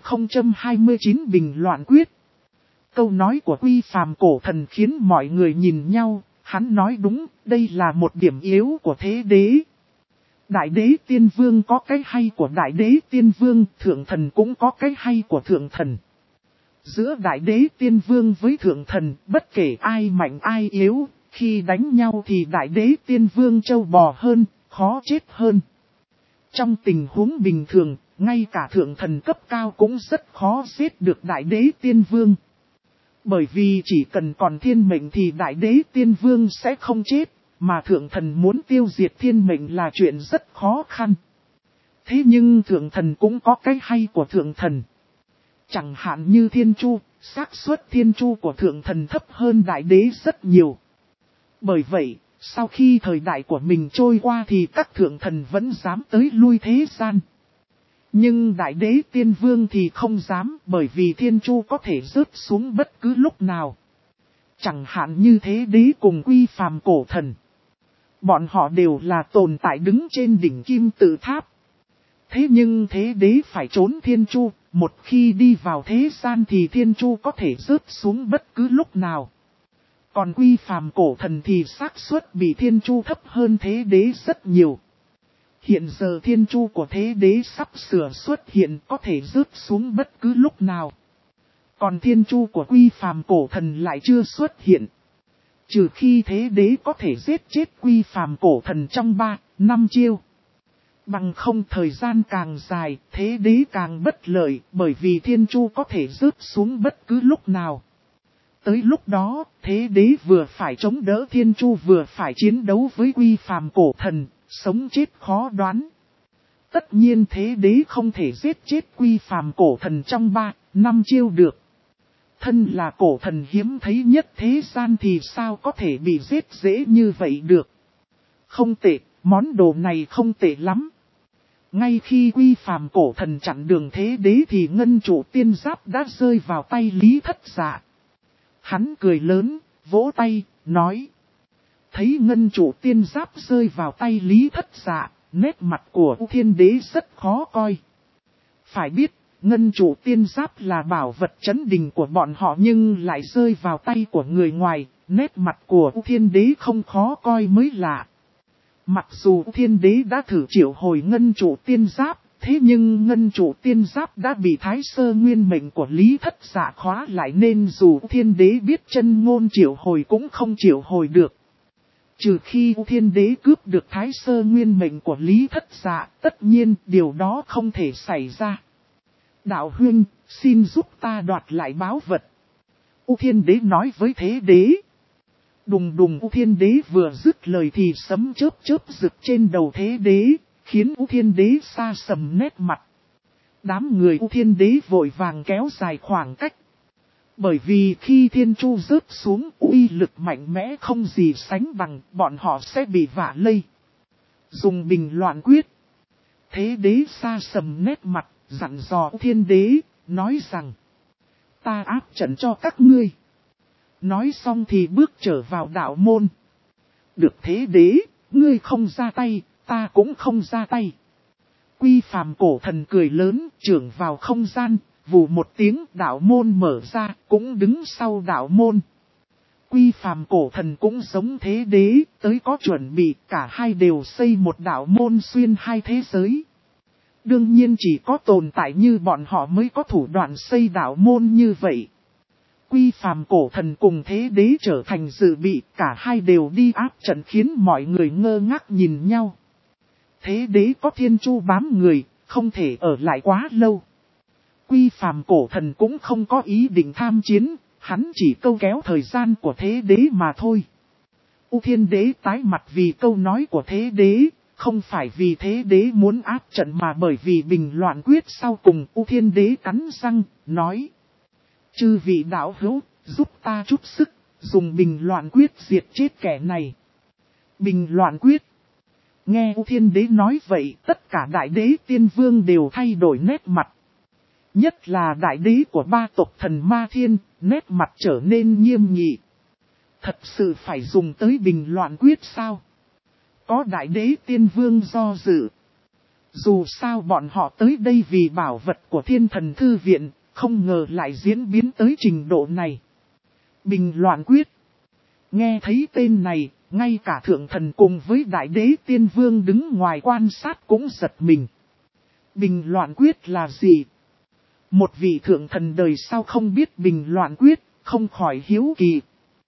3029 bình loạn quyết. Câu nói của Quy Phàm cổ thần khiến mọi người nhìn nhau, hắn nói đúng, đây là một điểm yếu của thế đế. Đại đế tiên vương có cái hay của đại đế tiên vương, thượng thần cũng có cái hay của thượng thần. Giữa đại đế tiên vương với thượng thần, bất kể ai mạnh ai yếu, khi đánh nhau thì đại đế tiên vương trâu bò hơn, khó chết hơn. Trong tình huống bình thường, ngay cả thượng thần cấp cao cũng rất khó giết được đại đế tiên vương. Bởi vì chỉ cần còn thiên mệnh thì đại đế tiên vương sẽ không chết, mà thượng thần muốn tiêu diệt thiên mệnh là chuyện rất khó khăn. Thế nhưng thượng thần cũng có cái hay của thượng thần. Chẳng hạn như thiên chu, xác suất thiên chu của thượng thần thấp hơn đại đế rất nhiều. Bởi vậy, sau khi thời đại của mình trôi qua thì các thượng thần vẫn dám tới lui thế gian. Nhưng đại đế tiên vương thì không dám, bởi vì thiên chu có thể rớt xuống bất cứ lúc nào. Chẳng hạn như thế đế cùng Quy Phàm cổ thần. Bọn họ đều là tồn tại đứng trên đỉnh kim tự tháp. Thế nhưng thế đế phải trốn thiên chu, một khi đi vào thế gian thì thiên chu có thể rớt xuống bất cứ lúc nào. Còn Quy Phàm cổ thần thì xác suất bị thiên chu thấp hơn thế đế rất nhiều. Hiện giờ thiên chu của thế đế sắp sửa xuất hiện, có thể rớt xuống bất cứ lúc nào. Còn thiên chu của Quy Phàm cổ thần lại chưa xuất hiện. Trừ khi thế đế có thể giết chết Quy Phàm cổ thần trong 3-5 chiêu. Bằng không thời gian càng dài, thế đế càng bất lợi, bởi vì thiên chu có thể rớt xuống bất cứ lúc nào. Tới lúc đó, thế đế vừa phải chống đỡ thiên chu vừa phải chiến đấu với Quy Phàm cổ thần, sống chết khó đoán. Tất nhiên thế đế không thể giết chết Quy Phàm cổ thần trong 3-5 chiêu được. Thân là cổ thần hiếm thấy nhất thế gian thì sao có thể bị giết dễ như vậy được. Không tệ, món đồ này không tệ lắm. Ngay khi Quy Phàm cổ thần chặn đường thế đế thì ngân trụ tiên giáp đã rơi vào tay Lý Thất Dạ. Hắn cười lớn, vỗ tay, nói. Thấy ngân trụ tiên giáp rơi vào tay Lý Thất Dạ, nét mặt của thiên đế rất khó coi. Phải biết, ngân trụ tiên giáp là bảo vật trấn đình của bọn họ nhưng lại rơi vào tay của người ngoài, nét mặt của thiên đế không khó coi mới lạ. Mặc dù thiên đế đã thử triệu hồi ngân trụ tiên giáp, thế nhưng ngân trụ tiên giáp đã bị thái sơ nguyên mệnh của Lý Thất Dạ khóa lại nên dù thiên đế biết chân ngôn triệu hồi cũng không triệu hồi được. Trừ khi thiên đế cướp được thái sơ nguyên mệnh của Lý Thất Dạ, tất nhiên điều đó không thể xảy ra. Đạo huynh, xin giúp ta đoạt lại báu vật. Thiên đế nói với thế đế. Đùng đùng thiên đế vừa dứt lời thì sấm chớp chớp rực trên đầu thế đế, khiến thiên đế xa sầm nét mặt. Đám người thiên đế vội vàng kéo dài khoảng cách. Bởi vì khi thiên chu rớt xuống uy lực mạnh mẽ không gì sánh bằng, bọn họ sẽ bị vạ lây. Dùng bình loạn quyết. Thế đế xa sầm nét mặt, dặn dò thiên đế, nói rằng. Ta áp trận cho các ngươi. Nói xong thì bước trở vào đạo môn. Được thế đế, ngươi không ra tay, ta cũng không ra tay. Quy Phàm cổ thần cười lớn, trưởng vào không gian, vù một tiếng đạo môn mở ra, cũng đứng sau đạo môn. Quy Phàm cổ thần cũng giống thế đế, tới có chuẩn bị, cả hai đều xây một đạo môn xuyên hai thế giới. Đương nhiên chỉ có tồn tại như bọn họ mới có thủ đoạn xây đạo môn như vậy. Quy Phàm cổ thần cùng thế đế trở thành dự bị, cả hai đều đi áp trận khiến mọi người ngơ ngác nhìn nhau. Thế đế có thiên chu bám người, không thể ở lại quá lâu. Quy Phàm cổ thần cũng không có ý định tham chiến, hắn chỉ câu kéo thời gian của thế đế mà thôi. U Thiên Đế tái mặt vì câu nói của thế đế, không phải vì thế đế muốn áp trận mà bởi vì bình loạn quyết sau cùng. U Thiên Đế cắn răng, nói: chư vị đạo hữu, giúp ta chút sức, dùng bình loạn quyết diệt chết kẻ này. Bình loạn quyết. Nghe U Thiên Đế nói vậy, tất cả đại đế tiên vương đều thay đổi nét mặt. Nhất là đại đế của ba tộc thần Ma Thiên, nét mặt trở nên nghiêm nghị. Thật sự phải dùng tới bình loạn quyết sao? Có đại đế tiên vương do dự. Dù sao bọn họ tới đây vì bảo vật của Thiên Thần Thư Viện, không ngờ lại diễn biến tới trình độ này. Bình loạn quyết. Nghe thấy tên này, ngay cả thượng thần cùng với đại đế tiên vương đứng ngoài quan sát cũng giật mình. Bình loạn quyết là gì? Một vị thượng thần đời sau không biết bình loạn quyết, không khỏi hiếu kỳ.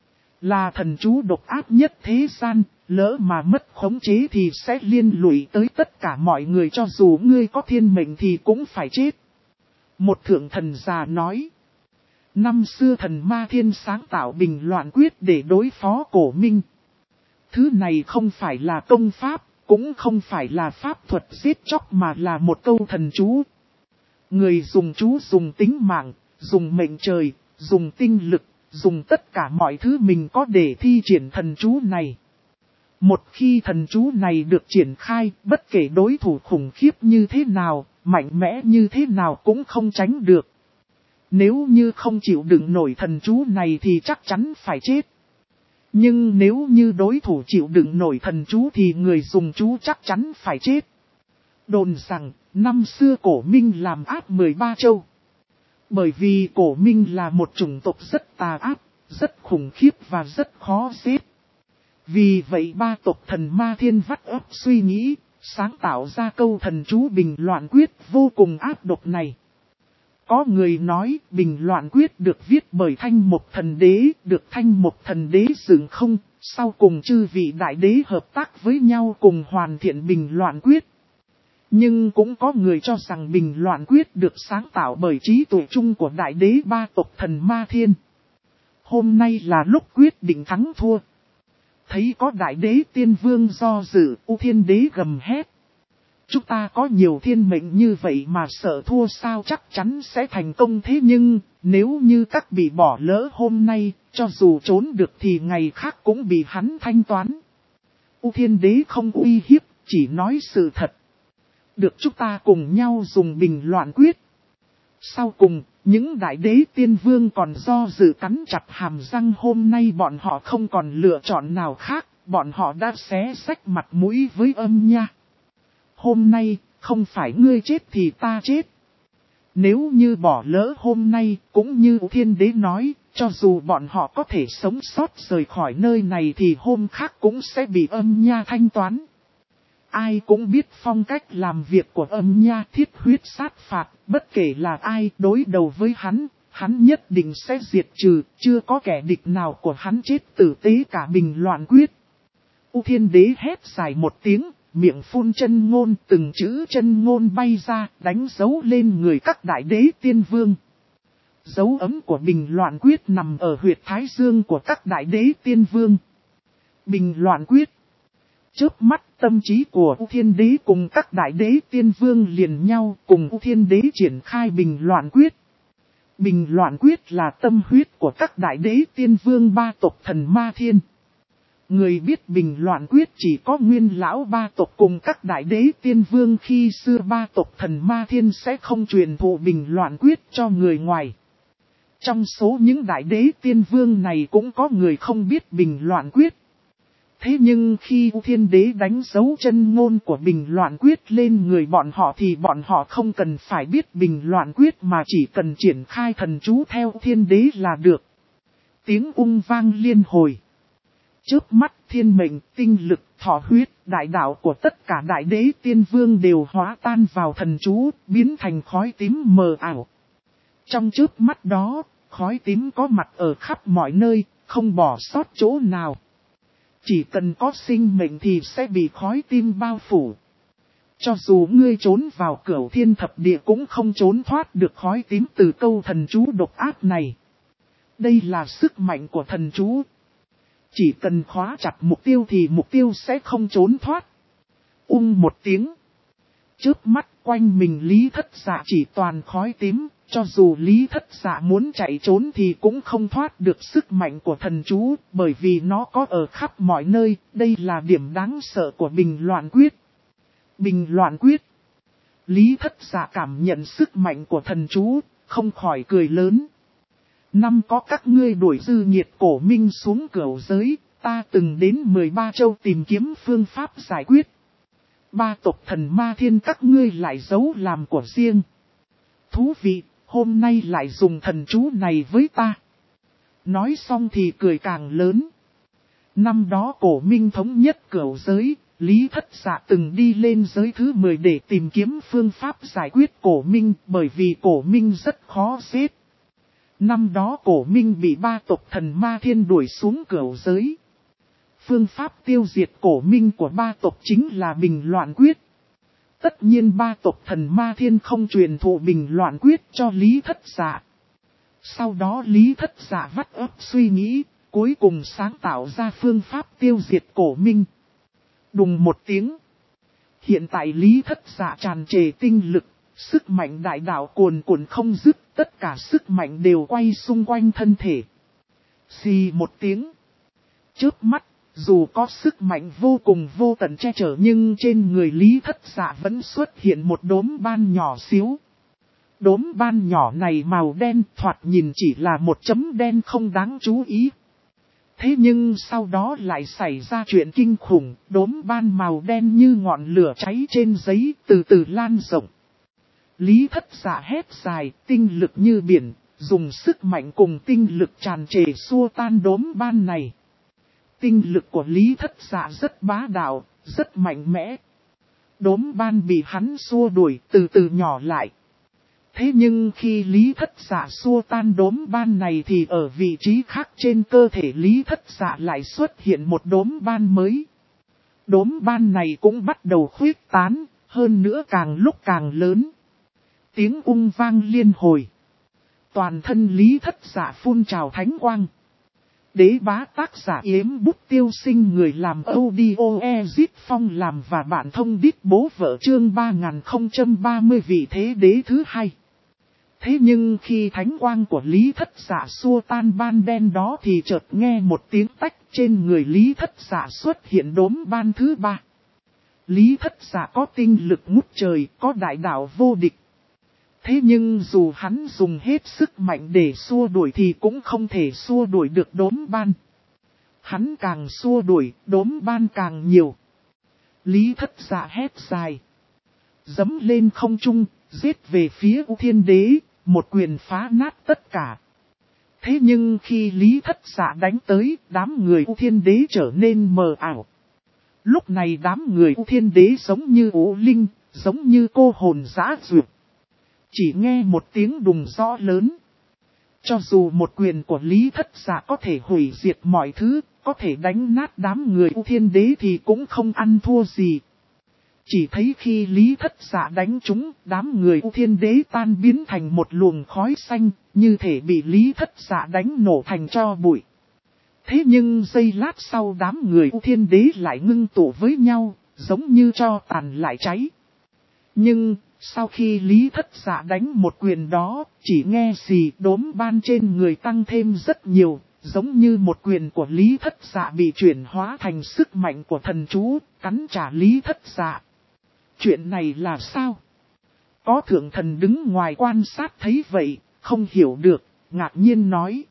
Là thần chú độc ác nhất thế gian, lỡ mà mất khống chế thì sẽ liên lụy tới tất cả mọi người, cho dù ngươi có thiên mệnh thì cũng phải chết. Một thượng thần già nói. Năm xưa thần Ma Thiên sáng tạo bình loạn quyết để đối phó Cổ Minh. Thứ này không phải là công pháp, cũng không phải là pháp thuật giết chóc mà là một câu thần chú. Người dùng chú dùng tính mạng, dùng mệnh trời, dùng tinh lực, dùng tất cả mọi thứ mình có để thi triển thần chú này. Một khi thần chú này được triển khai, bất kể đối thủ khủng khiếp như thế nào, mạnh mẽ như thế nào cũng không tránh được. Nếu như không chịu đựng nổi thần chú này thì chắc chắn phải chết. Nhưng nếu như đối thủ chịu đựng nổi thần chú thì người dùng chú chắc chắn phải chết. Đồn rằng, năm xưa Cổ Minh làm áp 13 châu. Bởi vì Cổ Minh là một chủng tộc rất tà ác, rất khủng khiếp và rất khó giết. Vì vậy ba tộc thần Ma Thiên vắt óc suy nghĩ, sáng tạo ra câu thần chú bình loạn quyết vô cùng ác độc này. Có người nói bình loạn quyết được viết bởi Thanh Mộc Thần Đế, được Thanh Mộc Thần Đế dựng không, sau cùng chư vị đại đế hợp tác với nhau cùng hoàn thiện bình loạn quyết. Nhưng cũng có người cho rằng bình loạn quyết được sáng tạo bởi trí tuệ chung của đại đế ba tộc thần Ma Thiên. Hôm nay là lúc quyết định thắng thua. Thấy có đại đế tiên vương do dự, U Thiên Đế gầm hét. Chúng ta có nhiều thiên mệnh như vậy mà sợ thua sao, chắc chắn sẽ thành công, thế nhưng nếu như các bị bỏ lỡ hôm nay, cho dù trốn được thì ngày khác cũng bị hắn thanh toán. U Thiên Đế không uy hiếp, chỉ nói sự thật. Được, chúng ta cùng nhau dùng bình loạn quyết. Sau cùng, những đại đế tiên vương còn do dự cắn chặt hàm răng, hôm nay bọn họ không còn lựa chọn nào khác, bọn họ đã xé xách mặt mũi với Âm Nha. Hôm nay, không phải ngươi chết thì ta chết. Nếu như bỏ lỡ hôm nay, cũng như Thiên Đế nói, cho dù bọn họ có thể sống sót rời khỏi nơi này thì hôm khác cũng sẽ bị Âm Nha thanh toán. Ai cũng biết phong cách làm việc của Âm Nha, thiết huyết sát phạt, bất kể là ai đối đầu với hắn nhất định sẽ diệt trừ, chưa có kẻ địch nào của hắn chết tử tế cả bình loạn quyết. U Thiên Đế hét dài một tiếng, miệng phun chân ngôn, từng chữ chân ngôn bay ra, đánh dấu lên người các đại đế tiên vương. Dấu ấm của bình loạn quyết nằm ở huyệt thái dương của các đại đế tiên vương. Bình loạn quyết. Chớp mắt tâm trí của U Thiên Đế cùng các đại đế tiên vương liền nhau, cùng U Thiên Đế triển khai bình loạn quyết. Bình loạn quyết là tâm huyết của các đại đế tiên vương ba tộc thần Ma Thiên. Người biết bình loạn quyết chỉ có nguyên lão ba tộc cùng các đại đế tiên vương, khi xưa ba tộc thần Ma Thiên sẽ không truyền thụ bình loạn quyết cho người ngoài. Trong số những đại đế tiên vương này cũng có người không biết bình loạn quyết. Thế nhưng khi U Thiên Đế đánh dấu chân ngôn của bình loạn quyết lên người bọn họ thì bọn họ không cần phải biết bình loạn quyết mà chỉ cần triển khai thần chú theo Thiên Đế là được. Tiếng ung vang liên hồi. Chớp mắt thiên mệnh, tinh lực, thọ huyết, đại đạo của tất cả đại đế tiên vương đều hóa tan vào thần chú, biến thành khói tím mờ ảo. Trong chớp mắt đó, khói tím có mặt ở khắp mọi nơi, không bỏ sót chỗ nào. Chỉ cần có sinh mệnh thì sẽ bị khói tím bao phủ. Cho dù ngươi trốn vào Cửu Thiên Thập Địa cũng không trốn thoát được khói tím từ câu thần chú độc ác này. Đây là sức mạnh của thần chú. Chỉ cần khóa chặt mục tiêu thì mục tiêu sẽ không trốn thoát. Một tiếng. Chớp mắt quanh mình Lý Thất Dạ chỉ toàn khói tím. Cho dù Lý Thất Dạ muốn chạy trốn thì cũng không thoát được sức mạnh của thần chú. Bởi vì nó có ở khắp mọi nơi. Đây là điểm đáng sợ của Bình Loạn Quyết. Bình Loạn Quyết. Lý Thất Dạ cảm nhận sức mạnh của thần chú, không khỏi cười lớn. Năm có các ngươi đuổi Dư Nhiệt Cổ Minh xuống cửu giới, ta từng đến 13 châu tìm kiếm phương pháp giải quyết. 3 tộc thần ma thiên các ngươi lại giấu làm của riêng. Thú vị, hôm nay lại dùng thần chú này với ta. Nói xong thì cười càng lớn. Năm đó Cổ Minh thống nhất cửu giới, Lý Thất Dạ từng đi lên giới thứ 10 để tìm kiếm phương pháp giải quyết Cổ Minh, bởi vì Cổ Minh rất khó giết. Năm đó Cổ Minh bị 3 tộc thần ma thiên đuổi xuống cửu giới. Phương pháp tiêu diệt Cổ Minh của 3 tộc chính là Bình Loạn Quyết. Tất nhiên 3 tộc thần ma thiên không truyền thụ Bình Loạn Quyết cho Lý Thất Dạ. Sau đó Lý Thất Dạ vắt óc suy nghĩ, cuối cùng sáng tạo ra phương pháp tiêu diệt Cổ Minh. Đùng một tiếng. Hiện tại Lý Thất Dạ tràn trề tinh lực, sức mạnh đại đạo cuồn cuộn không dứt, tất cả sức mạnh đều quay xung quanh thân thể. Xì một tiếng. Chớp mắt, dù có sức mạnh vô cùng vô tận che chở nhưng trên người Lý Thất Dạ vẫn xuất hiện một đốm ban nhỏ xíu. Đốm ban nhỏ này màu đen thoạt nhìn chỉ là một chấm đen không đáng chú ý. Thế nhưng sau đó lại xảy ra chuyện kinh khủng, đốm ban màu đen như ngọn lửa cháy trên giấy từ từ lan rộng. Lý Thất Dạ hét dài, tinh lực như biển, dùng sức mạnh cùng tinh lực tràn trề xua tan đốm ban này. Tinh lực của Lý Thất Dạ rất bá đạo, rất mạnh mẽ. Đốm ban bị hắn xua đuổi từ từ nhỏ lại. Thế nhưng khi Lý Thất Dạ xua tan đốm ban này thì ở vị trí khác trên cơ thể Lý Thất Dạ lại xuất hiện một đốm ban mới. Đốm ban này cũng bắt đầu khuếch tán, hơn nữa càng lúc càng lớn. Tiếng vang liên hồi. Toàn thân Lý Thất Dạ phun trào thánh quang. Đế bá tác giả Yếm Bút Tiêu Sinh, người làm audio Ezit Phong làm và bạn thông đít bố vợ chương 3030 vị thế đế thứ hai. Thế nhưng khi thánh quang của Lý Thất Dạ xua tan ban đen đó thì chợt nghe một tiếng tách, trên người Lý Thất Dạ xuất hiện đốm ban thứ ba. Lý Thất Dạ có tinh lực ngút trời, có đại đạo vô địch. Thế nhưng dù hắn dùng hết sức mạnh để xua đuổi thì cũng không thể xua đuổi được đốm ban. Hắn càng xua đuổi, đốm ban càng nhiều. Lý Thất Dạ hét dài. Dẫm lên không trung, giết về phía U Thiên Đế, một quyền phá nát tất cả. Thế nhưng khi Lý Thất Dạ đánh tới, đám người U Thiên Đế trở nên mờ ảo. Lúc này đám người U Thiên Đế giống như ố linh, giống như cô hồn dã duyệt. Chỉ nghe một tiếng đùng rõ lớn. Cho dù một quyền của Lý Thất Dạ có thể hủy diệt mọi thứ, có thể đánh nát đám người U Thiên Đế thì cũng không ăn thua gì. Chỉ thấy khi Lý Thất Dạ đánh chúng, đám người U Thiên Đế tan biến thành một luồng khói xanh, như thể bị Lý Thất Dạ đánh nổ thành tro bụi. Thế nhưng giây lát sau đám người U Thiên Đế lại ngưng tụ với nhau, giống như tro tàn lại cháy. Nhưng, sau khi Lý Thất Dạ đánh một quyền đó, chỉ nghe xì đốm ban trên người tăng thêm rất nhiều, giống như một quyền của Lý Thất Dạ bị chuyển hóa thành sức mạnh của thần chú, cắn trả Lý Thất Dạ. Chuyện này là sao? Có thượng thần đứng ngoài quan sát thấy vậy, không hiểu được, ngạc nhiên nói.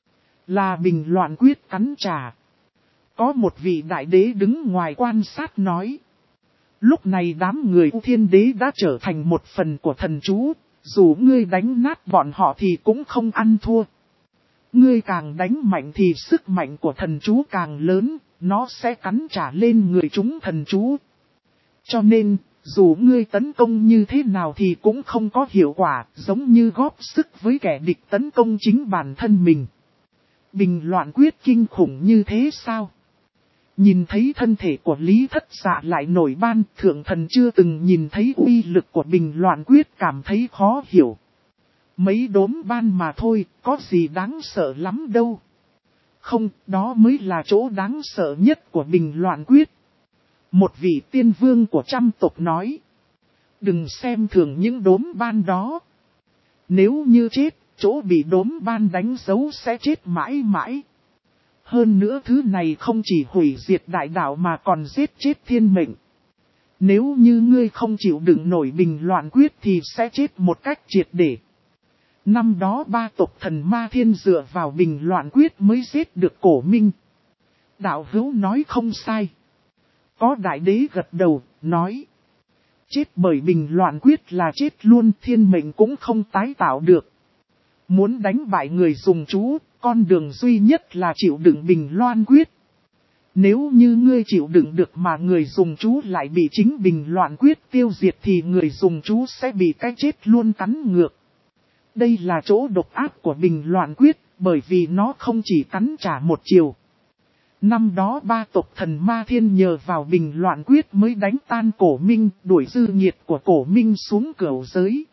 Là Bình Loạn Quyết cắn trả. Có một vị đại đế đứng ngoài quan sát nói. Lúc này đám người U Thiên Đế đã trở thành một phần của thần chú, dù ngươi đánh nát bọn họ thì cũng không ăn thua. Ngươi càng đánh mạnh thì sức mạnh của thần chú càng lớn, nó sẽ cắn trả lên người chúng thần chú. Cho nên, Dù ngươi tấn công như thế nào thì cũng không có hiệu quả, giống như góp sức với kẻ địch tấn công chính bản thân mình. Bình loạn quyết kinh khủng như thế sao? Nhìn thấy thân thể của Lý Thất Dạ lại nổi ban, thượng thần chưa từng nhìn thấy uy lực của bình loạn quyết, cảm thấy khó hiểu. Mấy đốm ban mà thôi, có gì đáng sợ lắm đâu. Không, đó mới là chỗ đáng sợ nhất của bình loạn quyết. Một vị tiên vương của trăm tộc nói. Đừng xem thường những đốm ban đó. Nếu như chết, chỗ bị đốm ban đánh dấu sẽ chết mãi mãi. Hơn nữa thứ này không chỉ hủy diệt đại đạo mà còn giết chết thiên mệnh. Nếu như ngươi không chịu đựng nổi bình loạn quyết thì sẽ chết một cách triệt để. Năm đó ba tộc thần Ma Thiên dựa vào bình loạn quyết mới giết được Cổ Minh. Đạo hữu nói không sai. Có đại đế gật đầu, nói. Chết bởi bình loạn quyết là chết luôn, thiên mệnh cũng không tái tạo được. Muốn đánh bại người dùng chú, con đường duy nhất là chịu đựng bình loan quyết. Nếu như ngươi chịu đựng được mà người dùng chú lại bị chính bình loạn quyết tiêu diệt thì người dùng chú sẽ bị cái chết luôn cắn ngược. Đây là chỗ độc ác của bình loạn quyết, bởi vì nó không chỉ cắn trả một chiều. Năm đó ba tộc thần Ma Thiên nhờ vào bình loạn quyết mới đánh tan Cổ Minh, đuổi dư nhiệt của Cổ Minh xuống cửu giới.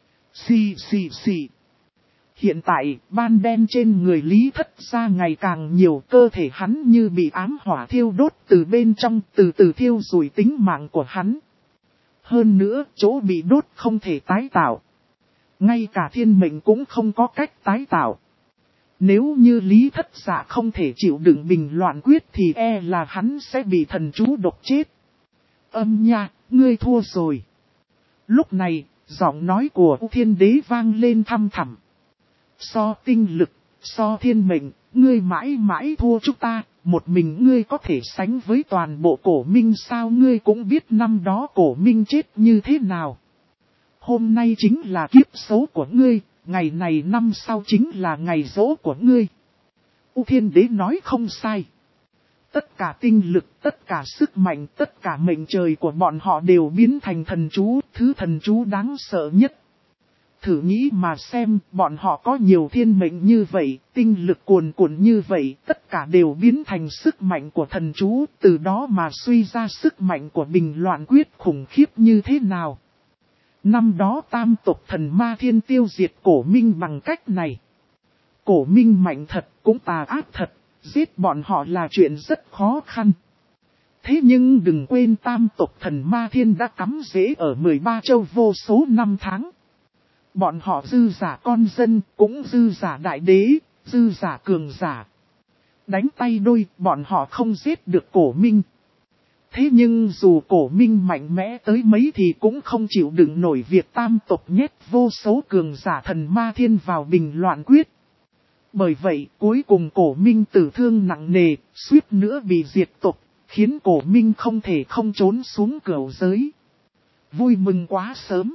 Xì. Hiện tại, ban đen trên người Lý Thất Gia ngày càng nhiều, cơ thể hắn như bị ám hỏa thiêu đốt từ bên trong, từ từ thiêu rủi tính mạng của hắn. Hơn nữa, chỗ bị đốt không thể tái tạo. Ngay cả thiên mệnh cũng không có cách tái tạo. Nếu như Lý Thất Dạ không thể chịu đựng bình loạn quyết thì là hắn sẽ bị thần chú độc chết. Âm nha, ngươi thua rồi. Lúc này, giọng nói của Thiên Đế vang lên thăm thẳm. So tinh lực, so thiên mệnh, ngươi mãi mãi thua chúng ta, một mình ngươi có thể sánh với toàn bộ Cổ Minh sao? Ngươi cũng biết năm đó Cổ Minh chết như thế nào. Hôm nay chính là kiếp xấu của ngươi, ngày này năm sau chính là ngày giỗ của ngươi. Thiên Đế nói không sai. Tất cả tinh lực, tất cả sức mạnh, tất cả mệnh trời của bọn họ đều biến thành thần chú, thứ thần chú đáng sợ nhất. Thử nghĩ mà xem, bọn họ có nhiều thiên mệnh như vậy, tinh lực cuồn cuộn như vậy, tất cả đều biến thành sức mạnh của thần chú, từ đó mà suy ra sức mạnh của bình loạn quyết khủng khiếp như thế nào. Năm đó tam tộc thần Ma Thiên tiêu diệt Cổ Minh bằng cách này. Cổ Minh mạnh thật, cũng tà ác thật, giết bọn họ là chuyện rất khó khăn. Thế nhưng đừng quên tam tộc thần Ma Thiên đã cắm rễ ở 13 châu vô số năm tháng. Bọn họ dư giả con dân, cũng dư giả đại đế, dư giả cường giả. Đánh tay đôi, bọn họ không giết được Cổ Minh. Thế nhưng dù Cổ Minh mạnh mẽ tới mấy thì cũng không chịu đựng nổi việc tam tộc nhét vô số cường giả thần Ma Thiên vào bình loạn quyết. Bởi vậy cuối cùng Cổ Minh tử thương nặng nề, suýt nữa bị diệt tộc, khiến Cổ Minh không thể không trốn xuống cửu giới. Vui mừng quá sớm.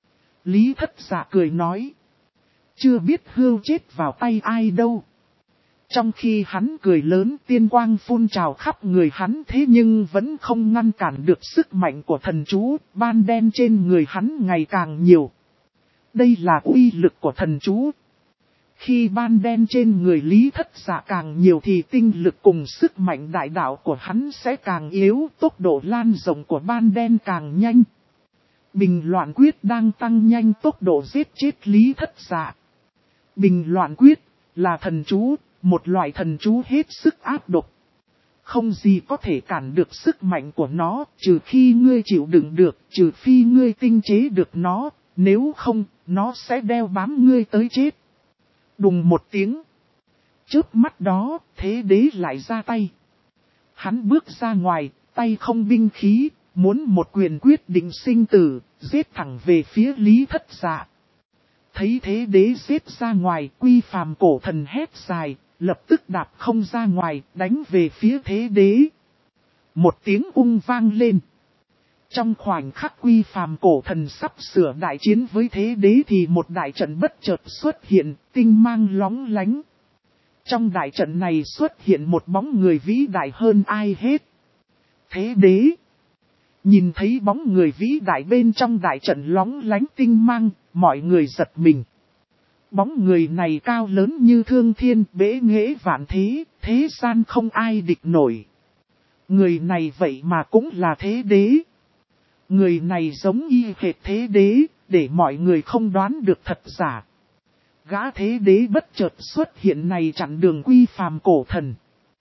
Lý Thất Dạ cười nói. Chưa biết hươu chết vào tay ai đâu. Trong khi hắn cười lớn, tiên quang phun trào khắp người hắn, thế nhưng vẫn không ngăn cản được sức mạnh của thần chú, ban đen trên người hắn ngày càng nhiều. Đây là uy lực của thần chú. Khi ban đen trên người Lý Thất Dạ càng nhiều thì tinh lực cùng sức mạnh đại đạo của hắn sẽ càng yếu, tốc độ lan rộng của ban đen càng nhanh. Bình loạn quyết đang tăng nhanh tốc độ giết chết Lý Thất Dạ. Bình loạn quyết là thần chú, một loại thần chú hết sức ác độc. Không gì có thể cản được sức mạnh của nó, trừ khi ngươi chịu đựng được, trừ phi ngươi tinh chế được nó, nếu không, nó sẽ đeo bám ngươi tới chết. Đùng một tiếng. Chớp mắt đó, Thế Đế lại ra tay. Hắn bước ra ngoài, tay không binh khí, muốn một quyền quyết định sinh tử, giết thẳng về phía Lý Thất Dạ. Thấy Thế Đế giết ra ngoài, Quy Phàm cổ thần hét dài, lập tức đạp không ra ngoài, đánh về phía Thế Đế. Một tiếng ung vang lên. Trong khoảnh khắc Quy Phàm cổ thần sắp sửa đại chiến với Thế Đế thì một đại trận bất chợt xuất hiện, tinh mang lóng lánh. Trong đại trận này xuất hiện một bóng người vĩ đại hơn ai hết. Thế Đế. Nhìn thấy bóng người vĩ đại bên trong đại trận lóng lánh tinh mang, mọi người giật mình. Bóng người này cao lớn như thương thiên, bế nghệ vạn thế, thế gian không ai địch nổi. Người này vậy mà cũng là thế đế. Người này giống y hệt thế đế, để mọi người không đoán được thật giả. Gã thế đế bất chợt xuất hiện này chặn đường Quy Phàm cổ thần.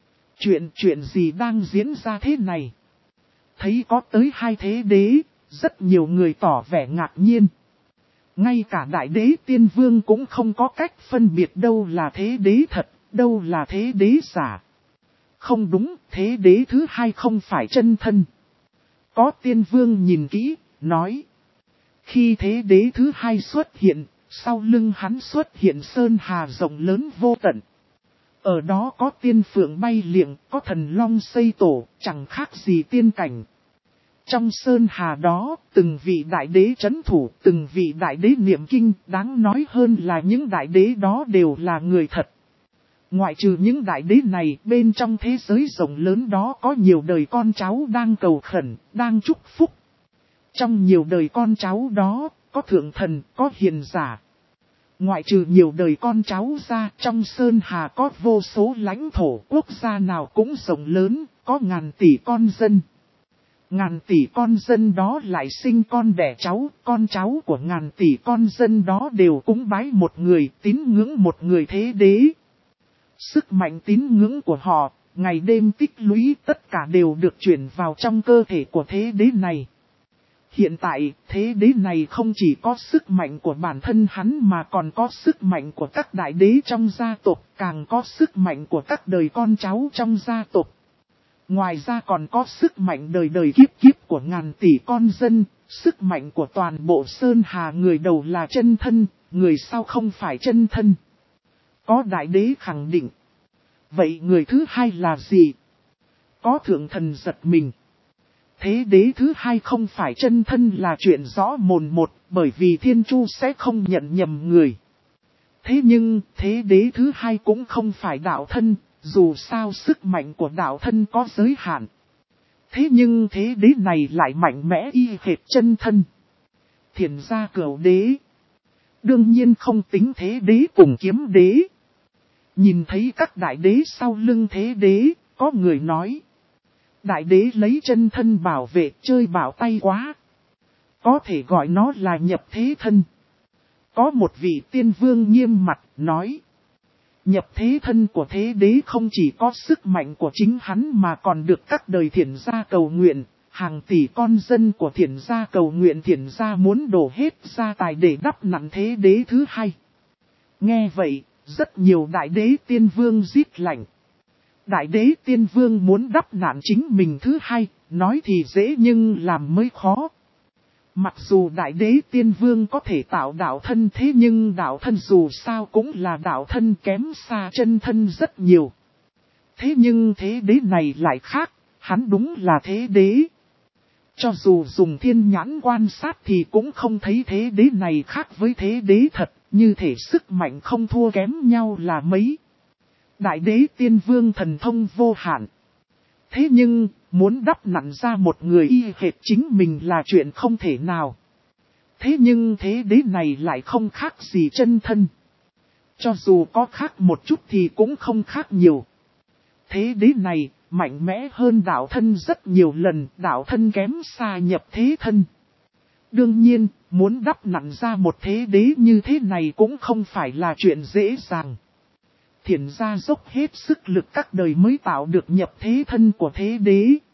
Chuyện gì đang diễn ra thế này? Thấy có tới 2 thế đế, rất nhiều người tỏ vẻ ngạc nhiên. Ngay cả đại đế tiên vương cũng không có cách phân biệt đâu là thế đế thật, đâu là thế đế giả. Không đúng, thế đế thứ 2 không phải chân thân. Có tiên vương nhìn kỹ, nói. Khi thế đế thứ 2 xuất hiện, sau lưng hắn xuất hiện sơn hà rộng lớn vô tận. Ở đó có tiên phượng bay liệng, có thần long xây tổ, chẳng khác gì tiên cảnh. Trong sơn hà đó, từng vị đại đế trấn thủ, từng vị đại đế niệm kinh, đáng nói hơn là những đại đế đó đều là người thật. Ngoại trừ những đại đế này, bên trong thế giới rộng lớn đó có nhiều đời con cháu đang cầu khẩn, đang chúc phúc. Trong nhiều đời con cháu đó, có thượng thần, có hiền giả. Ngoại trừ nhiều đời con cháu ra, trong sơn hà có vô số lãnh thổ, quốc gia nào cũng rộng lớn, có ngàn tỷ con dân. Ngàn tỷ con dân đó lại sinh con đẻ cháu, con cháu của ngàn tỷ con dân đó đều cúng bái một người, tín ngưỡng một người thế đế. Sức mạnh tín ngưỡng của họ, ngày đêm tích lũy tất cả đều được chuyển vào trong cơ thể của thế đế này. Hiện tại, thế đế này không chỉ có sức mạnh của bản thân hắn mà còn có sức mạnh của các đại đế trong gia tộc, càng có sức mạnh của các đời con cháu trong gia tộc. Ngoài ra còn có sức mạnh đời đời kiếp kiếp của ngàn tỷ con dân, sức mạnh của toàn bộ sơn hà, người đầu là chân thân, người sau không phải chân thân. Có đại đế khẳng định. Vậy người thứ 2 là gì? Có thượng thần giật mình. Thế đế thứ 2 không phải chân thân là chuyện rõ mồn một, bởi vì Thiên Chu sẽ không nhận nhầm người. Thế nhưng, thế đế thứ 2 cũng không phải đạo thân, dù sao sức mạnh của đạo thân có giới hạn. Thế nhưng thế đế này lại mạnh mẽ y hệt chân thân. Thiền gia Cửu đế. Đương nhiên không tính thế đế cùng kiếm đế. Nhìn thấy các đại đế sau lưng thế đế, có người nói. Đại đế lấy chân thân bảo vệ, chơi bảo tay quá. Có thể gọi nó là nhập thế thân. Có một vị tiên vương nghiêm mặt, nói. Nhập thế thân của thế đế không chỉ có sức mạnh của chính hắn mà còn được các đời thiền gia cầu nguyện. Hàng tỷ con dân của thiền gia cầu nguyện, thiền gia muốn đổ hết gia tài để đắp nặn thế đế thứ 2. Nghe vậy, rất nhiều đại đế tiên vương rít lạnh. Đại đế tiên vương muốn đắp nặn chính mình thứ 2, nói thì dễ nhưng làm mới khó. Mặc dù đại đế tiên vương có thể tạo đạo thân, thế nhưng đạo thân dù sao cũng là đạo thân, kém xa chân thân rất nhiều. Thế nhưng thế đế này lại khác, hắn đúng là thế đế. Cho dù dùng thiên nhãn quan sát thì cũng không thấy thế đế này khác với thế đế thật, như thể sức mạnh không thua kém nhau là mấy. Đại đế tiên vương thần thông vô hạn. Thế nhưng, muốn đắp nặn ra một người y hệt chính mình là chuyện không thể nào. Thế nhưng thế đế này lại không khác gì chân thân. Cho dù có khác một chút thì cũng không khác nhiều. Thế đế này mạnh mẽ hơn đạo thân rất nhiều lần, đạo thân kém xa nhập thế thân. Đương nhiên, muốn đắp nặn ra một thế đế như thế này cũng không phải là chuyện dễ dàng. Thiền gia dốc hết sức lực các đời mới tạo được nhập thế thân của thế đế.